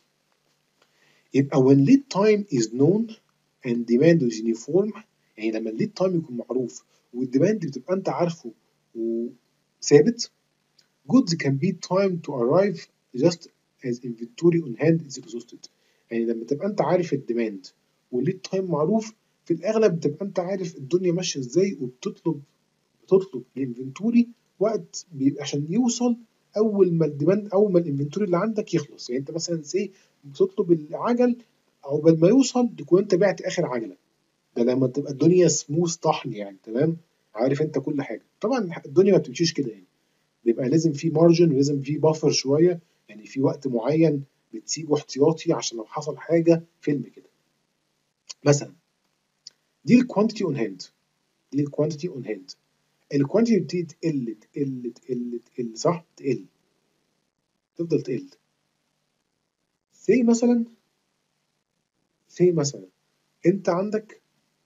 يبقى when lead time is known and demand is uniform، يعني لما الليد تايم يكون معروف والديماند بتبقى انت عارفه وثابت، goods can be timed to arrive just as inventory on hand is exhausted. يعني لما تبقى انت عارف الديماند والليد تايم معروف، في الاغلب بتبقى انت عارف الدنيا ماشيه ازاي، وبتطلب بتطلب الانفنتوري وقت بيبقى عشان يوصل اول ما الديماند، اول ما الانفنتوري اللي عندك يخلص. يعني انت مثلا سي بتطلب العجل عقبال ما يوصل تكون انت بعت اخر عجله، ده لما تبقى الدنيا سموث طحن يعني، تمام، عارف انت كل حاجه. طبعا الدنيا ما بتمشيش كده يعني، بيبقى لازم في مارجن ولازم في بافر شويه، يعني في وقت معين بتسيبه احتياطي عشان لو حصل حاجه فيلم كده. مثلا دي الكوانتيتي اون هاند، دي الكوانتيتي اون هاند. الكوانتيتي بتبتدي تقل تقل تقل تقل، صح؟ تقل، تفضل تقل. سي مثلا سي مثلا انت عندك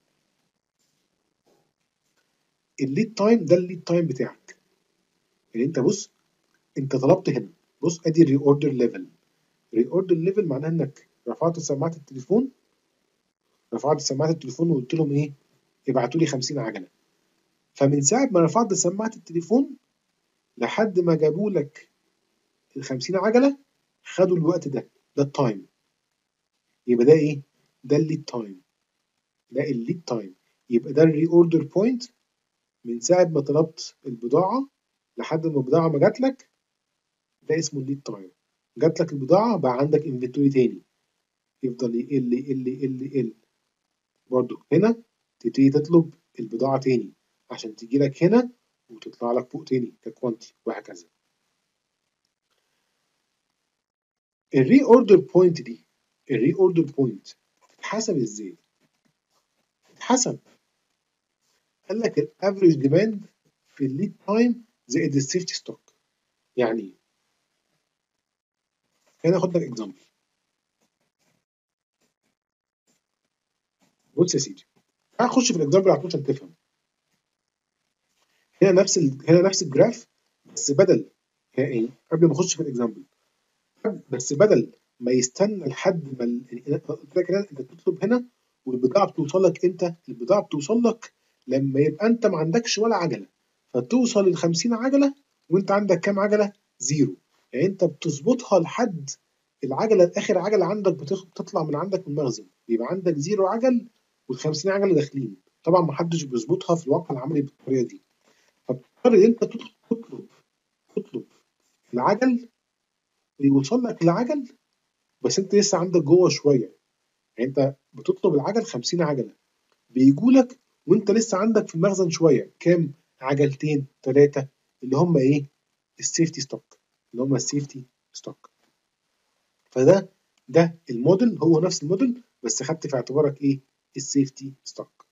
الليد تايم ده، الليد تايم بتاعك يعني. انت بص، انت طلبت هنا، بص ادي الري اوردر ليفل. ري اوردر ليفل معناها انك رفعت سماعه التليفون، رفعت سماعه التليفون وقلت لهم ايه؟ ابعتوا لي خمسين عجله. فمن ساعه ما رفعت سماعه التليفون لحد ما جابوا لك ال خمسين عجله، خدوا الوقت ده، ده التايم. يبقى ده ايه؟ ده الليد تايم، ده الليد تايم. يبقى ده الري اوردر بوينت من ساعه ما طلبت البضاعه لحد ما البضاعه ما جات لك، ده اسمه الليد تايم. جات لك البضاعه، بقى عندك انفنتوري تاني، يفضل يقل يقل يقل يقل. برضو هنا تبتدي تطلب البضاعه تاني عشان تيجي لك هنا وتطلع لك فوق تاني ككوانتي، وهكذا. الري اوردر بوينت دي، الري اوردر بوينت تتحسب ازاي؟ تتحسب، قال لك الافريج ديماند في الليد تايم زائد السيفتي ستوك. يعني ايه؟ هنا اخد لك اكزامبل. بص يا سيدي، تعال نخش في الاكزامبل عشان تفهم. هنا نفس ال... هنا نفس الجراف، بس بدل هنا ايه، قبل ما اخش في الاكزامبل، بس بدل ما يستنى لحد ما ال- يعني قلت لك هنا انت بتطلب هنا والبضاعه بتوصل لك امتى؟ البضاعه بتوصل لك لما يبقى انت ما عندكش ولا عجله، فتوصل ل خمسين عجله وانت عندك كام عجله؟ زيرو. يعني انت بتظبطها لحد العجله، اخر عجله عندك بتخ- بتطلع من عندك من المخزن، بيبقى عندك زيرو عجل وال خمسين عجله داخلين. طبعا ما حدش بيظبطها في الواقع العملي بالطريقه دي، فبتضطر ان انت تطلب تطلب تطلب العجل يوصل لك العجل، بس انت لسه عندك جوه شويه. يعني انت بتطلب العجل خمسين عجله، بيجوا لك وانت لسه عندك في المخزن شويه، كام؟ عجلتين ثلاثه، اللي هم ايه؟ السيفتي ستوك، اللي هم السيفتي ستوك. فده ده الموديل، هو نفس الموديل بس خدت في اعتبارك ايه؟ السيفتي ستوك.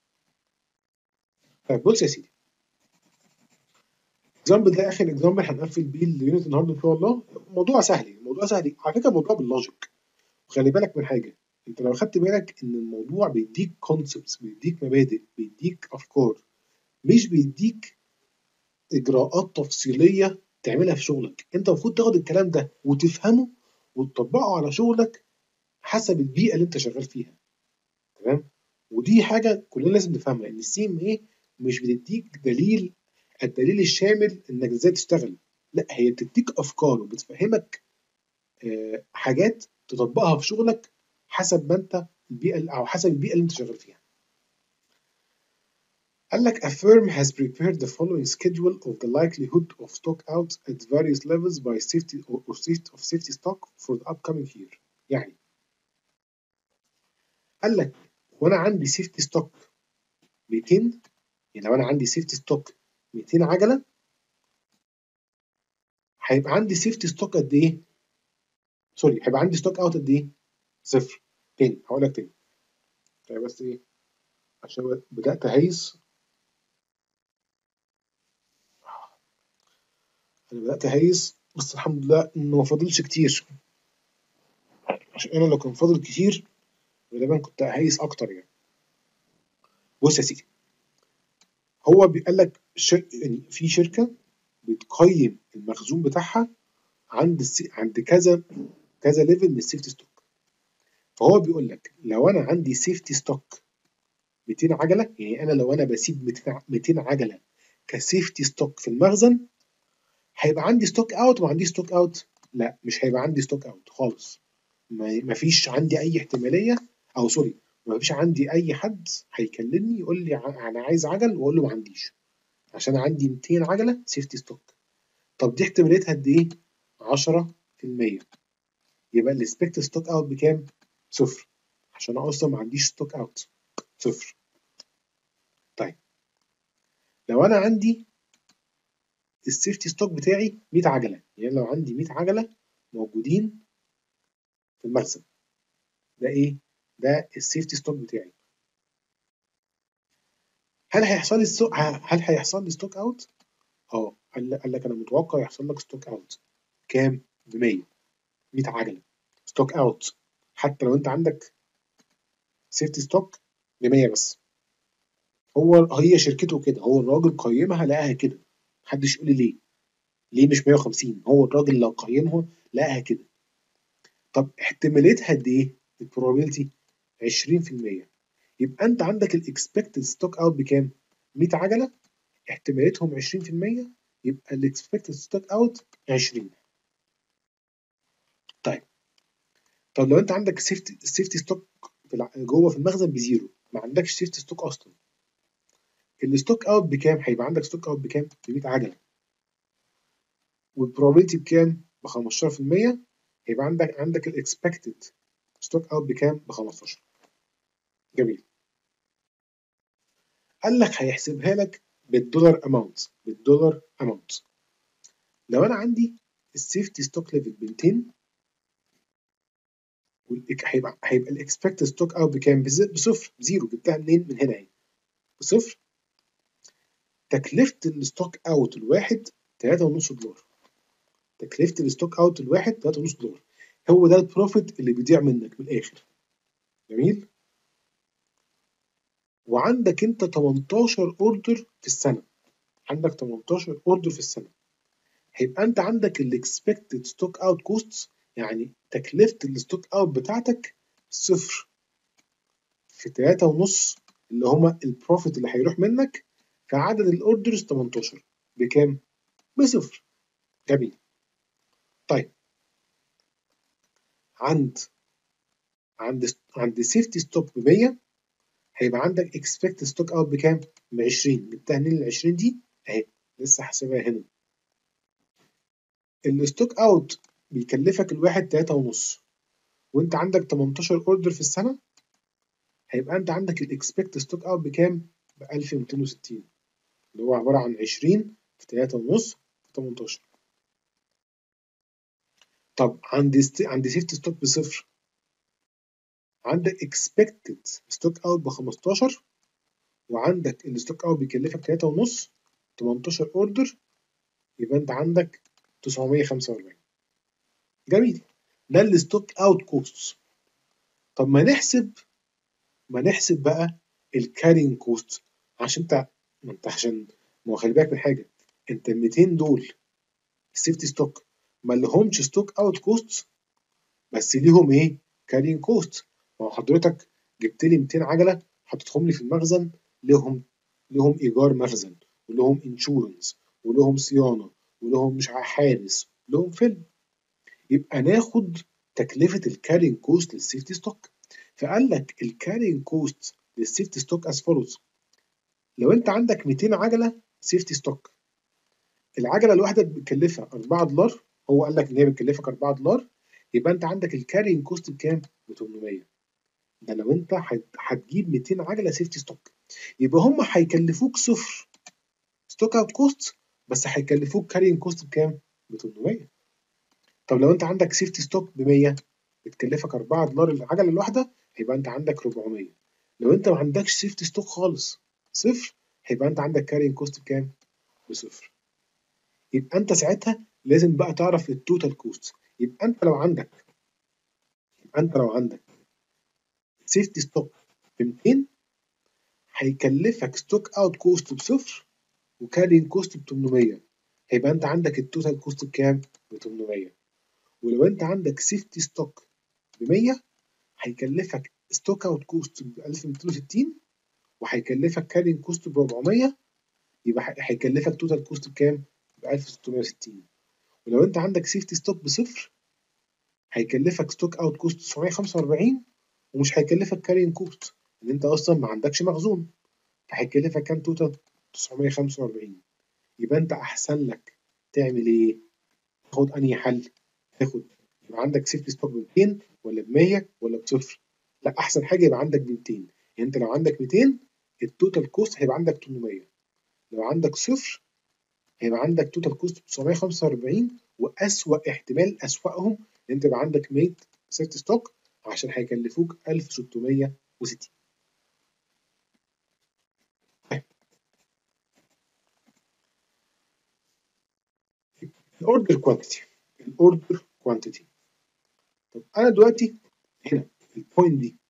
طيب بص يا سيدي، الاكزامبل ده اخر اكزامبل هنقفل بيه اليونت النهارده ان شاء الله. موضوع سهل، موضوع سهل على فكره، موضوع باللوجيك. وخلي بالك من حاجه، انت لو خدت بالك ان الموضوع بيديك كونسبتس، بيديك مبادئ، بيديك افكار، مش بيديك اجراءات تفصيليه تعملها في شغلك. انت المفروض تاخد الكلام ده وتفهمه وتطبقه على شغلك حسب البيئه اللي انت شغال فيها. تمام؟ ودي حاجه كلنا لازم نفهمها، ان السي ام اي مش بتديك دليل، الدليل الشامل انك ازاي تشتغل. لا، هي بتديك افكار وبتفهمك آه، حاجات تطبقها في شغلك حسب ما انت البيئه، او حسب البيئه اللي انت شغال فيها. قال لك a firm has prepared the following schedule of the likelihood of stock out at various levels by safety or safety of safety stock for the upcoming year. يعني قال لك وانا عندي سيفتي ستوك مئتين، يعني لو انا عندي سيفتي ستوك مئتين عجله، هيبقى عندي سيفتي ستوك قد ايه؟ سوري، هيبقى عندي ستوك اوت قد ايه؟ صفر. تاني هقول لك تاني، طيب بس ايه، عشان بدات اهيس، انا بدات اهيس بس الحمد لله انه ما فاضلش كتير، عشان انا لو كان فاضل كتير غالبا كنت اهيس اكتر يعني. بص يا سيدي، هو بيقول لك شر... يعني في شركه بتقيم المخزون بتاعها عند السي... عند كذا كذا ليفل من السيفتي ستوك. فهو بيقول لك لو انا عندي سيفتي ستوك مئتين عجله، يعني انا لو انا بسيب مئتين عجله كسيفتي ستوك في المخزن، هيبقى عندي ستوك اوت وما عنديش ستوك اوت؟ لا، مش هيبقى عندي ستوك اوت خالص. ما فيش عندي اي احتماليه، او سوري، ما فيش عندي اي حد هيكلمني يقول لي انا عايز عجل واقول له ما عنديش، عشان عندي مئتين عجله سيفتي ستوك. طب دي احتماليتها قد ايه؟ عشرة في المية. يبقى الاكسبكت ستوك اوت بكام؟ صفر، عشان انا اصلا ما عنديش ستوك اوت، صفر. طيب لو انا عندي السيفتي ستوك بتاعي مية عجله، يعني لو عندي مية عجله موجودين في المخزن، ده ايه؟ ده السيفتي ستوك بتاعي. هل هيحصل لي ستوك هل هيحصل لي ستوك اوت؟ اه، قال قال لك انا متوقع يحصل لك ستوك اوت كام؟ ب مية، مية عجله ستوك اوت، حتى لو انت عندك سيفتي ستوك ب مية بس. هو هي شركته كده، هو الراجل قيمها لقاها كده، محدش يقول لي ليه ليه مش مية وخمسين، هو الراجل لو قيمها لقاها كده. طب احتماليتها قد ايه؟ البروبابيلتي عشرين في المية. يبقى انت عندك الاكسبكتد ستوك اوت بكام؟ مية عجله، احتماليتهم عشرين في المية، يبقى الاكسبكتد ستوك اوت عشرين. طيب طب لو انت عندك سيفتي السيفتي ستوك في الع- جوه في المخزن بزيرو، ما عندكش سيفتي ستوك اصلا، الستوك اوت بكام؟ هيبقى عندك ستوك اوت بكام؟ ب مية عجله، والبروبابيلتي بكام؟ ب خمستاشر في المية، هيبقى عندك عندك الاكسبكتد ستوك اوت بكام؟ ب خمستاشر. جميل. قال لك هيحسبها لك بالدولار اماونت، بالدولار اماونت. لو انا عندي السيفتي ستوك ليفل ب ميتين، والإك- هيبقى هيبقى الاكسبكتد ستوك اوت بكام؟ بز- بصفر، بزيرو، جبتها منين؟ من هنا اهي، بصفر. تكلفه الستوك اوت الواحد تلاتة ونص دولار، تكلفه الستوك اوت الواحد تلاتة ونص دولار، هو ده البروفيت اللي بيضيع منك من الاخر. جميل. وعندك انت تمنتاشر اوردر في السنه، عندك تمنتاشر اوردر في السنه، هيبقى انت عندك الاكسبكتد ستوك اوت كوست، يعني تكلفه الستوك اوت بتاعتك صفر في تلاتة ونص، اللي هما البروفيت اللي هيروح منك في عدد الاوردرز تمنتاشر، بكام؟ بصفر. جميل. طيب عند عند عند سيفتي ستوك ب مية، هيبقى عندك اكسبكت ستوك اوت بكام؟ ب عشرين. جبتها منين ال عشرين دي؟ اهي، لسه حاسبها هنا. الستوك اوت بيكلفك الواحد تلاتة ونص، وانت عندك تمنتاشر اوردر في السنه، هيبقى انت عندك الاكسبكت ستوك اوت بكام؟ ب ألف ومتين وستين، اللي هو عباره عن عشرين في تلاتة ونص في تمنتاشر. طب عند است... عند سيفتي ستوك بصفر، عندك اكسبكتد ستوك اوت ب خمستاشر، وعندك الستوك اوت بيكلفك تلاتة ونص، تمنتاشر اوردر، يبقى انت عندك تسعمية وخمسة وأربعين. جميل. ده الستوك اوت كوست. طب ما نحسب ما نحسب بقى الكارينج كوست، عشان انت ما انت عشان ما هو خلي بالك من حاجه، انت ال ميتين دول السيفتي ستوك ما لهمش ستوك اوت كوست، بس ليهم ايه؟ كارينج كوست. ما هو حضرتك جبت لي ميتين عجله حطيتهم لي في المخزن، لهم لهم ايجار مخزن، ولهم انشورنس، ولهم صيانه، ولهم مش عارف حارس، لهم فيلم، يبقى ناخد تكلفه الكارينج كوست للسيفتي ستوك. فقال لك الكارينج كوست للسيفتي ستوك از فولوز. لو انت عندك ميتين عجله سيفتي ستوك، العجله الواحده بتكلفها أربعة دولار، هو قال لك ان هي بتكلفك أربعة دولار، يبقى انت عندك الكارينج كوست بكام؟ ب تمنمية. ده لو انت هت- هتجيب ميتين عجله سيفتي ستوك، يبقى هم هيكلفوك صفر ستوك اوت كوست، بس هيكلفوك كارينج كوست بكام؟ ب تمنمية. طب لو انت عندك سيفتي ستوك ب مية، بتكلفك أربعة دولار العجله الواحده، هيبقى انت عندك أربعمية. لو انت ما عندكش سيفتي ستوك خالص، صفر، هيبقى انت عندك كارينج كوست بكام؟ بصفر. يبقى انت ساعتها لازم بقى تعرف التوتال كوست. يبقى انت لو عندك يبقى انت لو عندك سيفتي ستوك ب ميتين، هيكلفك ستوك اوت كوست بصفر، وكارينج كوست ب تمنمية، هيبقى انت عندك التوتال كوست بكام؟ ب تمنمية. ولو انت عندك سيفتي ستوك ب مية، هيكلفك ستوك اوت كوست ب ألف ومتين وستين، وهيكلفك كارينج كوست ب أربعمية، يبقى هيكلفك توتال كوست بكام؟ ب ألف وستمية وستين. ولو انت عندك سيفتي ستوك بصفر، هيكلفك ستوك اوت كوست تسعمية وخمسة وأربعين، ومش هيكلفك كارين كوست، ان انت اصلا ما عندكش مخزون، فهيكلفك كام توتال؟ تسعمية وخمسة وأربعين. يبقى انت احسن لك تعمل ايه؟ تاخد انهي حل؟ تاخد يبقى عندك سيفتي ستوك ب ميتين ولا ب مية ولا بصفر؟ لا، احسن حاجه يبقى عندك ب ميتين. يعني انت لو عندك ميتين، التوتال كوست هيبقى عندك تمنمية، لو عندك صفر هيبقى عندك توتال كوست تسعمية وخمسة وأربعين، واسوأ احتمال اسوأهم ان انت يبقى عندك مية سيرت ستوك عشان هيكلفوك ألف وستمية وستين. الاوردر كوانتيتي الاوردر كوانتيتي طب انا دلوقتي هنا البوينت دي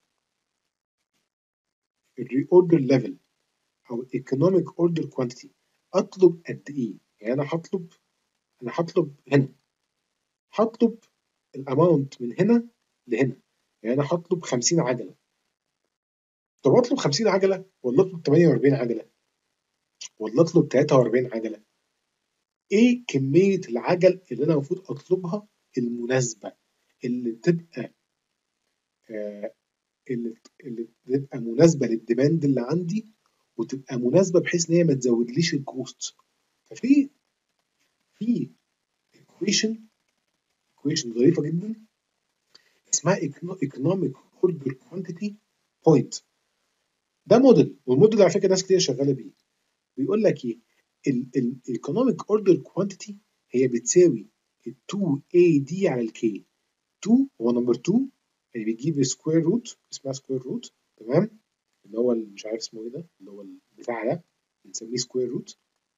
الري اوردر ليفل او ايكونوميك اوردر كوانتيتي اطلب قد ايه؟ يعني انا هطلب انا هطلب هنا هطلب الاماونت من هنا لهنا، يعني انا هطلب خمسين عجله. طب اطلب خمسين عجله ولا اطلب تمنية وأربعين عجله ولا اطلب تلاتة وأربعين عجله؟ ايه كميه العجل اللي انا المفروض اطلبها المناسبه اللي تبقى آه اللي اللي تبقى مناسبه للديماند اللي عندي، وتبقى مناسبه بحيث ان هي ما تزودليش الكوست. ففي في equation equation ظريفه جدا اسمها economic order quantity point. ده موديل، والموديل على فكره ناس كتير شغاله بيه. بيقول لك ايه؟ الايكونوميك اوردر كوانتيتي هي بتساوي ال تو اي دي على الكي. اتنين هو نمبر اتنين، يعني بيجيب سكوير روت، اسمها سكوير روت، تمام؟ اللي هو مش عارف اسمه ايه ده، اللي هو البتاع ده بنسميه سكوير روت.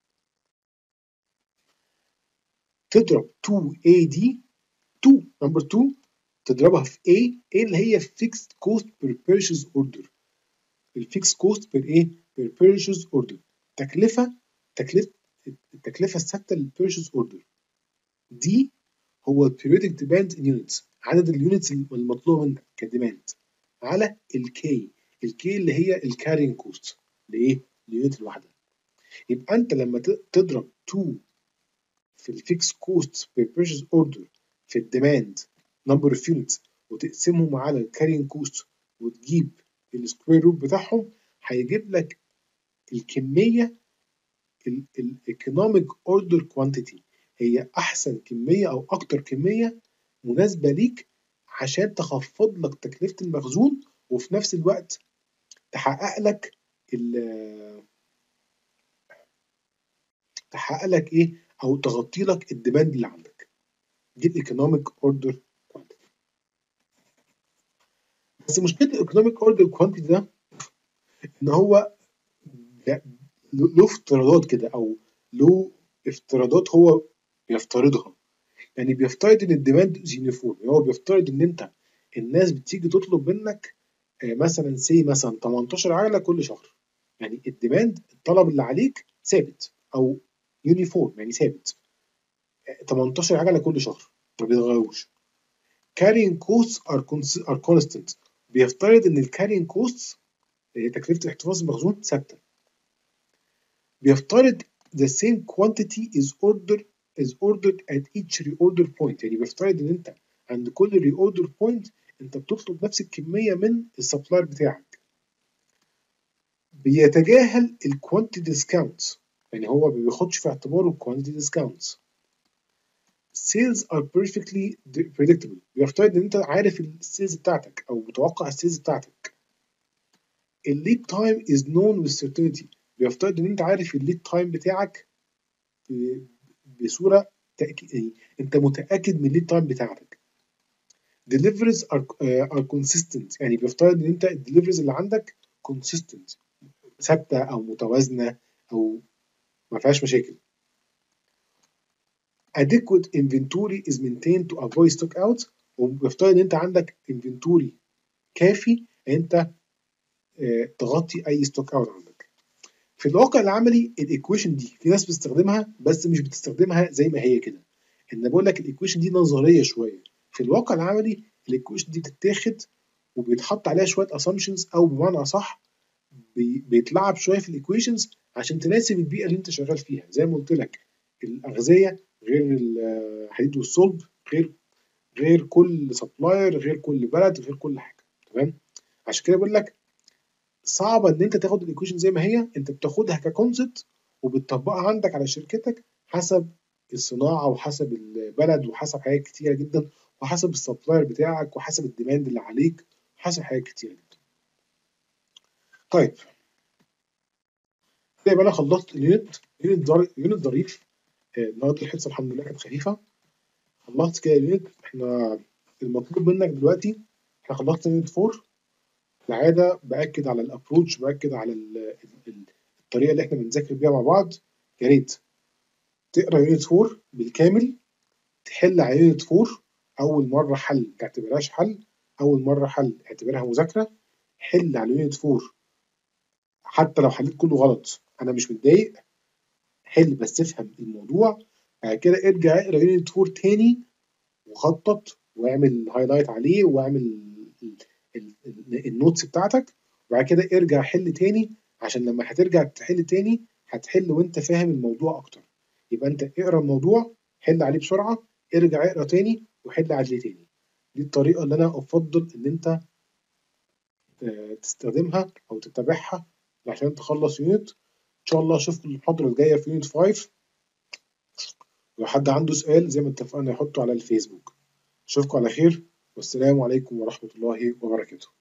تضرب اتنين اي دي، اتنين نمبر اتنين تضربها في A A اللي هي fixed cost per purchase order. الفيكس كوست بير ايه؟ بير بيرشيز اوردر. تكلفه تكلفه التكلفه الثابته للبيرشيز اوردر دي هو البيريودك ديماند ان يونتس، عدد اليونتس المطلوبه منك كديماند، على الكي. الكي اللي هي الكارينج كوست لايه؟ اليونت الواحده. يبقى انت لما تضرب اتنين في الفيكس كوست بير بيرشيز اوردر في الديماند نمبر اوف يونتس وتقسمهم على الكارينج كوست وتجيب السكوير روت بتاعهم، هيجيب لك الكميه الايكونوميك اوردر كوانتيتي. هي احسن كميه او اكتر كميه مناسبه ليك عشان تخفض لك تكلفه المخزون، وفي نفس الوقت تحقق لك تحقق لك ايه او تغطي لك الديماند اللي عندك. دي الايكونوميك اوردر كوانتيتي. بس مشكله الايكونوميك اوردر كوانتيتي ده ان هو له افتراضات كده، او له افتراضات هو بيفترضها. يعني بيفترض ان الديماند يونيفورم، يعني هو بيفترض ان انت الناس بتيجي تطلب منك آه، مثلا سي مثلا تمنتاشر عجله كل شهر. يعني الديماند الطلب اللي عليك ثابت او يونيفورم، يعني ثابت آه، تمنتاشر عجله كل شهر ما بيتغيروش. carrying costs are are constant. بيفترض ان الكارينج كوست تكلفه الاحتفاظ بالمخزون ثابته. بيفترض the same quantity is ordered is ordered at each reorder point. يعني بيفترض ان انت عند كل reorder point انت بتطلب نفس الكميه من السبلاير بتاعك. بيتجاهل الكوانتي ديسكاونتس، يعني هو ما بياخدش في اعتباره الكوانتي ديسكاونتس. sales are perfectly predictable. بيفترض ان انت عارف السيلز بتاعتك او متوقع السيلز بتاعتك. الليد تايم is known with certainty. بيفترض ان انت عارف الليد تايم بتاعك بصوره تأكيد، انت متاكد من الليد تايم بتاعتك. deliveries are uh, are consistent. يعني بيفترض ان انت الدليفريز اللي عندك consistent، ثابته او متوازنه او ما فيهاش مشاكل. adequate inventory is maintained to avoid stock out. وبيفترض ان انت عندك inventory كافي انت uh, تغطي اي ستوك اوت عندك. في الواقع العملي الايكويشن دي في ناس بتستخدمها بس مش بتستخدمها زي ما هي كده. ان بقول لك الايكويشن دي نظريه شويه. في الواقع العملي الايكويشن دي بتتاخد وبيتحط عليها شويه اسامبشنز، او بمعنى اصح بي بيتلعب شويه في الايكويشنز عشان تناسب البيئه اللي انت شغال فيها. زي ما قلت لك الاغذيه غير الحديد والصلب، غير غير كل سبلاير، غير كل بلد، غير كل حاجه، تمام؟ عشان كده بقول لك صعبه ان انت تاخد الايكويشن زي ما هي. انت بتاخدها ككونسبت وبتطبقها عندك على شركتك حسب الصناعه وحسب البلد وحسب حاجات كتيره جدا، وحسب السبلاير بتاعك وحسب الديماند اللي عليك وحسب حاجات كتيره جدا. طيب كده يبقى انا خلصت اليونت. يونت ظريف، يونت ظريف. آه، النهارده الحصه الحمد لله كانت خفيفه. خلصت كده اليونت. احنا المطلوب منك دلوقتي، احنا خلصنا يونت أربعة. العاده باكد على الابروتش، باكد على ال- ال- الطريقه اللي احنا بنذاكر بيها مع بعض. يا ريت تقرا يونت أربعة بالكامل، تحل على يونت أربعة. اول مره حل ما تعتبرهاش حل، اول مره حل اعتبرها مذاكره. حل على يونت أربعة، حتى لو حليت كله غلط انا مش متضايق. حل بس افهم الموضوع. بعد كده ارجع اقرا يونت أربعة تاني، وخطط واعمل هايلايت عليه، واعمل ال- ال- ال- النوتس بتاعتك. وبعد كده ارجع حل تاني، عشان لما هترجع تحل تاني هتحل وانت فاهم الموضوع اكتر. يبقى انت اقرا الموضوع، حل عليه بسرعه، ارجع اقرا تاني وحل عليه تاني. دي الطريقه اللي انا افضل ان انت آه، تستخدمها او تتبعها عشان تخلص يونت. ان شاء الله اشوفكم المحاضره الجايه في يونت خمسة. لو حد عنده سؤال زي ما اتفقنا يحطه على الفيسبوك. اشوفكم على خير، والسلام عليكم ورحمه الله وبركاته.